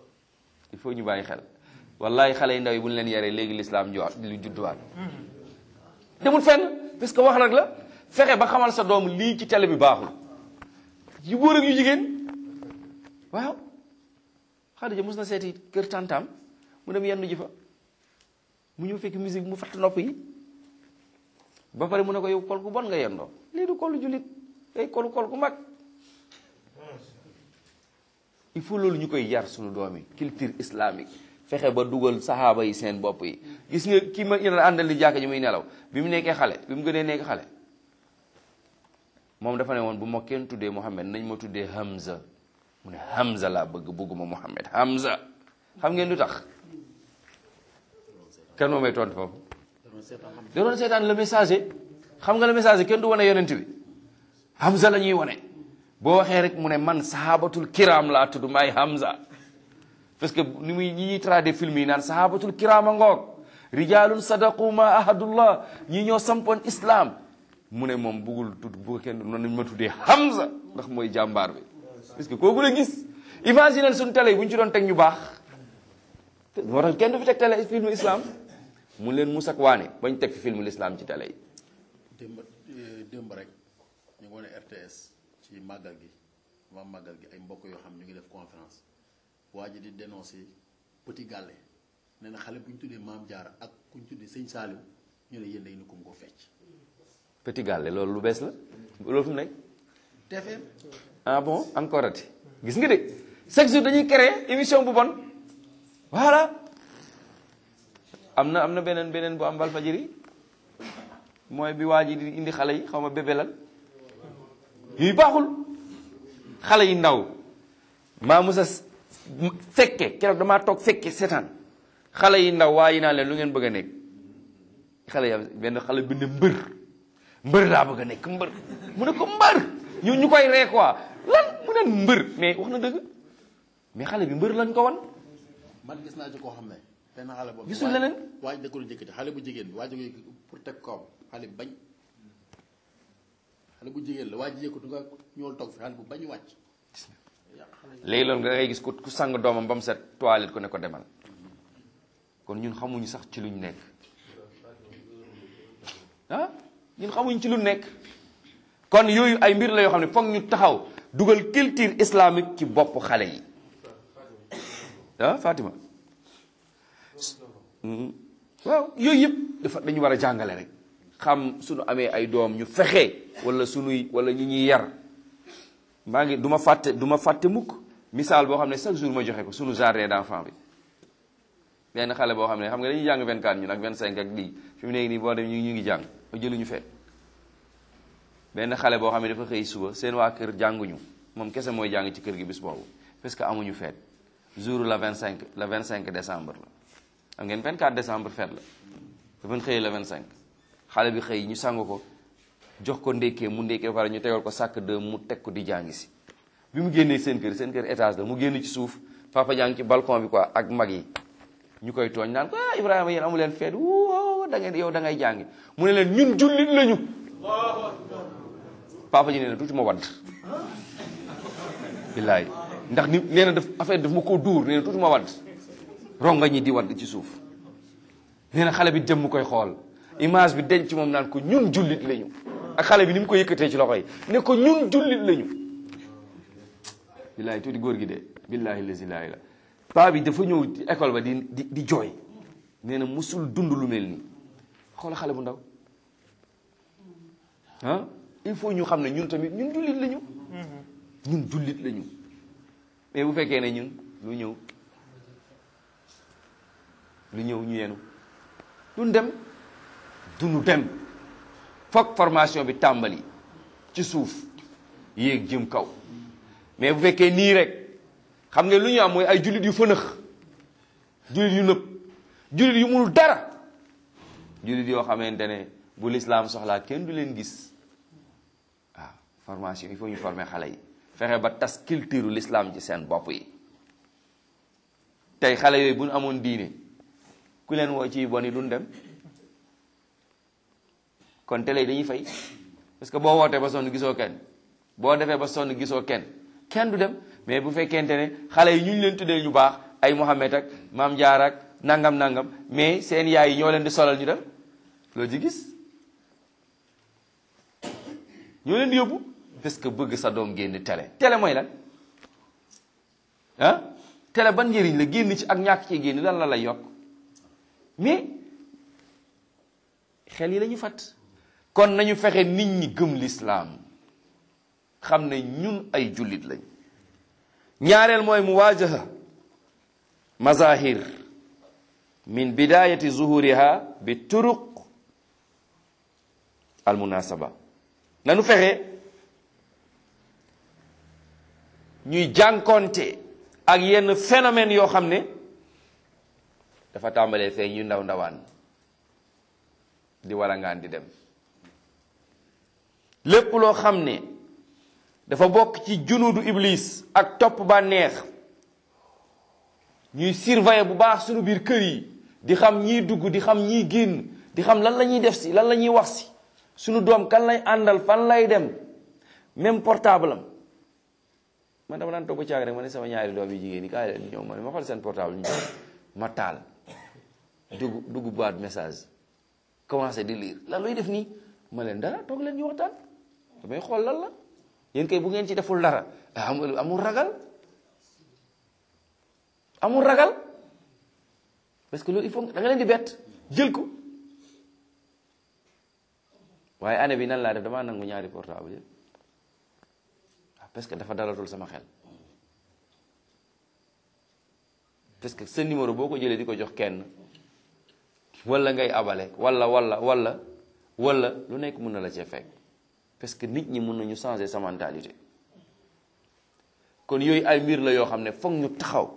il faut ñu bàyyi xel wallahi xale yi ndaw yi bu ñu leen yaree léegi l'islam ju lu judduwaat demul fenn parce que wax rek la fexe ba xamal sa doom lii ci télé bi baaxul yu góor ak yu jigéen waaw Xadija mos na seeti kër tantam mu dem yendu ji fa mu ñëw fekk musique mu fatt nopp yi ba pare mu ne ko yow kol gu bon nga yendoo lii du kolu jullit day kolu kol gu mag il faut loolu ñu koy yar suñu doom yi culture islamique fexe ba dugal saxaaba yi seen bopp yi gis nga kii ma yéen àndal di jàkk ji muy nelaw bi mu nekkee xale bi mu gënee nekk xale moom dafa ne woon bu ma kenn tuddee Muhammad nañ ma tuddee Hamza mu ne Hamza laa bëgg bëgguma Muhammad Hamza xam ngeen lu tax kan moo may tontu foofu da doon seetaan le messager xam nga le messager kenn du wane yonent bi Hamza la ñuy wane boo waxee rek mu ne man sahabatul kiram laa tudd maay Hamza parce que ni muy ñi ñuy traduire film yi naan sahabatul kiram a ngoog rijalun sadaqu ma ahadullah ñi ñoo sampoon islam mu ne moom bëggul tudd bu kenn noonu nañ ma tuddee Hamza ndax mooy jàmbaar bi parce que kooku la gis imagine suñu télé yi bu ñu ci doon teg ñu baax moo tax kenn du fi teg télé film islam mu leen musak waane bañ teg fi film l'islam ci télé yi démb démb rek ñu ngi wane R T S ci màggal gi waa màggal gi ay mbokk yoo xam ñu ngi def conférence waa ji di dénoncer Petit Gallé nee na xale bu ñu tuddee Maam Jaara ak ku ñu tuddee Sëñ Saaliw ñu ne yéen day ni ko mu ko fecc Petit Gallé loolu lu bees la loolu fu mu nekk T F M ah bon encore ati gis nga de chaque jour dañuy créer émission bu bon voilà am na am na beneen beneen bu am Walfadjri mooy bi waa ji di indi xale yi xaw ma bébélal yuy baaxul xale yi ndaw maa musa fekke keroog damaa toog fekke seetaan xale yi ndaw waa yi naan leen lu ngeen bëgg a nekk xale yi am benn xale bi ne mbër mbër laa bëgg a nekk mbër mu ne ko mbër ñu ñu koy ree quoi lan mu ne mbër mais wax na dëgg mais xale bi mbër lañ ko wan man gis naa ci koo xam ne benn xale boobu gisul leneen waaj da ko doon jëkkati xale bu jigéen bi waaj da koy pour teg kawam xale bu bañ xale bu jigéen la waaj yëkkatu nga ñëwal toog fi xale bu bañ wàcc léegi loolu nga ngay gis ku ku sang doomam ba mu set toilette ko ne ko demal kon ñun xamuñu sax ci luñ nekk ah ñun xamuñ ci lu nekk kon yooyu ay mbir la yoo xam ne foog ñu taxaw dugal culture islamique ci bopp xale yi ah Fatima waaw yooyu yëpp dafa dañu war a jàngale rek xam suñu amee ay doom ñu fexe wala suñuy wala ñi ñuy yar maa ngi du ma fàtte du ma fàtte mukk misaal boo xam ne chaque jour ma joxe ko suñu jardin d'enfant bi benn xale boo xam ne xam nga dañuy jàng vingt-quatre ñun ak vingt-cinq ak lii fi mu nekk nii boo dem ñu ñu ngi jàng ba jëluñu feet benn xale boo xam ne dafa xëy suba seen waa kër jànguñu moom kese mooy jàng ci kër gi bis boobu parce que amuñu feet jour la vingt-cinq la vingt-cinq décembre la xam ngeen vingt-quatre décembre feet la dafa xëyee la vingt-cinq xale bi xëy ñu sang ko jox ko ndékkee mu ndékkee pare ñu tegal ko sàkk de mu teg ko di jàngi si bi mu génnee seen kër seen kër étage la mu génn ci suuf papa jàng ci balcon bi quoi ak mag yi ñu koy tooñ naan ko ah Ibrahima yéen amu leen feet woo da ngeen yow da ngay jàngi mu ne leen ñun jullit lañu papa ji nee na tuuti ma wadd billaay ndax ni nee na daf affaire daf ma koo dóor nee na tuuti ma wadd ronga ñi di wadd ci suuf nee na xale bi dem mu koy xool image bi denc moom naan ko ñun jullit lañu ak xale bi ni mu ko yëkkatee ci loxo yi ne ko ñun jullit lañu billaay tuuti góor gi de billahi lazi laa ilaaha paa bi dafa ñëw ci école ba di di di jooy nee na musul dund lu mel nii xool xale bu ndaw ah il faut ñu xam ne ñun tamit ñun jullit lañu ñun jullit lañu mais bu fekkee ne ñun lu ñëw lu ñëw ñu yenu duñ dem duñu dem foog formation bi tàmbali ci suuf yéeg jëm kaw mais bu fekkee nii rek xam nga lu ñu am mooy ay jullit yu fënëx jullit yu nëb jullit yu munul dara jullit yoo xamante ne bu lislaam soxlaa kenn du leen gis waaw formation il faut ñu former xale yi fexe ba tas culture l'islam ci seen bopp yi tey xale yooyu bu ñu amoon diine ku leen woo ci bon yi duñ dem kon télé yi dañuy fay parce que boo wootee ba sonn gisoo kenn boo defee ba sonn gisoo kenn kenn du dem mais bu fekkente ne xale yi ñu ñu leen tuddee ñu baax ay Mohamed ak Maam Jaara ak nangam nangam mais seen yaay yi ñoo leen di solal ñu dem loo ci gis ñoo leen di yóbbu parce que bëgg sa doom génn télé télé mooy lan ah télé ban njëriñ la génn ci ak ñàkk ci génn lan la lay yokk mais xel yi la ñu fat kon nañu fexe nit ñi gëm lislaam xam ne ñun ay jullit lañ ñaareel mooy muwaajaha mazahir min bidayati zuhuriha bi turuq al munasaba nanu fexe ñuy jànkonte ak yenn phénomène yoo xam ne dafa tàmbalee fee ñu ndaw ndawaan di walangaan di dem lépp loo xam ne dafa bokk ci junudu iblis ak topp bànneex ñuy surveiller bu baax suñu biir kër yi di xam ñiy dugg di xam ñiy génn di xam lan la ñuy def si lan la ñuy wax si suñu doom kan lay àndal fan lay dem même portable am man dama daan toog ba caag rek ma ne sama ñaari doom yi jigéen ñi kaay leen ñëw ma ne ma xool seen portable ñu ma taal dugg dugg boîte message commencé di lire lan looy def nii ma leen dara toog leen ñu waxtaan damay xool lan la yéen kay bu ngeen ci deful dara amul amul ragal amul ragal parce que loolu il faut da nga leen di bett jël ko waaye année bi nan laa def damaa nangu ñaari portable yëpp parce que dafa dalatul sama xel parce que sa numéro boo ko jëlee di ko jox kenn wala ngay abale wala wala wala wala lu nekk mën na la cee fekk parce que nit ñi mën nañu changer sa mentalité kon yooyu ay mbir la yoo xam ne foog ñu taxaw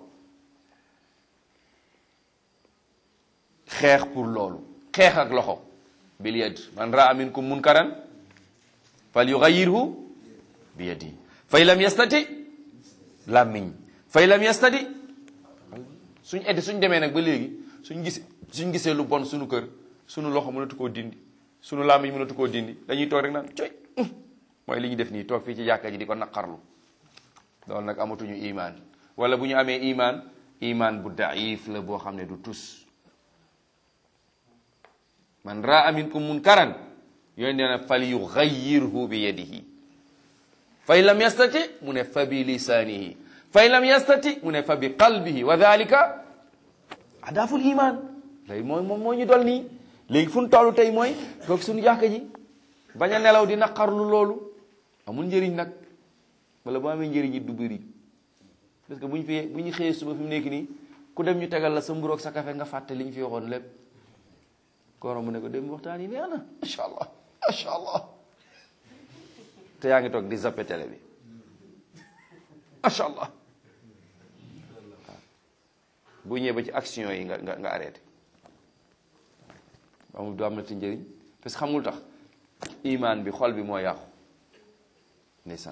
xeex pour loolu xeex ak loxo bil yad man raa minkum munkaran fal yughayyirhu bi yadihi fay lam yastati làmmiñ fay lam yastati suñ eddi suñ demee nag ba léegi suñ gis suñ gisee lu bon suñu kër suñu loxo mënatu koo dindi suñu làmmiñ mënatu koo dindi dañuy toog rek naan coy mooy li ñu def nii toog fii ci jàkka ji di ko naqarlu loolu nag amatuñu imaan wala bu ñu amee imaan imaan bu daif la boo xam ne du tus man raa minkum munkaran yooyu nee na fal yughayyirhu bi yadihi fay lam yastati mu ne fa bi lisaanihi fay lam yastati mu ne fa bi qalbihi wa dhalika adaaful iman léegi mooy moom moo ñu dol nii léegi fu ñu toll tey mooy toog suñu jàkka ji bañ a nelaw di naqarlu loolu amul njëriñ nag wala boo amee njëriñ it du bëri parce que bu ñu fi bu ñu xëyee suba fi mu nekk nii ku dem ñu tegal la sa mburu ak sa café nga fàtte li ñu fi waxoon lépp kooro mu ne ko dem waxtaan yi neex na macha allah macha allah te yaa ngi toog di zappe télé bi macha allah bu ñëwee ba ci action yi nga nga nga arrêté amul du am na ci njëriñ parce que xamul tax imaan bi xol bi moo yàqu ndeysaan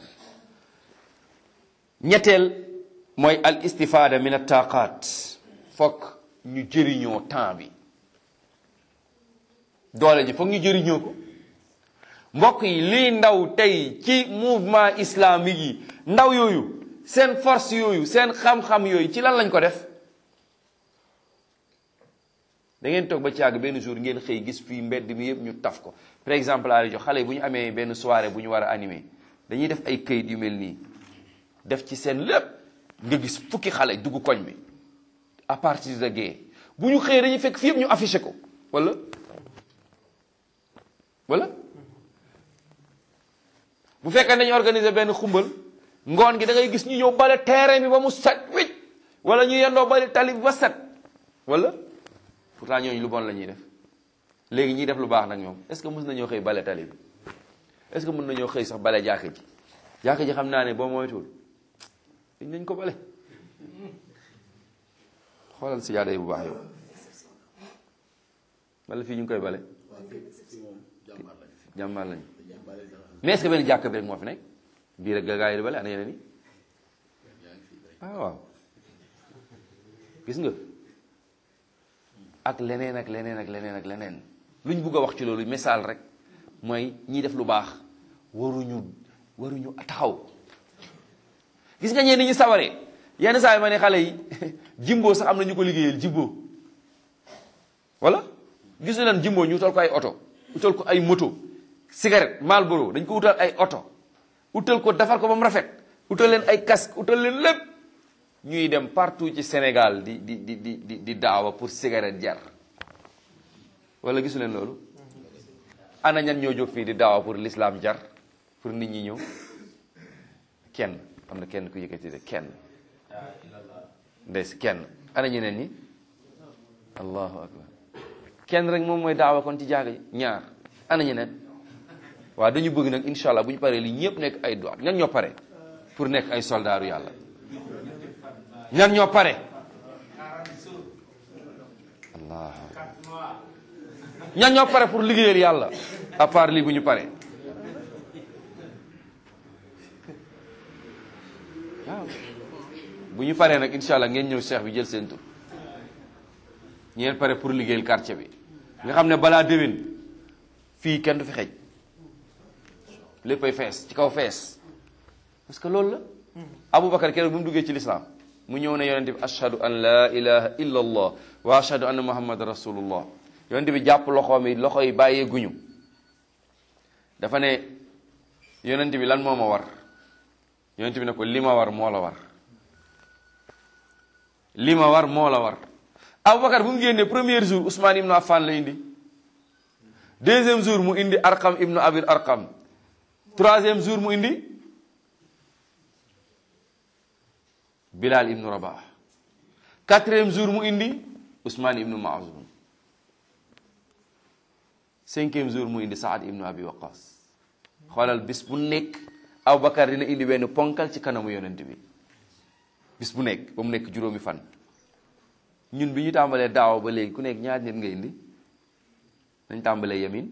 ñetteel mooy al istifada min at-taqat fokk ñu jëriñoo temps bi doole ji fokk ñu jëriñoo ko mbokk yi lii ndaw tey ci mouvement islamique yi ndaw yooyu seen force yooyu seen xam-xam yooyu ci lan lañ ko def da ngeen toog ba ci àgg benn jour ngeen xëy gis fii mbedd mi yëpp ñu taf ko par exemple laa jox xale yi bu ñu amee benn soirée bu ñu war a animer dañuy def ay këyit yu mel nii def ci seen lépp nga gis fukki xale dugg koñ bi à partir de gée bu ñu xëyee dañuy fekk fii yëpp ñu affiché ko wala wala bu fekkee dañu organiser benn xumbal ngoon gi da ngay gis ñu ñëw bale terrain bi ba mu set wicc wala ñu yendoo bale tali bi ba set wala pourtant ñooñu lu bon la ñuy def léegi ñiy def lu baax nag ñoom est-ce que mën nañoo xëy bale tali bi est-ce que mën nañoo xëy sax bale jàkka ji jàkka ji xam naa ne boo moytuwul dañ nañ ko bale xoolal si jaada yi bu baax yow wala fii ñu ngi koy bale jàmbaar lañu mais est-ce que benn jàkka bi rek moo fi nekk bii rek gaa yi di bale ana yeneen yi ah waaw gis nga ak leneen ak leneen ak leneen ak leneen lu ñu bugg a wax ci loolu misaal rek mooy ñiy def lu baax waruñu waruñu taxaw gis nga ñeen ñi sawaree yenn saa yi ma ne xale yi jimbo sax am na ñu ko liggéeyal jimbo wala gis leen jimbo ñu utal ko ay oto utal ko ay moto cigarette Marlboro dañ ko utal ay oto utal ko defar ko ba mu rafet utal leen ay casque utal leen lépp ñuy dem partout ci Sénégal di di di di di di daawa pour cigarette jar wala gisu leen loolu. ana ñan ñoo jóg fii di daawa pour l'islam jar pour nit ñi ñëw kenn am na kenn ku yëkkati de kenn ndes kenn ana ñeneen ñi allahu akbar kenn rek moom mooy daawa kon ci jaaga ji ñaar ana ñeneen waaw dañu bëgg nag insha allah bu ñu paree lii ñëpp nekk ay doit ñan ñoo pare pour nekk ay soldaaru yàlla ñan ñoo pare allah ñan ñoo pare pour liggéeyal yàlla à part lii bu ñu pare waaw bu ñu paree nag insha allah ngeen ñëw cheikh bi jël seen tur ñeen pare pour liggéeyal quartier bi nga xam ne balaa déwén fii kenn du fi xej léppay fees ci kaw fees parce que loolu la Aboubacar keroog bu mu duggee ci lislaam mu ñëw ne yonente bi ashhadu an la ilaha illa allah wa ashhadu anna muhammad rasulullah yonente bi jàpp loxoom yi loxo yi bàyyee guñu dafa ne yonente bi lan moo ma war yonente bi ne ko li ma war moo la war li ma war moo la war Aboubacar bu mu génnee premier jour Ousmane ibnu Affan la indi deuxième jour mu indi Arqam ibnu Abil Arqam troisième jour mu indi Bilal ibnu Rabah quatrième jour mu indi Ousmane ibnu Maazum cinquième jour mu indi Saad ibnu Abi Waqas xoolal bis bu nekk Aboubacar dina indi benn ponkal ci kanamu yonent bi bis bu nekk ba mu nekk juróomi fan ñun bi ñu tàmbalee daaw ba léegi ku nekk ñaar nit nga indi nañ tàmbalee yamin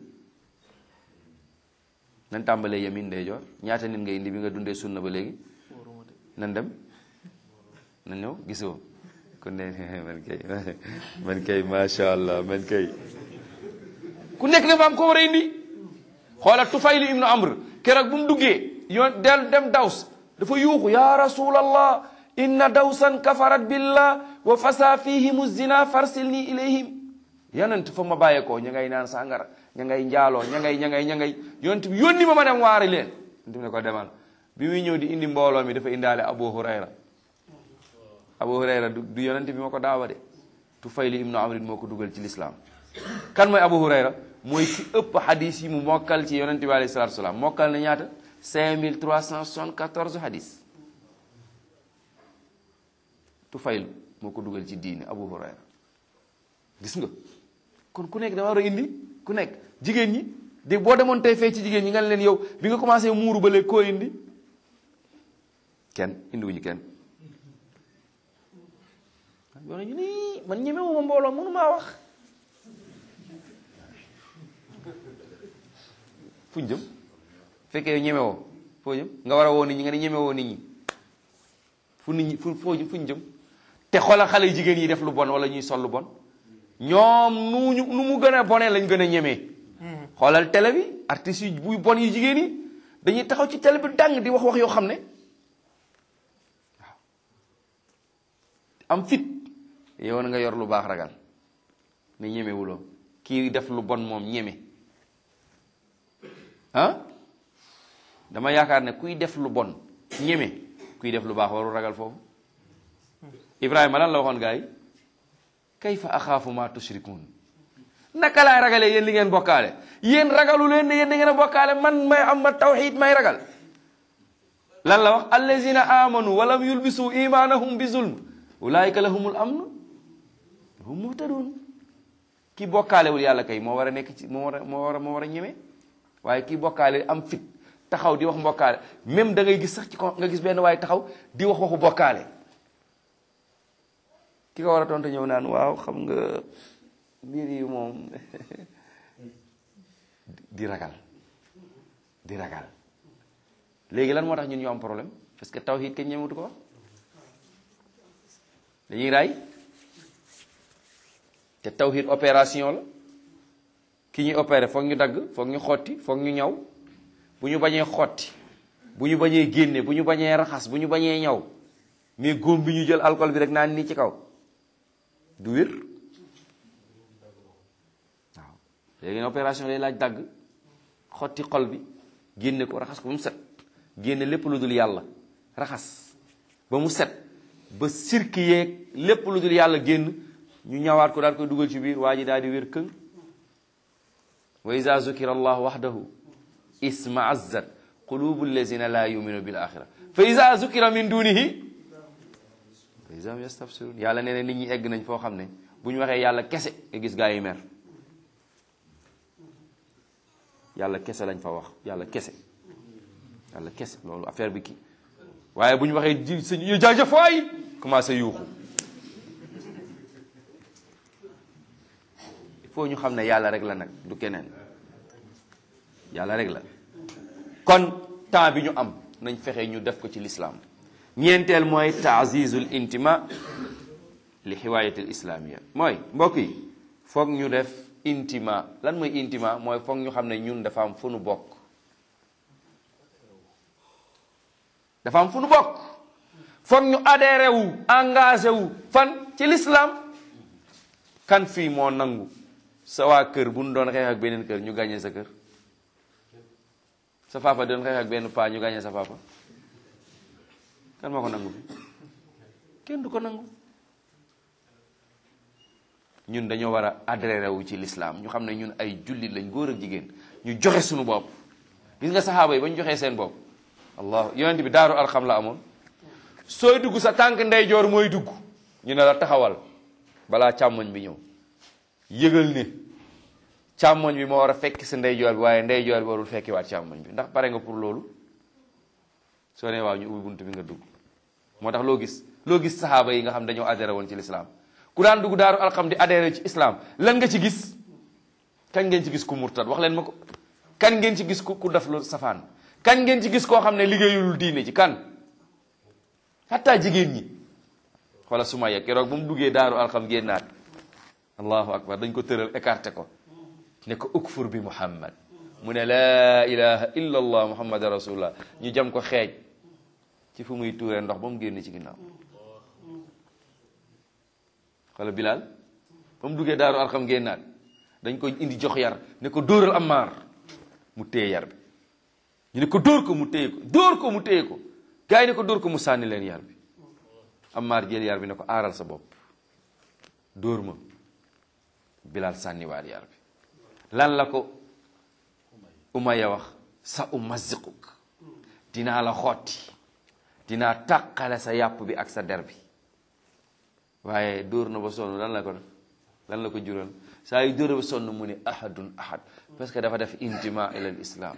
nañ tàmbalee yamin ndeyjoor ñaata nit nga indi bi nga dundee sunna ba léegi nan dem nan ñëw gisoo kon ne man kay man kay macha allah man kay ku nekk dafa am ko war a indi xoolal Tufayli ibnu Amr keroog bu mu duggee yoon del dem Daws dafa yuuxu ya rasulallah inna dawsan kafarat billah wa fasa fihimu zina farsilni ilayhim yonent fa ma bàyyeekoo ña ngay naan sàngara ña ngay njaaloo ña ngay ña ngay ña ngay yonent bi yónni ma ma dem waari leen yonent bi ne ko demal bi muy ñëw di indi mbooloo mi dafa indaale Abu Hurayra Abu Hurayra du du yonent bi moo ko daawa de Tufayli ibnu Amrin moo ko dugal ci lislaam kan mooy Abu Hurayra mooy ki ëpp hadis yi mu mokkal ci yonent bi alayhi salaatu wa salaam mokkal na ñaata cinq mille trois cent soixante-quatorze hadis Tufayl moo ko dugal ci diine Abu Hurayra gis nga kon ku nekk da war a indi ku nekk jigéen ñi de boo demoon tey fee ci jigéen ñi nga leen yow bi nga commencé muuru ba léegi koo indi kenn indiwuñu kenn yoo ñu nii man ñemewuma mbooloo mënu maa wax fuñ jëm fekkee yow ñemewoo foo jëm nga war a woo nit ñi nga ne ñemewoo nit ñi fu nit ñi fu foo fuñ jëm te xoolal xale yu jigéen yi def lu bon wala ñuy sol lu bon ñoom nu ñu nu mu gën a bonee lañ gën a ñemee xoolal télé bi artistes yu buy bon yu jigéen yi dañuy taxaw ci télé bi dang di wax wax yoo xam ne waaw am fit yow na nga yor lu baax ragal ne ñemewuloo kii def lu bon moom ñeme ah dama yaakaar ne kuy def lu bon ñeme kuy def lu baax waru ragal foofu Ibrahima lan la waxoon gars yi kayfa axaafu ma tushrikun naka laay ragalee yéen li ngeen bokkaale yéen ragalu leen ne yéen da ngeen a bokkaale man may am ma tawxid may ragal lan la wax allazina amanu walam yulbisu imanahum bi zulm ulaika lahumul amn hum muhtadun ki bokkaalewul yàlla kay moo war a nekk ci moo war a moo war a moo war a ñeme waaye ki bokkaale am fit taxaw di wax mbokkaale même da ngay gis sax ci ko nga gis benn waaye taxaw di wax waxu bokkaale ki ko war a tontu ñëw naan waaw xam nga mbir yi moom di ragal di ragal léegi lan moo tax ñun ñu am problème parce que tawhid kenn ñëwatu ko wax dañuy raay te tawhid opération la ki ñuy opéré foog ñu dagg foog ñu xotti foog ñu ñaw bu ñu bañee xotti bu ñu bañee génne bu ñu bañee raxas bu ñu bañee ñaw mais góom bi ñu jël alcool bi rek naan nii ci kaw du wér waaw léegi opération lay laaj dagg xotti xol bi génne ko raxas ko ba mu set génne lépp lu dul yàlla raxas ba mu set ba sirki yeeg lépp lu dul yàlla génn ñu ñawaat ko daal koy dugal ci biir waa ji daal di wér këng wa iza zukira allah wahdahu isma'azzat qulubu allazina la yuminu bil axira fa iza zukira min dunihi fa iza hum yastafsirun yàlla nee na nit ñi egg nañ foo xam ne bu ñu waxee yàlla kese nga gis gaa yi mer yàlla kese lañ fa wax yàlla kese yàlla kese loolu affaire bi kii waaye bu ñu waxee ji sëñ yu jaajëf waay commencé yuuxu il faut ñu xam ne yàlla rek la nag du keneen yàlla rek la kon temps bi ñu am nañ fexe ñu def ko ci l'islam ñeenteel mooy taazizul intima li xiwaayatil islamia mooy mbokk yi foog ñu def intima lan mooy intima mooy foog ñu xam ne ñun dafa am fu nu bokk dafa am fu nu bokk foog ñu adhéré wu engagé wu fan ci l'islam kan fii moo nangu sa waa kër bu nu doon xeex ak beneen kër ñu gàññee sa kër sa papa doon xeex ak benn paa ñu gàññee sa papa kan moo ko nangu fi kenn du ko nangu ñun dañoo war a adhéré wu ci l'islam ñu xam ne ñun ay jullit lañ góor ak jigéen ñu joxe suñu bopp gis nga saxaaba yi ba ñu joxee seen bopp allah yonent bi daaru arxam la amoon sooy dugg sa tànk ndeyjoor mooy dugg ñu ne la taxawal balaa càmmoñ bi ñëw yëgal ne càmmoñ bi moo war a fekki sa ndeyjoor bi waaye ndeyjoor bi warul fekki waat càmmoñ bi ndax pare nga pour loolu soo ne waaw ñu ubbi bunt bi nga dugg moo tax loo gis loo gis saxaaba yi nga xam dañoo adhéré woon ci l'islam ku daan dugg daaru alxam di adhéré ci islam lan nga ci gis kañ ngeen ci gis ku murtad wax leen ma ko kan ngeen ci gis ku ku def lu safaan kan ngeen ci gis koo xam ne liggéeyul diine ci kan hatta jigéen ñi xoola Sumayya keroog bu mu duggee daaru alxam génnaat allahu akbar dañ ko tëral écarté ko ne ko ukfur bi muhammad mu ne laa ilaha illa allah muhammad rasulullah ñu jam ko xeej ci fu muy tuuree ndox ba mu génn ci ginnaaw xoola Bilal ba mu duggee daaru alxam génnaat dañ ko indi jox yar ne ko dóoral Ammar mu téye yar bi ñu ne ko dóor ko mu téye ko dóor ko mu téye ko gars yi ne ko dóor ko mu sànni leen yar bi Ammar jël yar bi ne ko aaral sa bopp dóor ma Bilal sànniwaat yar bi lan la ko Umayya wax sa umaziquk dinaa la xotti dinaa tàqale sa yàpp bi ak sa der bi waaye dóor na ba sonn lan la ko lan la ko jural saa yu dóor ba sonn mu ne ahadun ahad parce que dafa def intima ila al islam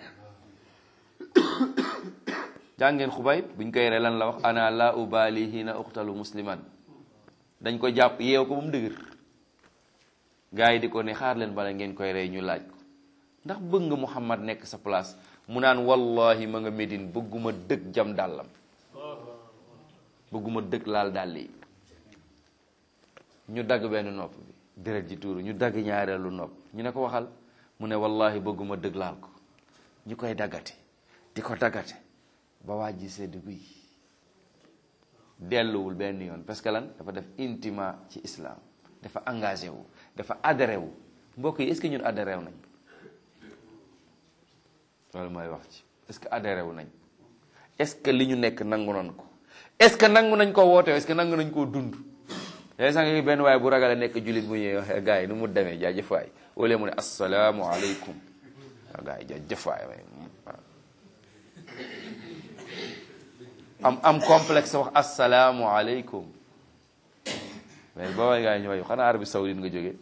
jàngeen Xubayb buñ koy ree lan la wax ana la ubali hina uqtalu musliman dañ ko jàpp yeew ko ba mu dëgër gars yi di ko ne xaar leen bala ngeen koy rey ñu laaj ko ndax bëgg nga Muhammad nekk sa place mu naan wallahi ma nga Médine bëgguma dëgg jam dàllam bëgguma dëgg laal dàll yi ñu dagg benn nopp bi deret ji tuuru ñu dagg ñaareelu nopp ñu ne ko waxal mu ne wallahi bëgguma dëgg laal ko ñu koy daggate di ko daggate ba waaj ji sedd guy delluwul benn yoon parce que lan dafa def intima ci islam dafa engagé wu dafa adhéré wu mbokk yi est-ce que ñun adhéré wu nañ loolu mooy wax ci est-ce que adhéré wu nañ est-ce que li ñu nekk nangu nañ ko est-ce que nangu nañ koo woote est-ce que nangu nañ koo dund léegi sax nga benn waaye bu ragale nekk jullit bu ñëwee waxee gars yi nu mu demee jaajëf waay wala mu ne assalaamu aleykum waaw gars yi jaajëf waay am am complexe wax assalaamu aleykum mais ba waay gars yi ñu way xanaa Arabie Saoudite nga jógee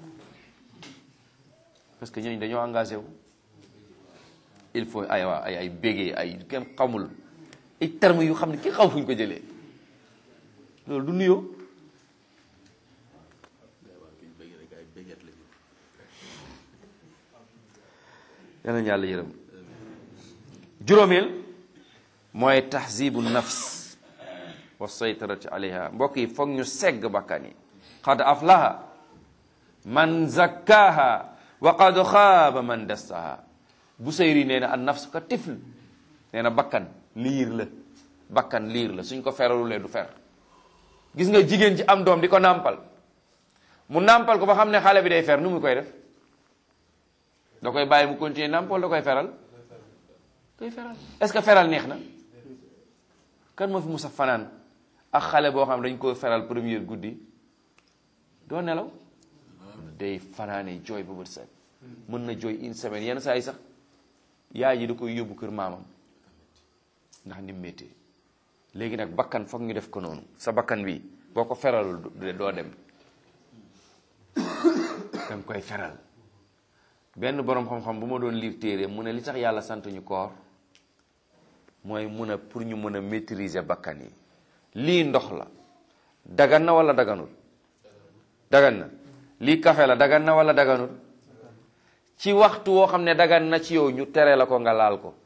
parce que ñooñu dañoo engagé wu il faut ay waa ay ay bégee ay kenn xamul ay termes yu xam ne ki xaw fuñ ko jëlee loolu du nuyoo yàlla yàlla yërëm juróomeel mooy tahzibu nafs wa saytarati alayha mbokk yi foog ñu segg bakkan yi qad aflaha man zakkaha wa qad xaaba man dassaha Busayri nee na an nafs ka tifl nee na bakkan liir la bakkan liir la suñ ko feralulee du fer gis nga jigéen ci am doom di ko nàmpal mu nàmpal ko ba xam ne xale bi day fer nu mu koy def da koy bàyyi mu continuer nàmp wala da koy feral koy feral est-ce que feral neex na kan moo fi musa fanaan ak xale boo xam dañ koy feral première guddi doo nelaw day fanaane jooy ba bët set mën na jooy une semaine yenn saa yi sax yaay ji da koy yóbbu kër maamam ndax ni méttee léegi nag bakkan foog ñu def ko noonu sa bakkan bi boo ko feralul doo dem danga koy feral benn boroom xam-xam bu ma doon lire téere mu ne li tax yàlla sant ñu koor mooy mun a pour ñu mën a maîtriser bakkan yi lii ndox la dagan na wala daganul dagan na lii café la dagan na wala daganul ci waxtu woo xam ne dagan na ci yow ñu tere la ko nga laal ko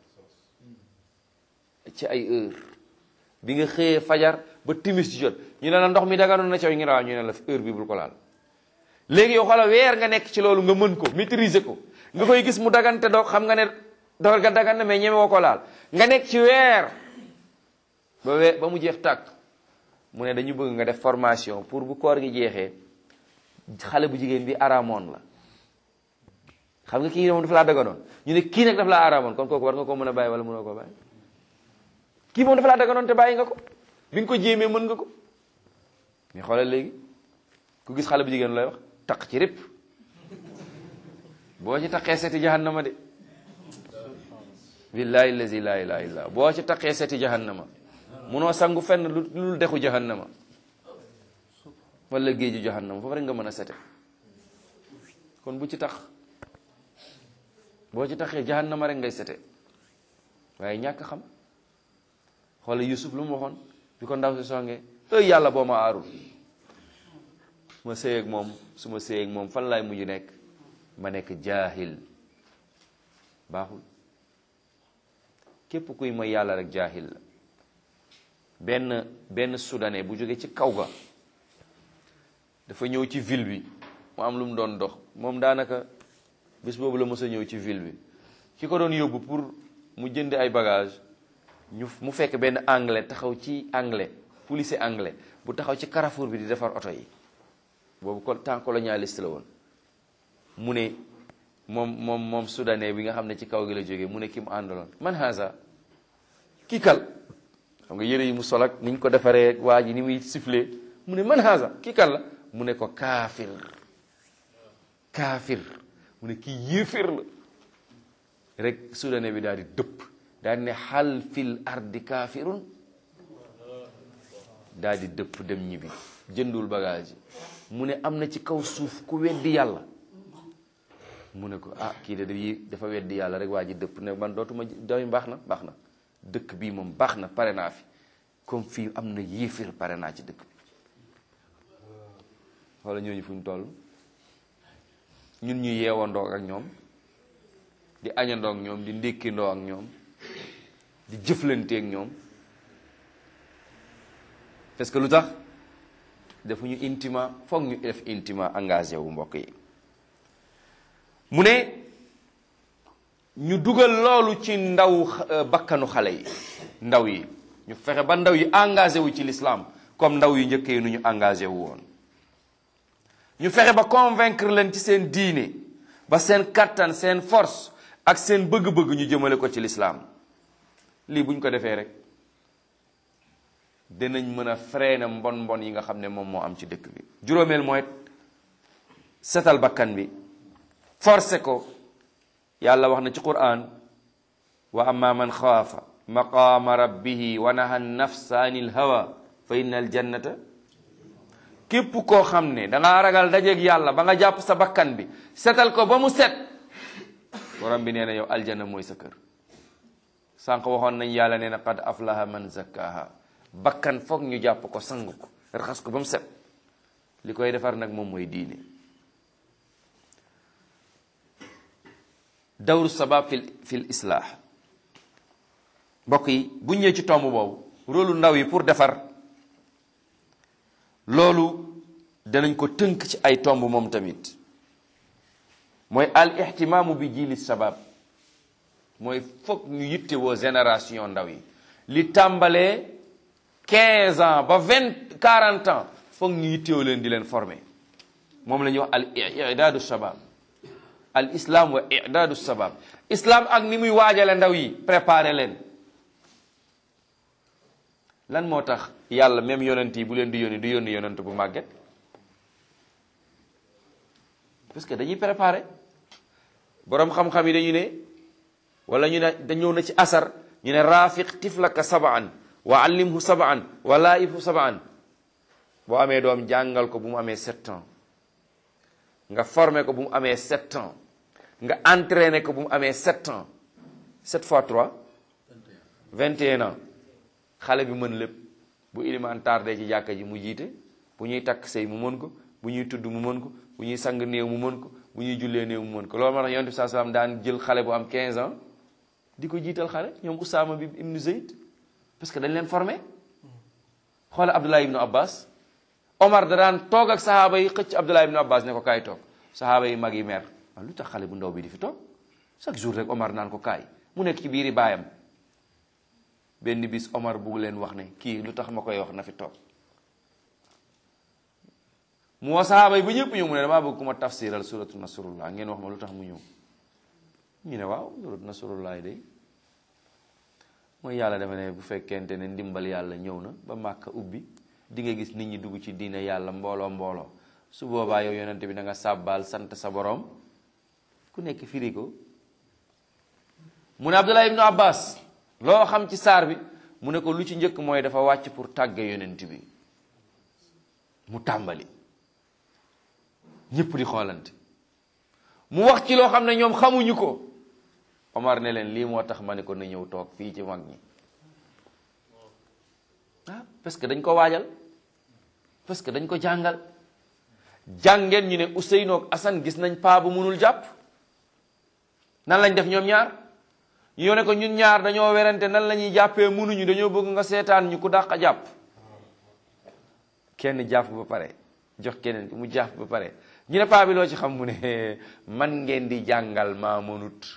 ci ay heure bi nga xëyee fajar ba timis ci jot ñu ne la ndox mi daganul na ci yow ñu ne waaw ñu ne la heure bi bul ko laal léegi yow xoolal weer nga nekk ci loolu nga mën ko maîtriser ko nga koy gis mu dagante doog xam nga ne dogal ga dagan na mais ñeme woo ko laal nga nekk ci weer ba weer ba mu jeex tàkk mu ne dañu bëgg nga def formation pour bu koor gi jeexee xale bu jigéen bi aramoon la xam nga kii moom dafa laa daganoon ñu ne kii nag dafa laa aramoon kon kooku war nga ko mën a bàyyi wala mënoo ko bàyyi kii moom dafa laa daganoon te bàyyi nga ko bi nga ko jéemee mën nga ko mais xoolal léegi ku gis xale bu jigéen lay wax taq ci répp boo ci taqee seti jahannama de billahi lazi la ilaha illa boo ci taqee seti jahannama munoo sangu fenn lu lu dexu jahannama wala géeju jahannama foofu rek nga mën a sete kon bu ci tax boo ci taxee jahannama rek ngay sete waaye ñàkk xam xoolal Yusuf lu mu waxoon bi ko ndaw si songee ey yàlla boo ma aarul ma sëy ak moom su ma sëy ak moom fan laay mujj nekk ma nekk jaahil baaxul képp kuy mooy yàlla rek jaahil la benn benn soudanais bu jóge ci kaw ga dafa ñëw ci ville bi mu am lu mu doon dox moom daanaka bés boobu la mos a ñëw ci ville bi ki ko doon yóbbu pour mu jënd ay bagage ñu mu fekk benn anglais taxaw ci anglais policier anglais bu taxaw ci carrefour bi di defar oto yi boobu ko temps colonialiste la woon mu ne moom moom moom soudanais bi nga xam ne ci kaw gi la jógee mu ne ki mu àndaloon man haza kii kal xam nga yére yi mu sol ak ni ñu ko defaree waa ji ni muy sifflé mu ne man haza kii kal la mu ne ko kaafir kaafir mu ne kii yéeféer la rek soudanais bi daal di dëpp daal di ne xal fil ardi kaafirun daal di dëpp dem ñibbi jëndul bagage yi mu ne am na ci kaw suuf ku weddi yàlla mu ne ko ah kii de dafa weddi yàlla rek waa ji dëpp ne man dootuma doy baax na baax na dëkk bii moom baax na pare naa fi comme fii am na yéeféer pare naa ci dëkk bi wala ñooñu fu ñu toll ñun ñu yeewandoo ak ñoom di añandoo ak ñoom di ndékkindoo ak ñoom di jëflante ak ñoom parce que lu tax defuñu intima foog ñu def intima engagé wu mbokk yi mu ne ñu dugal loolu ci ndaw bakkanu xale yi ndaw yi ñu fexe ba ndaw yi engagé wu ci l'islam comme ndaw yu njëkkee nu ñu engagé wu woon ñu fexe ba convaincre leen ci seen diine ba seen kattan seen force ak seen bëgg-bëgg ñu jëmale ko ci l'islam lii buñ ko defee rek dinañ mën a freiner mbon mbon yi nga xam ne moom moo am ci dëkk bi juróomeel mooy setal bakkan bi forcé ko yàlla wax na ci Qur'an wa amma man xaafa maqaama rabbihi wa naha nafsa anil hawa fa inna al jannata képp koo xam ne dangaa ragal dajeeg yàlla ba nga jàpp sa bakkan bi setal ko ba mu set borom bi nee na yow aljanna mooy sa kër sànq waxoon nañ yàlla nee na qad aflaha man zakkaha bakkan foog ñu jàpp ko sang ko raxas ko ba mu set li koy defar nag moom mooy diine dawru sabab fil fil islah mbokk yi bu ñëwee ci tomb boobu rôlu ndaw yi pour defar loolu danañ ko tënk ci ay tomb moom tamit mooy al ihtimaamu bi jili sabab mooy foog ñu yitte woo génération ndaw yi li tàmbalee quinze ans ba vingt quarante ans foog ñu yittewoo leen di leen former moom la ñuy wax al i'daadu shabab al islam wa i'dadu sabab islam ak ni muy waajale ndaw yi préparer leen. lan moo tax yàlla même yonent yi bu leen di yónni du yónni yonent bu màgget parce que dañuy préparer. boroom xam-xam yi dañu ne wala ñu ne dañoo na ci asar ñu ne rafiq tiflaka sab'an wa allimhu sab'an wa laibhu sab'an boo amee doom jàngal ko bu mu amee sept ans nga formé ko bu mu amee sept ans nga entraîné ko bu mu amee sept ans sept fois trois vingt et un ans xale bi mën lépp bu ilimaan tardé ci jàkka ji mu jiite bu ñuy takk sëy mu mën ko bu ñuy tudd mu mën ko bu ñuy sang néew mu mën ko bu ñuy jullee néew mu mën ko loolu moo tax yonent bi sallallahu alayhi wasallam daan jël xale bu am quinze ans di ko jiital xale ñoom Usaama bi ibnu Zayd parce que dañ leen formé xoola Abdullah ibnu Abbas Omar da daan toog ak sahaaba yi xëcc Abdullah ibnu Abbas ne ko kaay toog sahaaba yi mag yi mer waaw lu tax xale bu ndaw bi di fi toog chaque jour rek Omar naan ko kaay mu nekk ci biiri baayam benn bis Omar bugg leen wax ne kii lu tax ma koy wax na fi toog mu woo sahaaba yi ba ñëpp ñëw mu ne damaa bëgg ku ma tafsiral suratu nasrullah ngeen wax ma lu tax mu ñëw ñu ne waaw suratu nasrullah day mooy yàlla dafa ne bu fekkente ne ndimbal yàlla ñëw na ba Màkka ubbi di nga gis nit ñi dugg ci diine yàlla mbooloo mbooloo su boobaa yow yonente bi da nga sàbbaal sant sa borom ku nekk firi ko mu ne Abdullah ibnu Abbas loo xam ci saar bi mu ne ko lu ci njëkk mooy dafa wàcc pour tàgge yonent bi mu tàmbali ñëpp di xoolante mu wax ci loo xam ne ñoom xamuñu ko Omar ne leen lii moo tax ma ne ko na ñëw toog fii ci mag ñi ah parce que dañ ko waajal parce que dañ ko jàngal jàngeen ñu ne Ousseynou ak Assane gis nañ paa bu munul jàpp nan lañ def ñoom ñaar ñu ne ko ñun ñaar dañoo werante nan la ñuy jàppee munuñu dañoo bëgg nga seetaan ñu ku dàq jàpp kenn jàpp ba pare jox keneen mu jàpp ba pare ñu ne paa bi loo ci xam mu ne man ngeen di jàngal maa mënut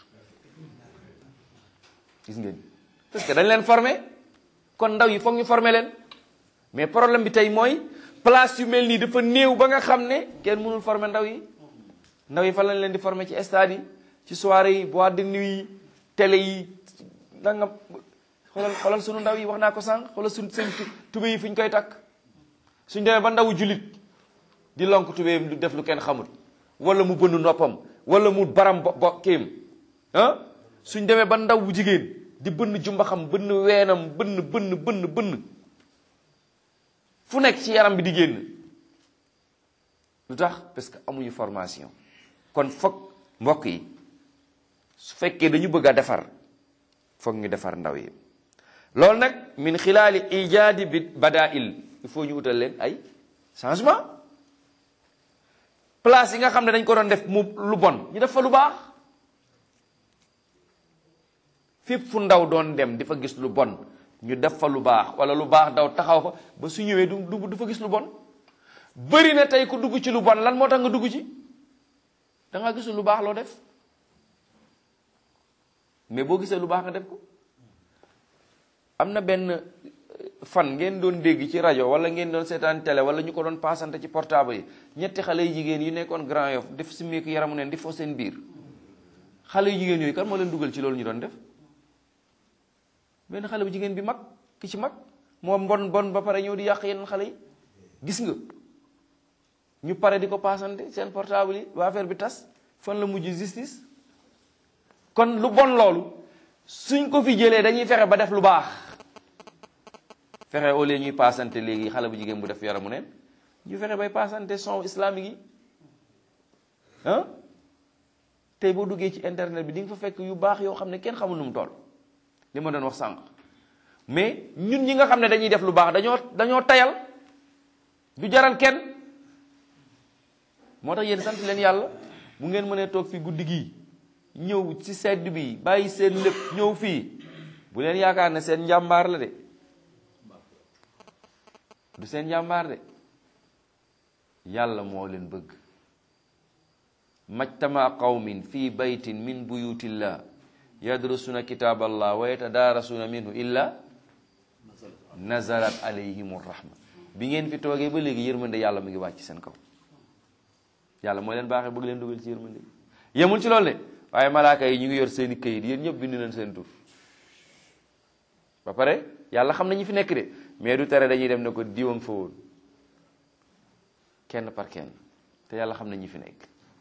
gis ngeen parce que dañ leen formé kon ndaw yi foog ñu formé leen mais problème bi tey mooy place yu mel nii dafa néew ba nga xam ne kenn mënul formé ndaw yi ndaw yi fa lañ leen di formé ci stade yi ci soirée yi boîte de nuit yi télé yi da nga xoolal xoolal sunu ndaw yi wax naa ko sànq xoolal suñ seen tubé yi fu ñu koy takk suñ demee ba ndawu jullit di lonk tubéyam du def lu kenn xamul wala mu bënn noppam wala mu baram bo bo kéem ah suñ demee ba ndaw bu jigéen di bënn jumbaxam bënn weenam bënn bënn bënn bënn fu nekk ci yaram bi di génn lu tax parce que amuñu formation kon foog mbokk yi su fekkee dañu bëgg a defar foog ñu defar ndaw yi loolu nag min xilaali ijaadi bi badail il faut ñu utal leen ay changement place yi nga xam ne dañ ko doon def mu lu bon ñu def fa lu baax fépp fu ndaw doon dem di fa gis lu bon ñu def fa lu baax wala lu baax daw taxaw fa ba su ñëwee du du du fa gis lu bon bëri na tey ku dugg ci lu bon lan moo tax nga dugg ci da nga gisul lu baax loo def mais boo gisee lu baax nga def ko am na benn fan ngeen doon dégg ci rajo wala ngeen doon seetaan télé wala ñu ko doon paasante ci portable yi ñetti xale yu jigéen yu nekkoon Grand Yoff def si meeku yaramu neen di fo seen biir xale yu jigéen yooyu kan moo leen dugal ci loolu ñu doon def benn xale bu jigéen bi mag ki ci mag moom bon bon ba pare ñëw di yàq yeneen xale yi gis nga ñu pare di ko paasante seen portable yi ba affaire bi tas fan la mujj justice kon lu bon loolu suñ ko fi jëlee dañuy fexe ba def lu baax fexe au lieu ñuy paasante léegi xale bu jigéen bu def yaramu neen ñu fexe bay paasante son islamique yi ah tey boo duggee ci internet bi di nga fa fekk yu baax yoo xam ne kenn xamul nu mu toll li ma doon wax sànq mais ñun ñi nga xam ne dañuy def lu baax dañoo dañoo tayal du jaral kenn moo tax yéen sant leen yàlla bu ngeen mënee toog fii guddi gii ñëw ci sedd bi bàyyi seen lépp ñëw fii bu leen yaakaar ne seen njàmbaar la de du seen njàmbaar de yàlla moo leen bëgg majtama qawmin fi baytin min buyutillah yadrusuna kitaballah wa yatadarasuna minhu illa nazalat alayhim rahma bi ngeen fi toogee ba léegi yërmande yàlla mu ngi wàcc seen kaw yàlla moo leen baaxee bëgg leen dugal ci yërmande yemul ci loolu de waaye malaaka yi ñu ngi yor seeni këyit yéen ñëpp bind leen seen tur ba pare yàlla xam na ñi fi nekk de mais du tere dañuy dem ne ko diwang fa woon kenn par kenn te yàlla xam na ñi fi nekk.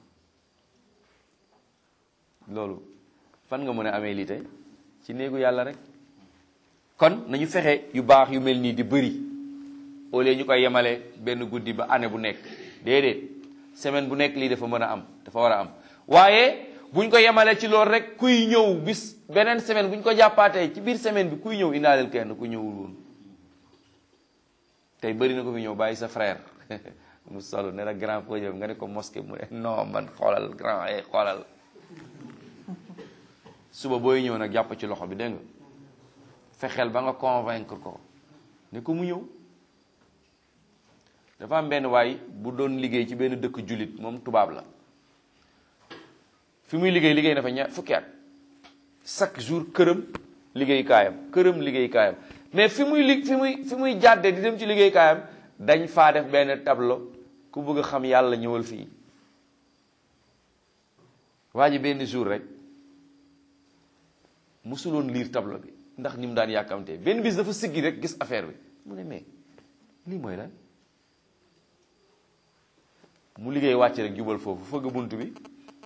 loolu fan nga mën a amee lii tey ci néegu yàlla rek. kon nañu fexe yu baax yu mel nii di bëri au lieu ñu koy yemale benn guddi ba année bu nekk déedéet semaine bu nekk lii dafa mën a am dafa war a am waaye buñ ko yemale ci loolu rek kuy ñëw bis beneen semaine buñ ko jàppaatee ci biir semaine bi kuy ñëw indaaleel kenn ku ñëwul woon. tey bëri na ko fi ñëw bàyyi sa frère mu solo ne la grand foo jëm nga ne ko mosquée mu ne non man xoolal grand eh xoolal suba booy ñëw nag jàpp ci loxo bi dégg nga fexeel ba nga convaincre ko ne ko mu ñëw. dafa am benn waay bu doon liggéey ci benn dëkk jullit moom tubaab la fi muy liggéey liggéey na fa ñaar fukki at chaque jour këram liggéey kaayam këram liggéey kaayam mais fi muy li fi muy fi muy jàdde di dem ci liggéey kaayam dañ faa def benn tableau ku bëgg a xam yàlla ñëwal fii. waa ji benn jour rek musuloon lire tableau bi ndax ni mu daan yàkkamtee benn bis dafa siggi rek gis affaire bi mu ne mais lii mooy lan mu liggéey wàcc rek jubal foofu fëgg bunt bi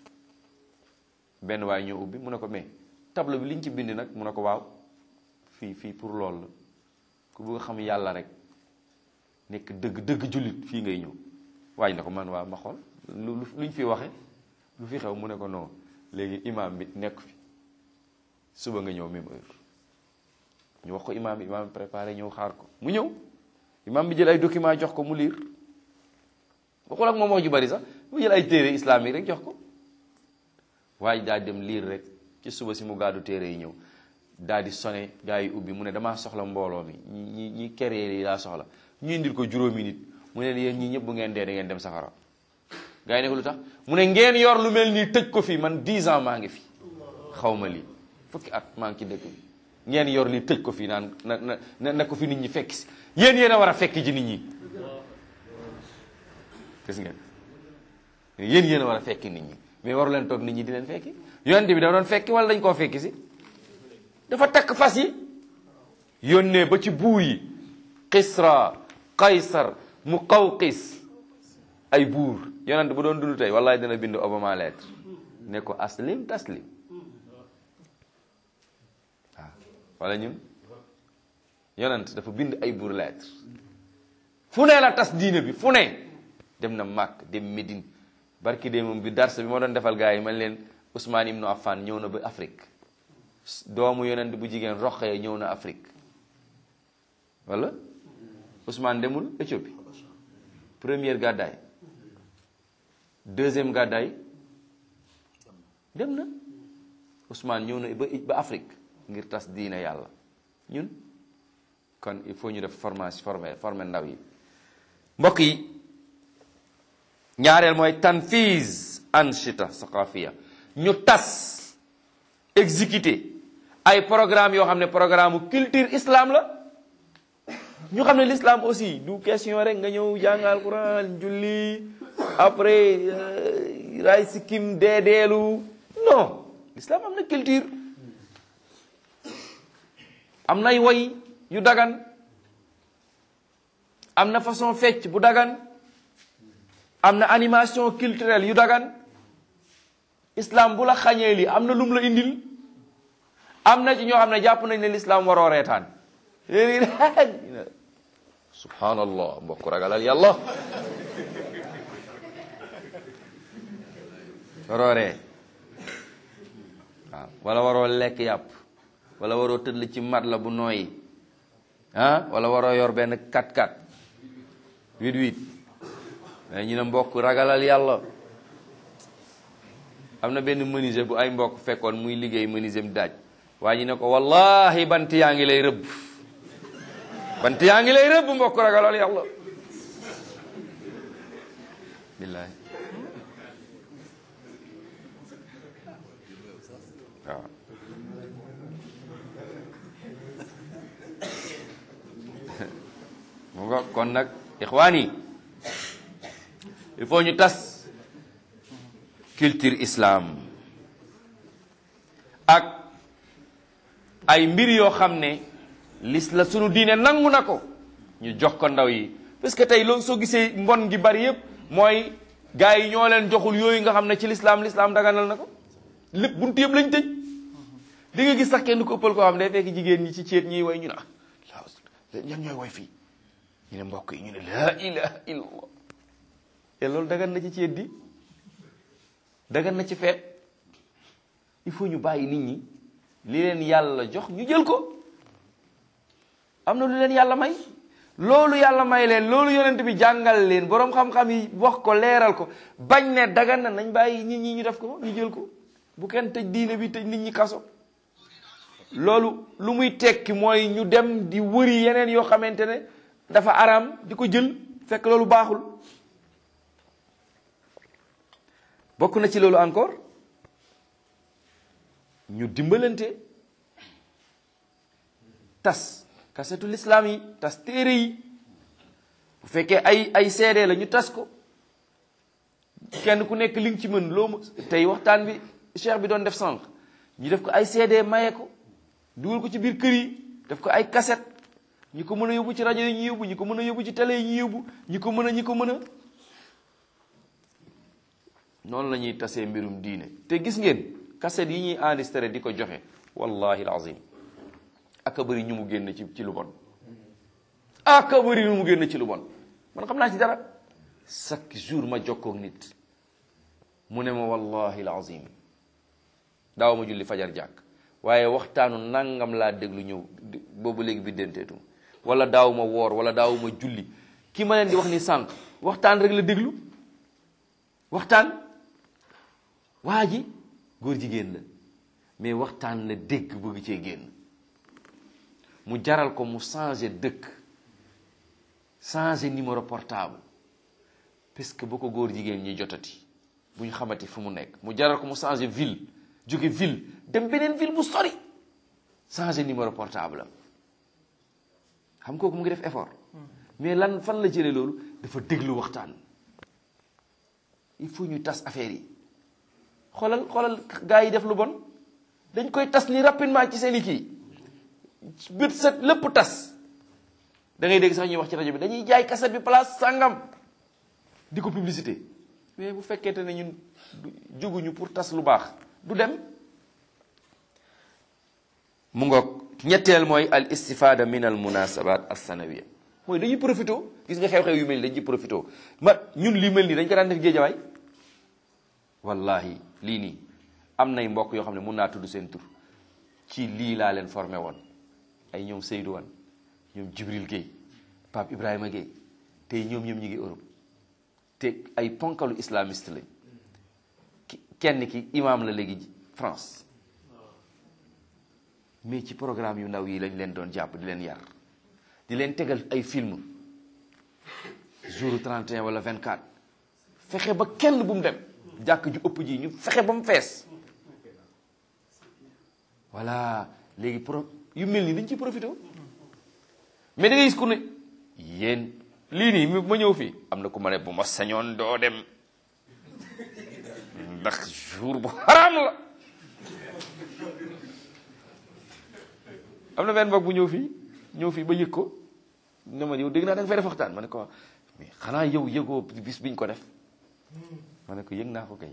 benn waay ñëw ubbi mu ne ko mais tableau bi liñ ci bind nag mu ne ko waaw fii fii pour loolu la ku bëgg xam yàlla rek nekk dëgg dëgg jullit fii ngay ñëw waaj na ko man waaw ma xool lu luñ fi waxe lu fi xew mu ne ko non léegi imam bi nekk fi suba nga ñëw même heure ñu wax ko imam bi imam bi préparé ñëw xaar ko mu ñëw imam bi jël ay document jox ko mu liir waxul ak moom wax ju bari sax mu jël ay téere islamique rek jox ko waaye daa dem liir rek ci suba si mu gàddu téere yi ñëw daal di sone gaa yi ubbi mu ne damaa soxla mbooloo mi ñi ñi ñi keree yi laa soxla ñu indil ko juróomi nit mu ne yéen ñii ñëpp bu ngeen dee da ngeen dem safara gaa yi ne ko lu tax mu ne ngeen yor lu mel nii tëj ko fi man dix ans maa ngi fi xaw ma lii fukki at maa ngi ci dëkk bi ngeen yor lii tëj ko fi naan na na na ko fi nit ñi fekk si yéen yéen a war a fekk ji nit ñi gis ngeen yéen yéen a war a fekki nit ñi mais waru leen toog nit ñi di leen fekki yonent bi dafa doon fekki wala dañ koo fekki si dafa takk fas yi yónnee ba ci buur yi Kisra Qaysar Muqawqis ay buur yonent bu doon dund tey wallahi dina bind Obama lettre ne ko aslim taslim waaw wala ñun yonent dafa bind ay buur lettre fu ne la tas diine bi fu ne dem na Makka dem Médine barki de moom bi darsa bi moo doon defal gars yi man leen Ousmane Ibn Affan ñëw na ba Afrique doomu yonent bu jigéen Roqaya ñëw na Afrique wala Ousmane demul Éthiopie première gàddaay deuxième gàddaay dem na Ousmane ñëw na ba ba Afrique ngir tas diine yàlla ñun kon il faut ñu def formation former former ndaw yi mbokk yi ñaareel mooy tanfiz anshita saqafiya ñu tas exécuter ay programme yoo xam ne programme culture islam la ñu xam ne l'islam aussi du question rek nga ñëw jàngal Quran julli après ray sikkim deedeelu non l'islam am na culture am nay woy yu dagan am na façon fecc bu dagan am na animation culturelle yu dagan islam bu la xañee li am na lum la indil am na ci ñoo xam ne jàpp nañ ne l'islam waroo reetaan subhanallah mbokk ragalal yàlla waroo ree waaw wala waroo lekk yàpp wala waroo tëdd ci mat la bu nooyi ah wala waroo yor benn kat kat huit huit mais ñu ne mbokk ragalal yàlla am na benn menuisier bu ay mbokk fekkoon muy liggéey menuisier mu daaj waaye ñu ne ko wallahi bant yaa ngi lay rëbb bant yaa ngi lay rëbb mbokk ragalal yàlla billahi waaw mu nga kon nag ixwaan yi il faut ñu tas culture islam ak ay mbir yoo xam ne lis la sunu diine nangu na ko ñu jox ko ndaw yi. parce que tey loolu soo gisee mbon gi bari yépp mooy gars yi ñoo leen joxul yooyu nga xam ne ci l'islam l'islam daganal na ko lépp buntu yëpp lañ tëj. di nga gis sax kenn ko ëppal koo xam ne day fekk jigéen ñi ci ceet ñiy way ñu ne ah ñan ñooy way fii ñu ne mbokk yi ñu ne laa ilaha illallah te loolu dagan na ci ceet di dagan na ci feet. il faut ñu bàyyi nit ñi li leen yàlla jox ñu jël ko. am na lu leen yàlla may loolu yàlla may leen loolu yonent bi jàngal leen boroom xam-xam yi wax ko leeral ko bañ ne dagan na nañ bàyyi nit ñi ñu def ko ñu jël ko bu kenn tëj diine bi tëj nit ñi kaso. loolu lu muy tekki mooy ñu dem di wëri yeneen yoo xamante ne dafa araam di ko jël fekk loolu baaxul. bokk na ci loolu encore ñu dimbalante tas kasetul islam yi tas téere yi bu fekkee ay ay seede la ñu tas ko kenn ku nekk li nga ci mën loo tey waxtaan bi cheikh bi doon def sànq ñu def ko ay seede maye ko dugal ko ci biir kër yi def ko ay kaset ñi ko mën a yóbbu ci rajo yi ñu yóbbu ñi ko mën a yóbbu ci télé yi ñu yóbbu ñi ko mën a ñi ko mën a noonu la ñuy tasee mbirum diine. te gis ngeen kaset yi ñuy enregistré di ko joxe wallahi alazim aka bëri ñu mu génn ci ci lu bon aka bëri ñu mu génn ci lu bon man xam naa ci dara. chaque jour ma jokkoog nit mu ne ma wallahi alazim daaw ma julli fajar jàkk waaye waxtaanu nangam laa déglu ñëw boobu léegi bi denteetu wala daaw ma woor wala daaw ma julli ki ma leen di wax ni sànq waxtaan rek la déglu waxtaan waa ji góor jigéen la mais waxtaan la dégg bëgg cee génn mu jaral ko mu changer dëkk changer numéro portable parce que boo ko góor jigéen ñi jotati bu ñu xamati fu mu nekk mu jaral ko mu changer ville jóge ville dem beneen ville bu sori changer numéro portable am xam kooku mu ngi def effort mais lan fan la jëlee loolu dafa déglu waxtaan. il faut ñu tas affaire yi xoolal xoolal gars yi def lu bon dañ koy tas ni rapidement ci seen i kii bët set lépp tas da ngay dégg sax ñuy wax ci rajo bi dañuy jaay kaset bi place sangam di ko publicité mais bu fekkente ne ñun juguñu pour tas lu baax du dem. mu ngoog ñetteel mooy al istifada min al munasabat as sanawiya mooy dañuy profité gis nga xew-xew yu mel ni dañuy profité ma ñun li mel nii dañ ko daan def géejawaay wallahi lii nii am nay mbokk yoo xam ne mun naa tudd seen tur ci lii laa leen formé woon ay ñoom Seydou Wan ñoom Jibril Gueye Pape Ibrahima Gueye tey ñoom ñoom ñi ngi Europe te ay ponkalu islamiste lañ kenn ki imam la léegi France mais ci programme yu ndaw yi lañ leen doon jàpp di leen yar di leen tegal ay film jour trente et un wala vingt-quatre fexe ba kenn bu mu dem jàkk ju ëpp ji ñu fexe ba mu fees voilà léegi pro yu mel nii dañ ci profité mais da ngay gis ku ne yéen lii nii ma ñëw fii am na ku ma ne bu ma sañoon doo dem ndax jour bu xaraam la am na benn mbokk bu ñëw fii ñëw fii ba yëg ko ne ma yow dégg naa da nga fay def waxtaan ma ne ko mais xanaa yow yëgoo bis biñ ko def ma ne ko yëg naa ko kay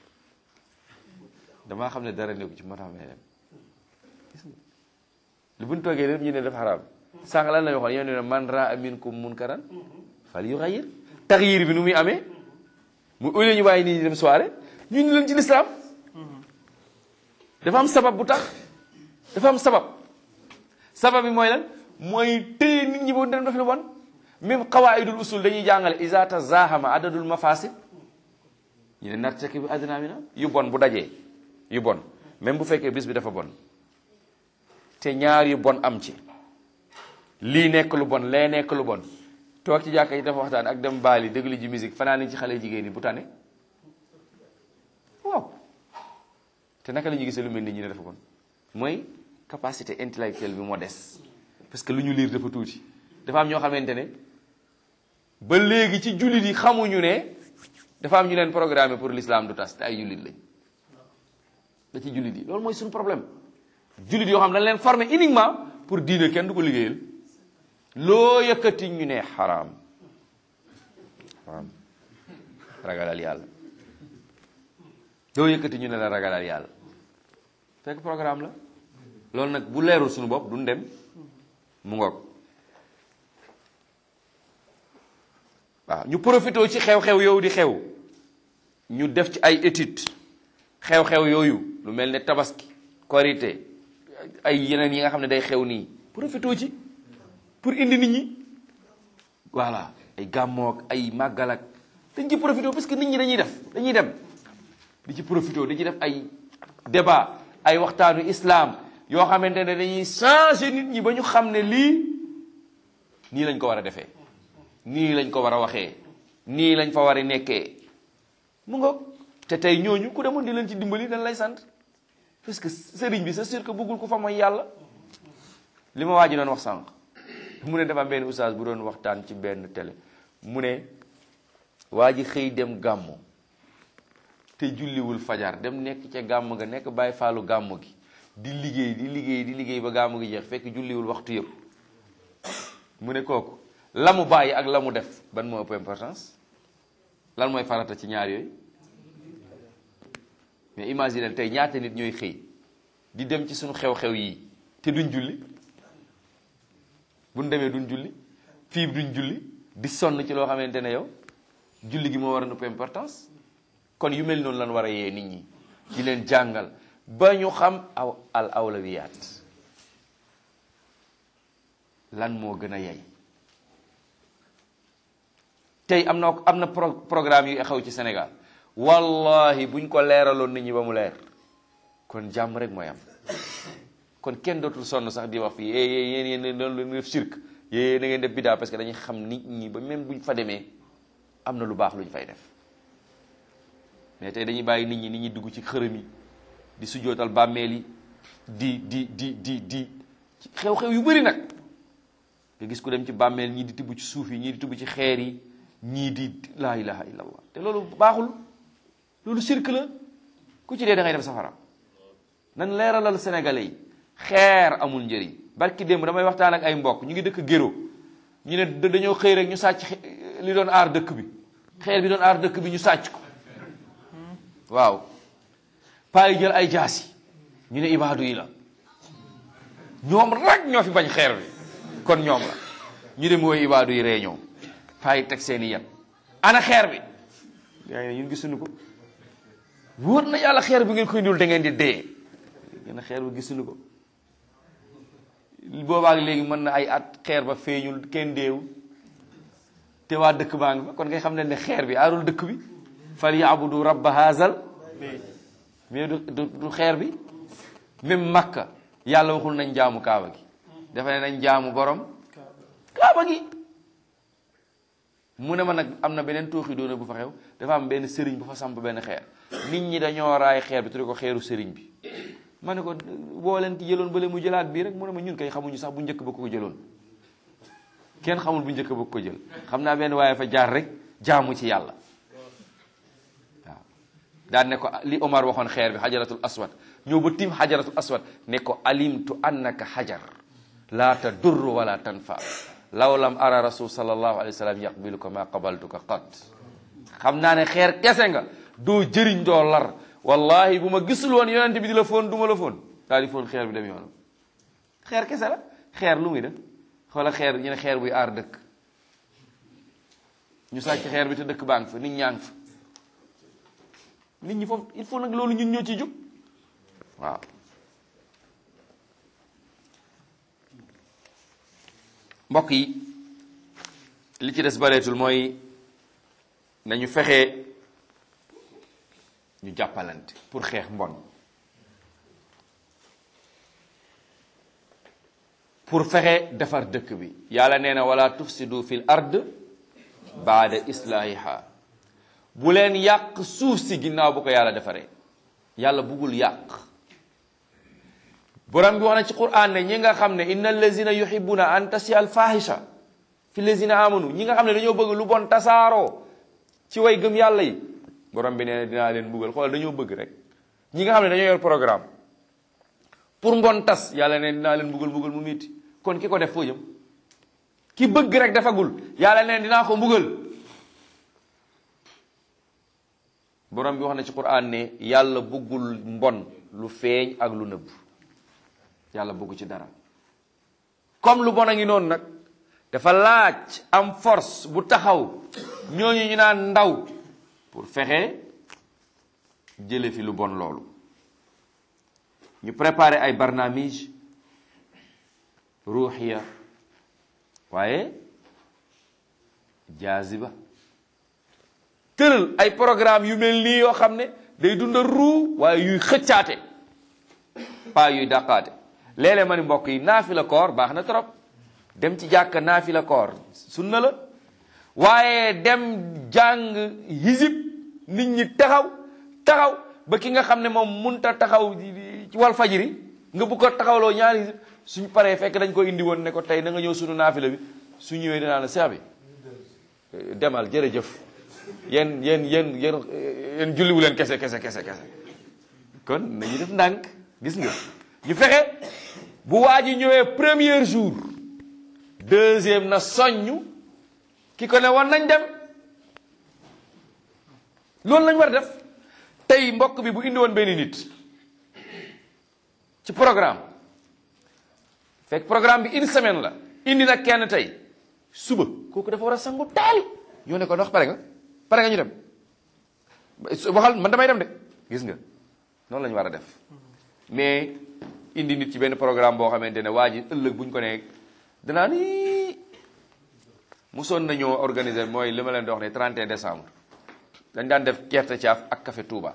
damaa xam ne dara nekku ci moo tax may dem gis nga lu buñ toogee rek ñu ne def xaraam sànq lan la waxoon yow ne man raa minkum munkaran fal yughayyir taxyir bi nu muy amee mu ëllëgee ñu bàyyi nit ñi dem soirée ñu ñu leen ci lislaam dafa am sabab bu tax dafa am sabab sabab bi mooy lan mooy téye nit ñi boo dem def lu bon même qawaidul usul dañuy jàngale iza tazahama adadul mafasid ñu ne nartaki bi adna mina yu bon bu dajee yu bon même bu fekkee bis bi dafa bon te ñaar yu bon am ci lii nekk lu bon lee nekk lu bon toog ci jàkka yi dafa waxtaan ak dem baali déglu ji musique fanaan ni ci xale jigéen ñi bu tane waaw te naka la ñu gisee lu mel ni ñu ne dafa bon mooy capacité intellectuelle bi moo des parce que lu ñu liir dafa tuuti dafa am ñoo xamante ne ba léegi ci jullit yi xamuñu ne dafa am ñu leen programmé pour l'islam du tas te ay jullit lañ da ci jullit yi loolu mooy suñu problème jullit yoo xam dañ leen formé uniquement pour diine kenn du ko liggéeyal loo yëkkati ñu ne xaraam xaraam ragalal yàlla loo yëkkati ñu ne la ragalal yàlla fekk programme la loolu nag bu leerul suñu bopp duñ dem mu ngoog waaw ñu profité ci xew-xew yow di xew ñu def ci ay études xew-xew yooyu lu mel ne tabaski korité ay yeneen yi nga xam ne day xew nii profité ci pour indi nit ñi voilà ay gàmmoog ay màggal ak dañ ci profité parce que nit ñi dañuy def dañuy dem di ci profité di ci def ay débat ay waxtaanu islam yoo xamante ne dañuy changer nit ñi ba ñu xam ne lii nii lañ ko war a defee nii lañ ko war a waxee nii lañ fa war a nekkee mu nga te tey ñooñu ku demoon di leen ci dimbali dañ lay sant parce que sëriñ bi c'est sûr que bëggul ko fa mooy yàlla li ma waa ji doon wax sànq mu ne dafa am benn oustaz bu doon waxtaan ci benn télé mu ne waa ji xëy dem gàmmu te julliwul fajar dem nekk ca gàmm ga nekk bàyyi faalu gàmm gi di liggéey di liggéey di liggéey ba gàmm gi jeex fekk julliwul waxtu yëpp mu ne kooku la mu bàyyi ak la mu def ban moo ëpp importance lan mooy farata ci ñaar yooyu mais imagine tey ñaata nit ñooy xëy di dem ci suñu xew-xew yi te duñ julli buñ demee duñ julli fii duñ julli di sonn ci loo xamante ne yow julli gi moo war a ëpp importance kon yu mel noonu lan war a yee nit ñi di leen jàngal ba ñu xam aw al awlawiyaat lan moo gën a yey tey am na am na pro programme yu xew ci Sénégal wallahi buñ ko leeraloon nit ñi ba mu leer kon jàmm rek mooy am kon kenn dootul sonn sax di wax fii yéen yéen yéen doon def cirque yéen da ngeen def bidaa parce que dañuy xam nit ñi ba même buñ fa demee am na lu baax lu ñu fay def mais tey dañuy bàyyi nit ñi nit ñi dugg ci xërëm yi di sujjootal bàmmeel yi di di di di di xew-xew yu bëri nag nga gis ku dem ci bàmmeel ñii di tibb ci suuf yi ñii di tibb ci xeer yi ñii di laa ilaha illallah te loolu baaxul loolu cirque la ku ci dee da ngay dem safara nan leeralal sénégalais yi xeer amul njëriñ barki démb damay waxtaan ak ay mbokk ñu ngi dëkk Géro ñu ne dañoo xëy rek ñu sàcc li doon aar dëkk bi xeer bi doon aar dëkk bi ñu sàcc ko waaw paa yi jël ay jaasi ñu ne ibaadu yi la ñoom rek ñoo fi bañ xeer bi kon ñoom la ñu dem wooy ibaadu yi réunion paa yi teg seeni yet ana xeer bi gaa yi ne ñun gisuñu ko wóor na yàlla xeer bi ngeen koy ndul da ngeen di dee ngeen xeer bi gisuñu ko boobaak léegi mën na ay at xeer ba feeñul kenn deewul te waa dëkk baa ngi fa kon ngay xam ne ne xeer bi aarul dëkk bi fal yaabudu rabba haazal mais du du xeer bi même Makka yàlla waxul nañ jaamu kaaba gi dafa ne nañ jaamu borom kaaba gi mu ne ma nag am na beneen tooxi doona bu fa xew dafa am benn sëriñ bu fa samp benn xeer nit ñi dañoo raay xeer bi tudde ko xeeru sëriñ bi ma ne ko boo leen ci jëloon bale mu jëlaat bii rek mu ne ma ñun kay xamuñu sax bu njëkk ba ko jëloon kenn xamul bu njëkk ba ko jël xam naa benn waaye fa jaar rek jaamu ci yàlla waaw daan ne ko li Omar waxoon xeer bi xajaratul aswad ñëw ba tim xajaratul aswad ne ko alimtu annaka xajar laa tadur wala tanfa law lam ara rasul sallallahu alayhi wa sallam yaqbiluka ma qabaltuka qat xam naa ne xeer kese nga doo jëriñ doo lar wallahi bu ma gisul woon yonent bi di la foon du ma la foon daal di foon xeer bi dem yoonam xeer kese la xeer lu muy def xoola xeer ñu ne xeer buy aar dëkk ñu sàcc xeer bi te dëkk baa ngi fa nit ñaa ngi fa nit ñi foofu il faut nag loolu ñun ñoo ci jóg waaw mbokk yi li ci des bareetul mooy nañu fexe ñu jàppalante pour xeex mbon pour fexe defar dëkk bi yàlla nee na wala tufsidu fil ard baada islahiha bu leen yàq suuf si ginnaaw bu ko yàlla defaree yàlla bugul yàq borom bi wax na ci Qur'an ne ñi nga xam ne inna allazina yuhibbuna an tasi al fahisha fi allazina amanu ñi nga xam ne dañoo bëgg lu bon tasaaroo ci way gëm yàlla yi borom bi nee na dinaa leen mbugal xoolal dañoo bëgg rek ñi nga xam ne dañoo yor programme pour mbon tas yàlla ne dinaa leen mbugal mbugal mu miiti kon ki ko def foo jëm ki bëgg rek defagul yàlla ne dinaa ko mbugal. borom bi wax na ci Qur'an ne yàlla bëggul mbon lu feeñ ak lu nëbb yàlla bëggu ci dara comme lu bon a ngi noonu nag dafa laaj am force bu taxaw ñooñu ñu naan ndaw pour fexe jële fi lu bon loolu ñu préparer ay barnaamij ruuxiya waaye jaaziba tëral ay programme yu mel nii yoo xam ne day dundal ruu waaye yuy xëccaate pas yuy dàqaate léeg-léeg ma ni mbokk yi naafila koor baax na trop dem ci jàkka naafila koor sunna la waaye dem jàng hizib nit ñi taxaw taxaw ba ki nga xam ne moom munta taxaw ci wal fajiri nga bu ko taxawloo ñaari hizib suñ paree fekk dañ ko indi woon ne ko tey da nga ñëw sunu naafila bi su ñëwee dinaa la seex bi demal jërëjëf yéen yéen yéen yéen yéen julliwu leen kese kese kese kese kon nañu def ndànk gis nga ñu fexe bu waa ji ñëwee premier jour deuxième na soññu ki ko ne woon nañ dem loolu lañ war a def tey mbokk bi bu indi woon benn nit ci programme fekk programme bi une semaine la indi nag kenn tey suba kooku dafa war a sangu teel ñoo ne ko ndox pare nga pare nga ñu dem waxal man damay dem de gis nga noonu la ñu war a def mais indi nit ci benn programme boo xamante ne waa ji ëllëg bu ñu ko nee danaa ni mosoon nañoo organiser mooy li ma leen di wax ne trente et un décembre dañ daan def gerte caaf ak café Touba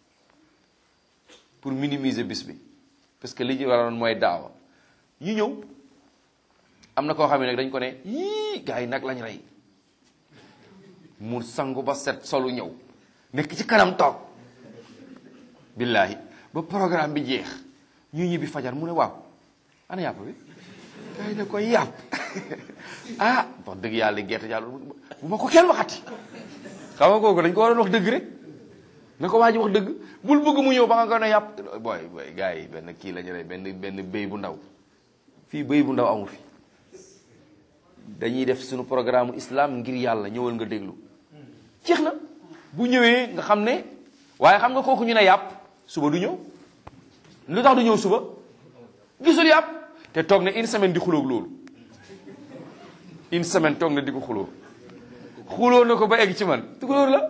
pour minimiser bis bi parce que li ñu waroon mooy daawa ñu ñëw am na koo xam ne nag dañ ko ne yii gars yi nag lañ rey mu sangu ba set solu ñëw nekk ci kanam toog billaahi ba programme bi jeex ñu ñibbi fajar mu ne waaw ana yàpp bi gars yi ne koy yàpp ah wax dëgg yàlla gerte jàll bu ma ko kenn waxati xam nga kooku dañ ko waroon wax dëgg rek na ko waa ji wax dëgg bul bëgg mu ñëw ba nga ko ne yàpp booy booy gars yi benn kii lañu rey benn benn béy bu ndaw fii béy bu ndaw amu fi dañuy def suñu programme islam ngir yàlla ñëwal nga déglu jeex na bu ñëwee nga xam ne waaye xam nga kooku ñu ne yàpp suba du ñëw lu tax du ñëw suba gisul yàpp te toog na une semaine di xulóog loolu une semaine toog na di ko xulóo xulóo na ko ba egg ci man tukulóor la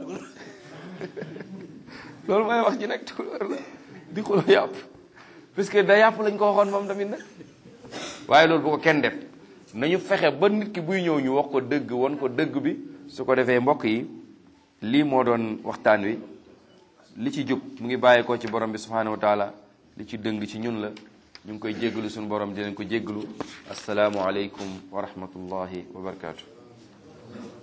loolu mooy wax ji nag tukulóor la di xulóo yàpp parce que da yàpp lañ ko waxoon moom tamit nag waaye loolu bu ko kenn def nañu fexe ba nit ki buy ñëw ñu wax ko dëgg won ko dëgg bi su ko defee mbokk yi lii moo doon waxtaan wi li ci jub mu ngi bàyyi ko ci borom bi subhanahu wa taala li ci dëng ci ñun la ñu ngi koy jéggalu suñu borom dinañ ko jéggalu asalaamu aleykum wa rahmatullahi wa barakaatu.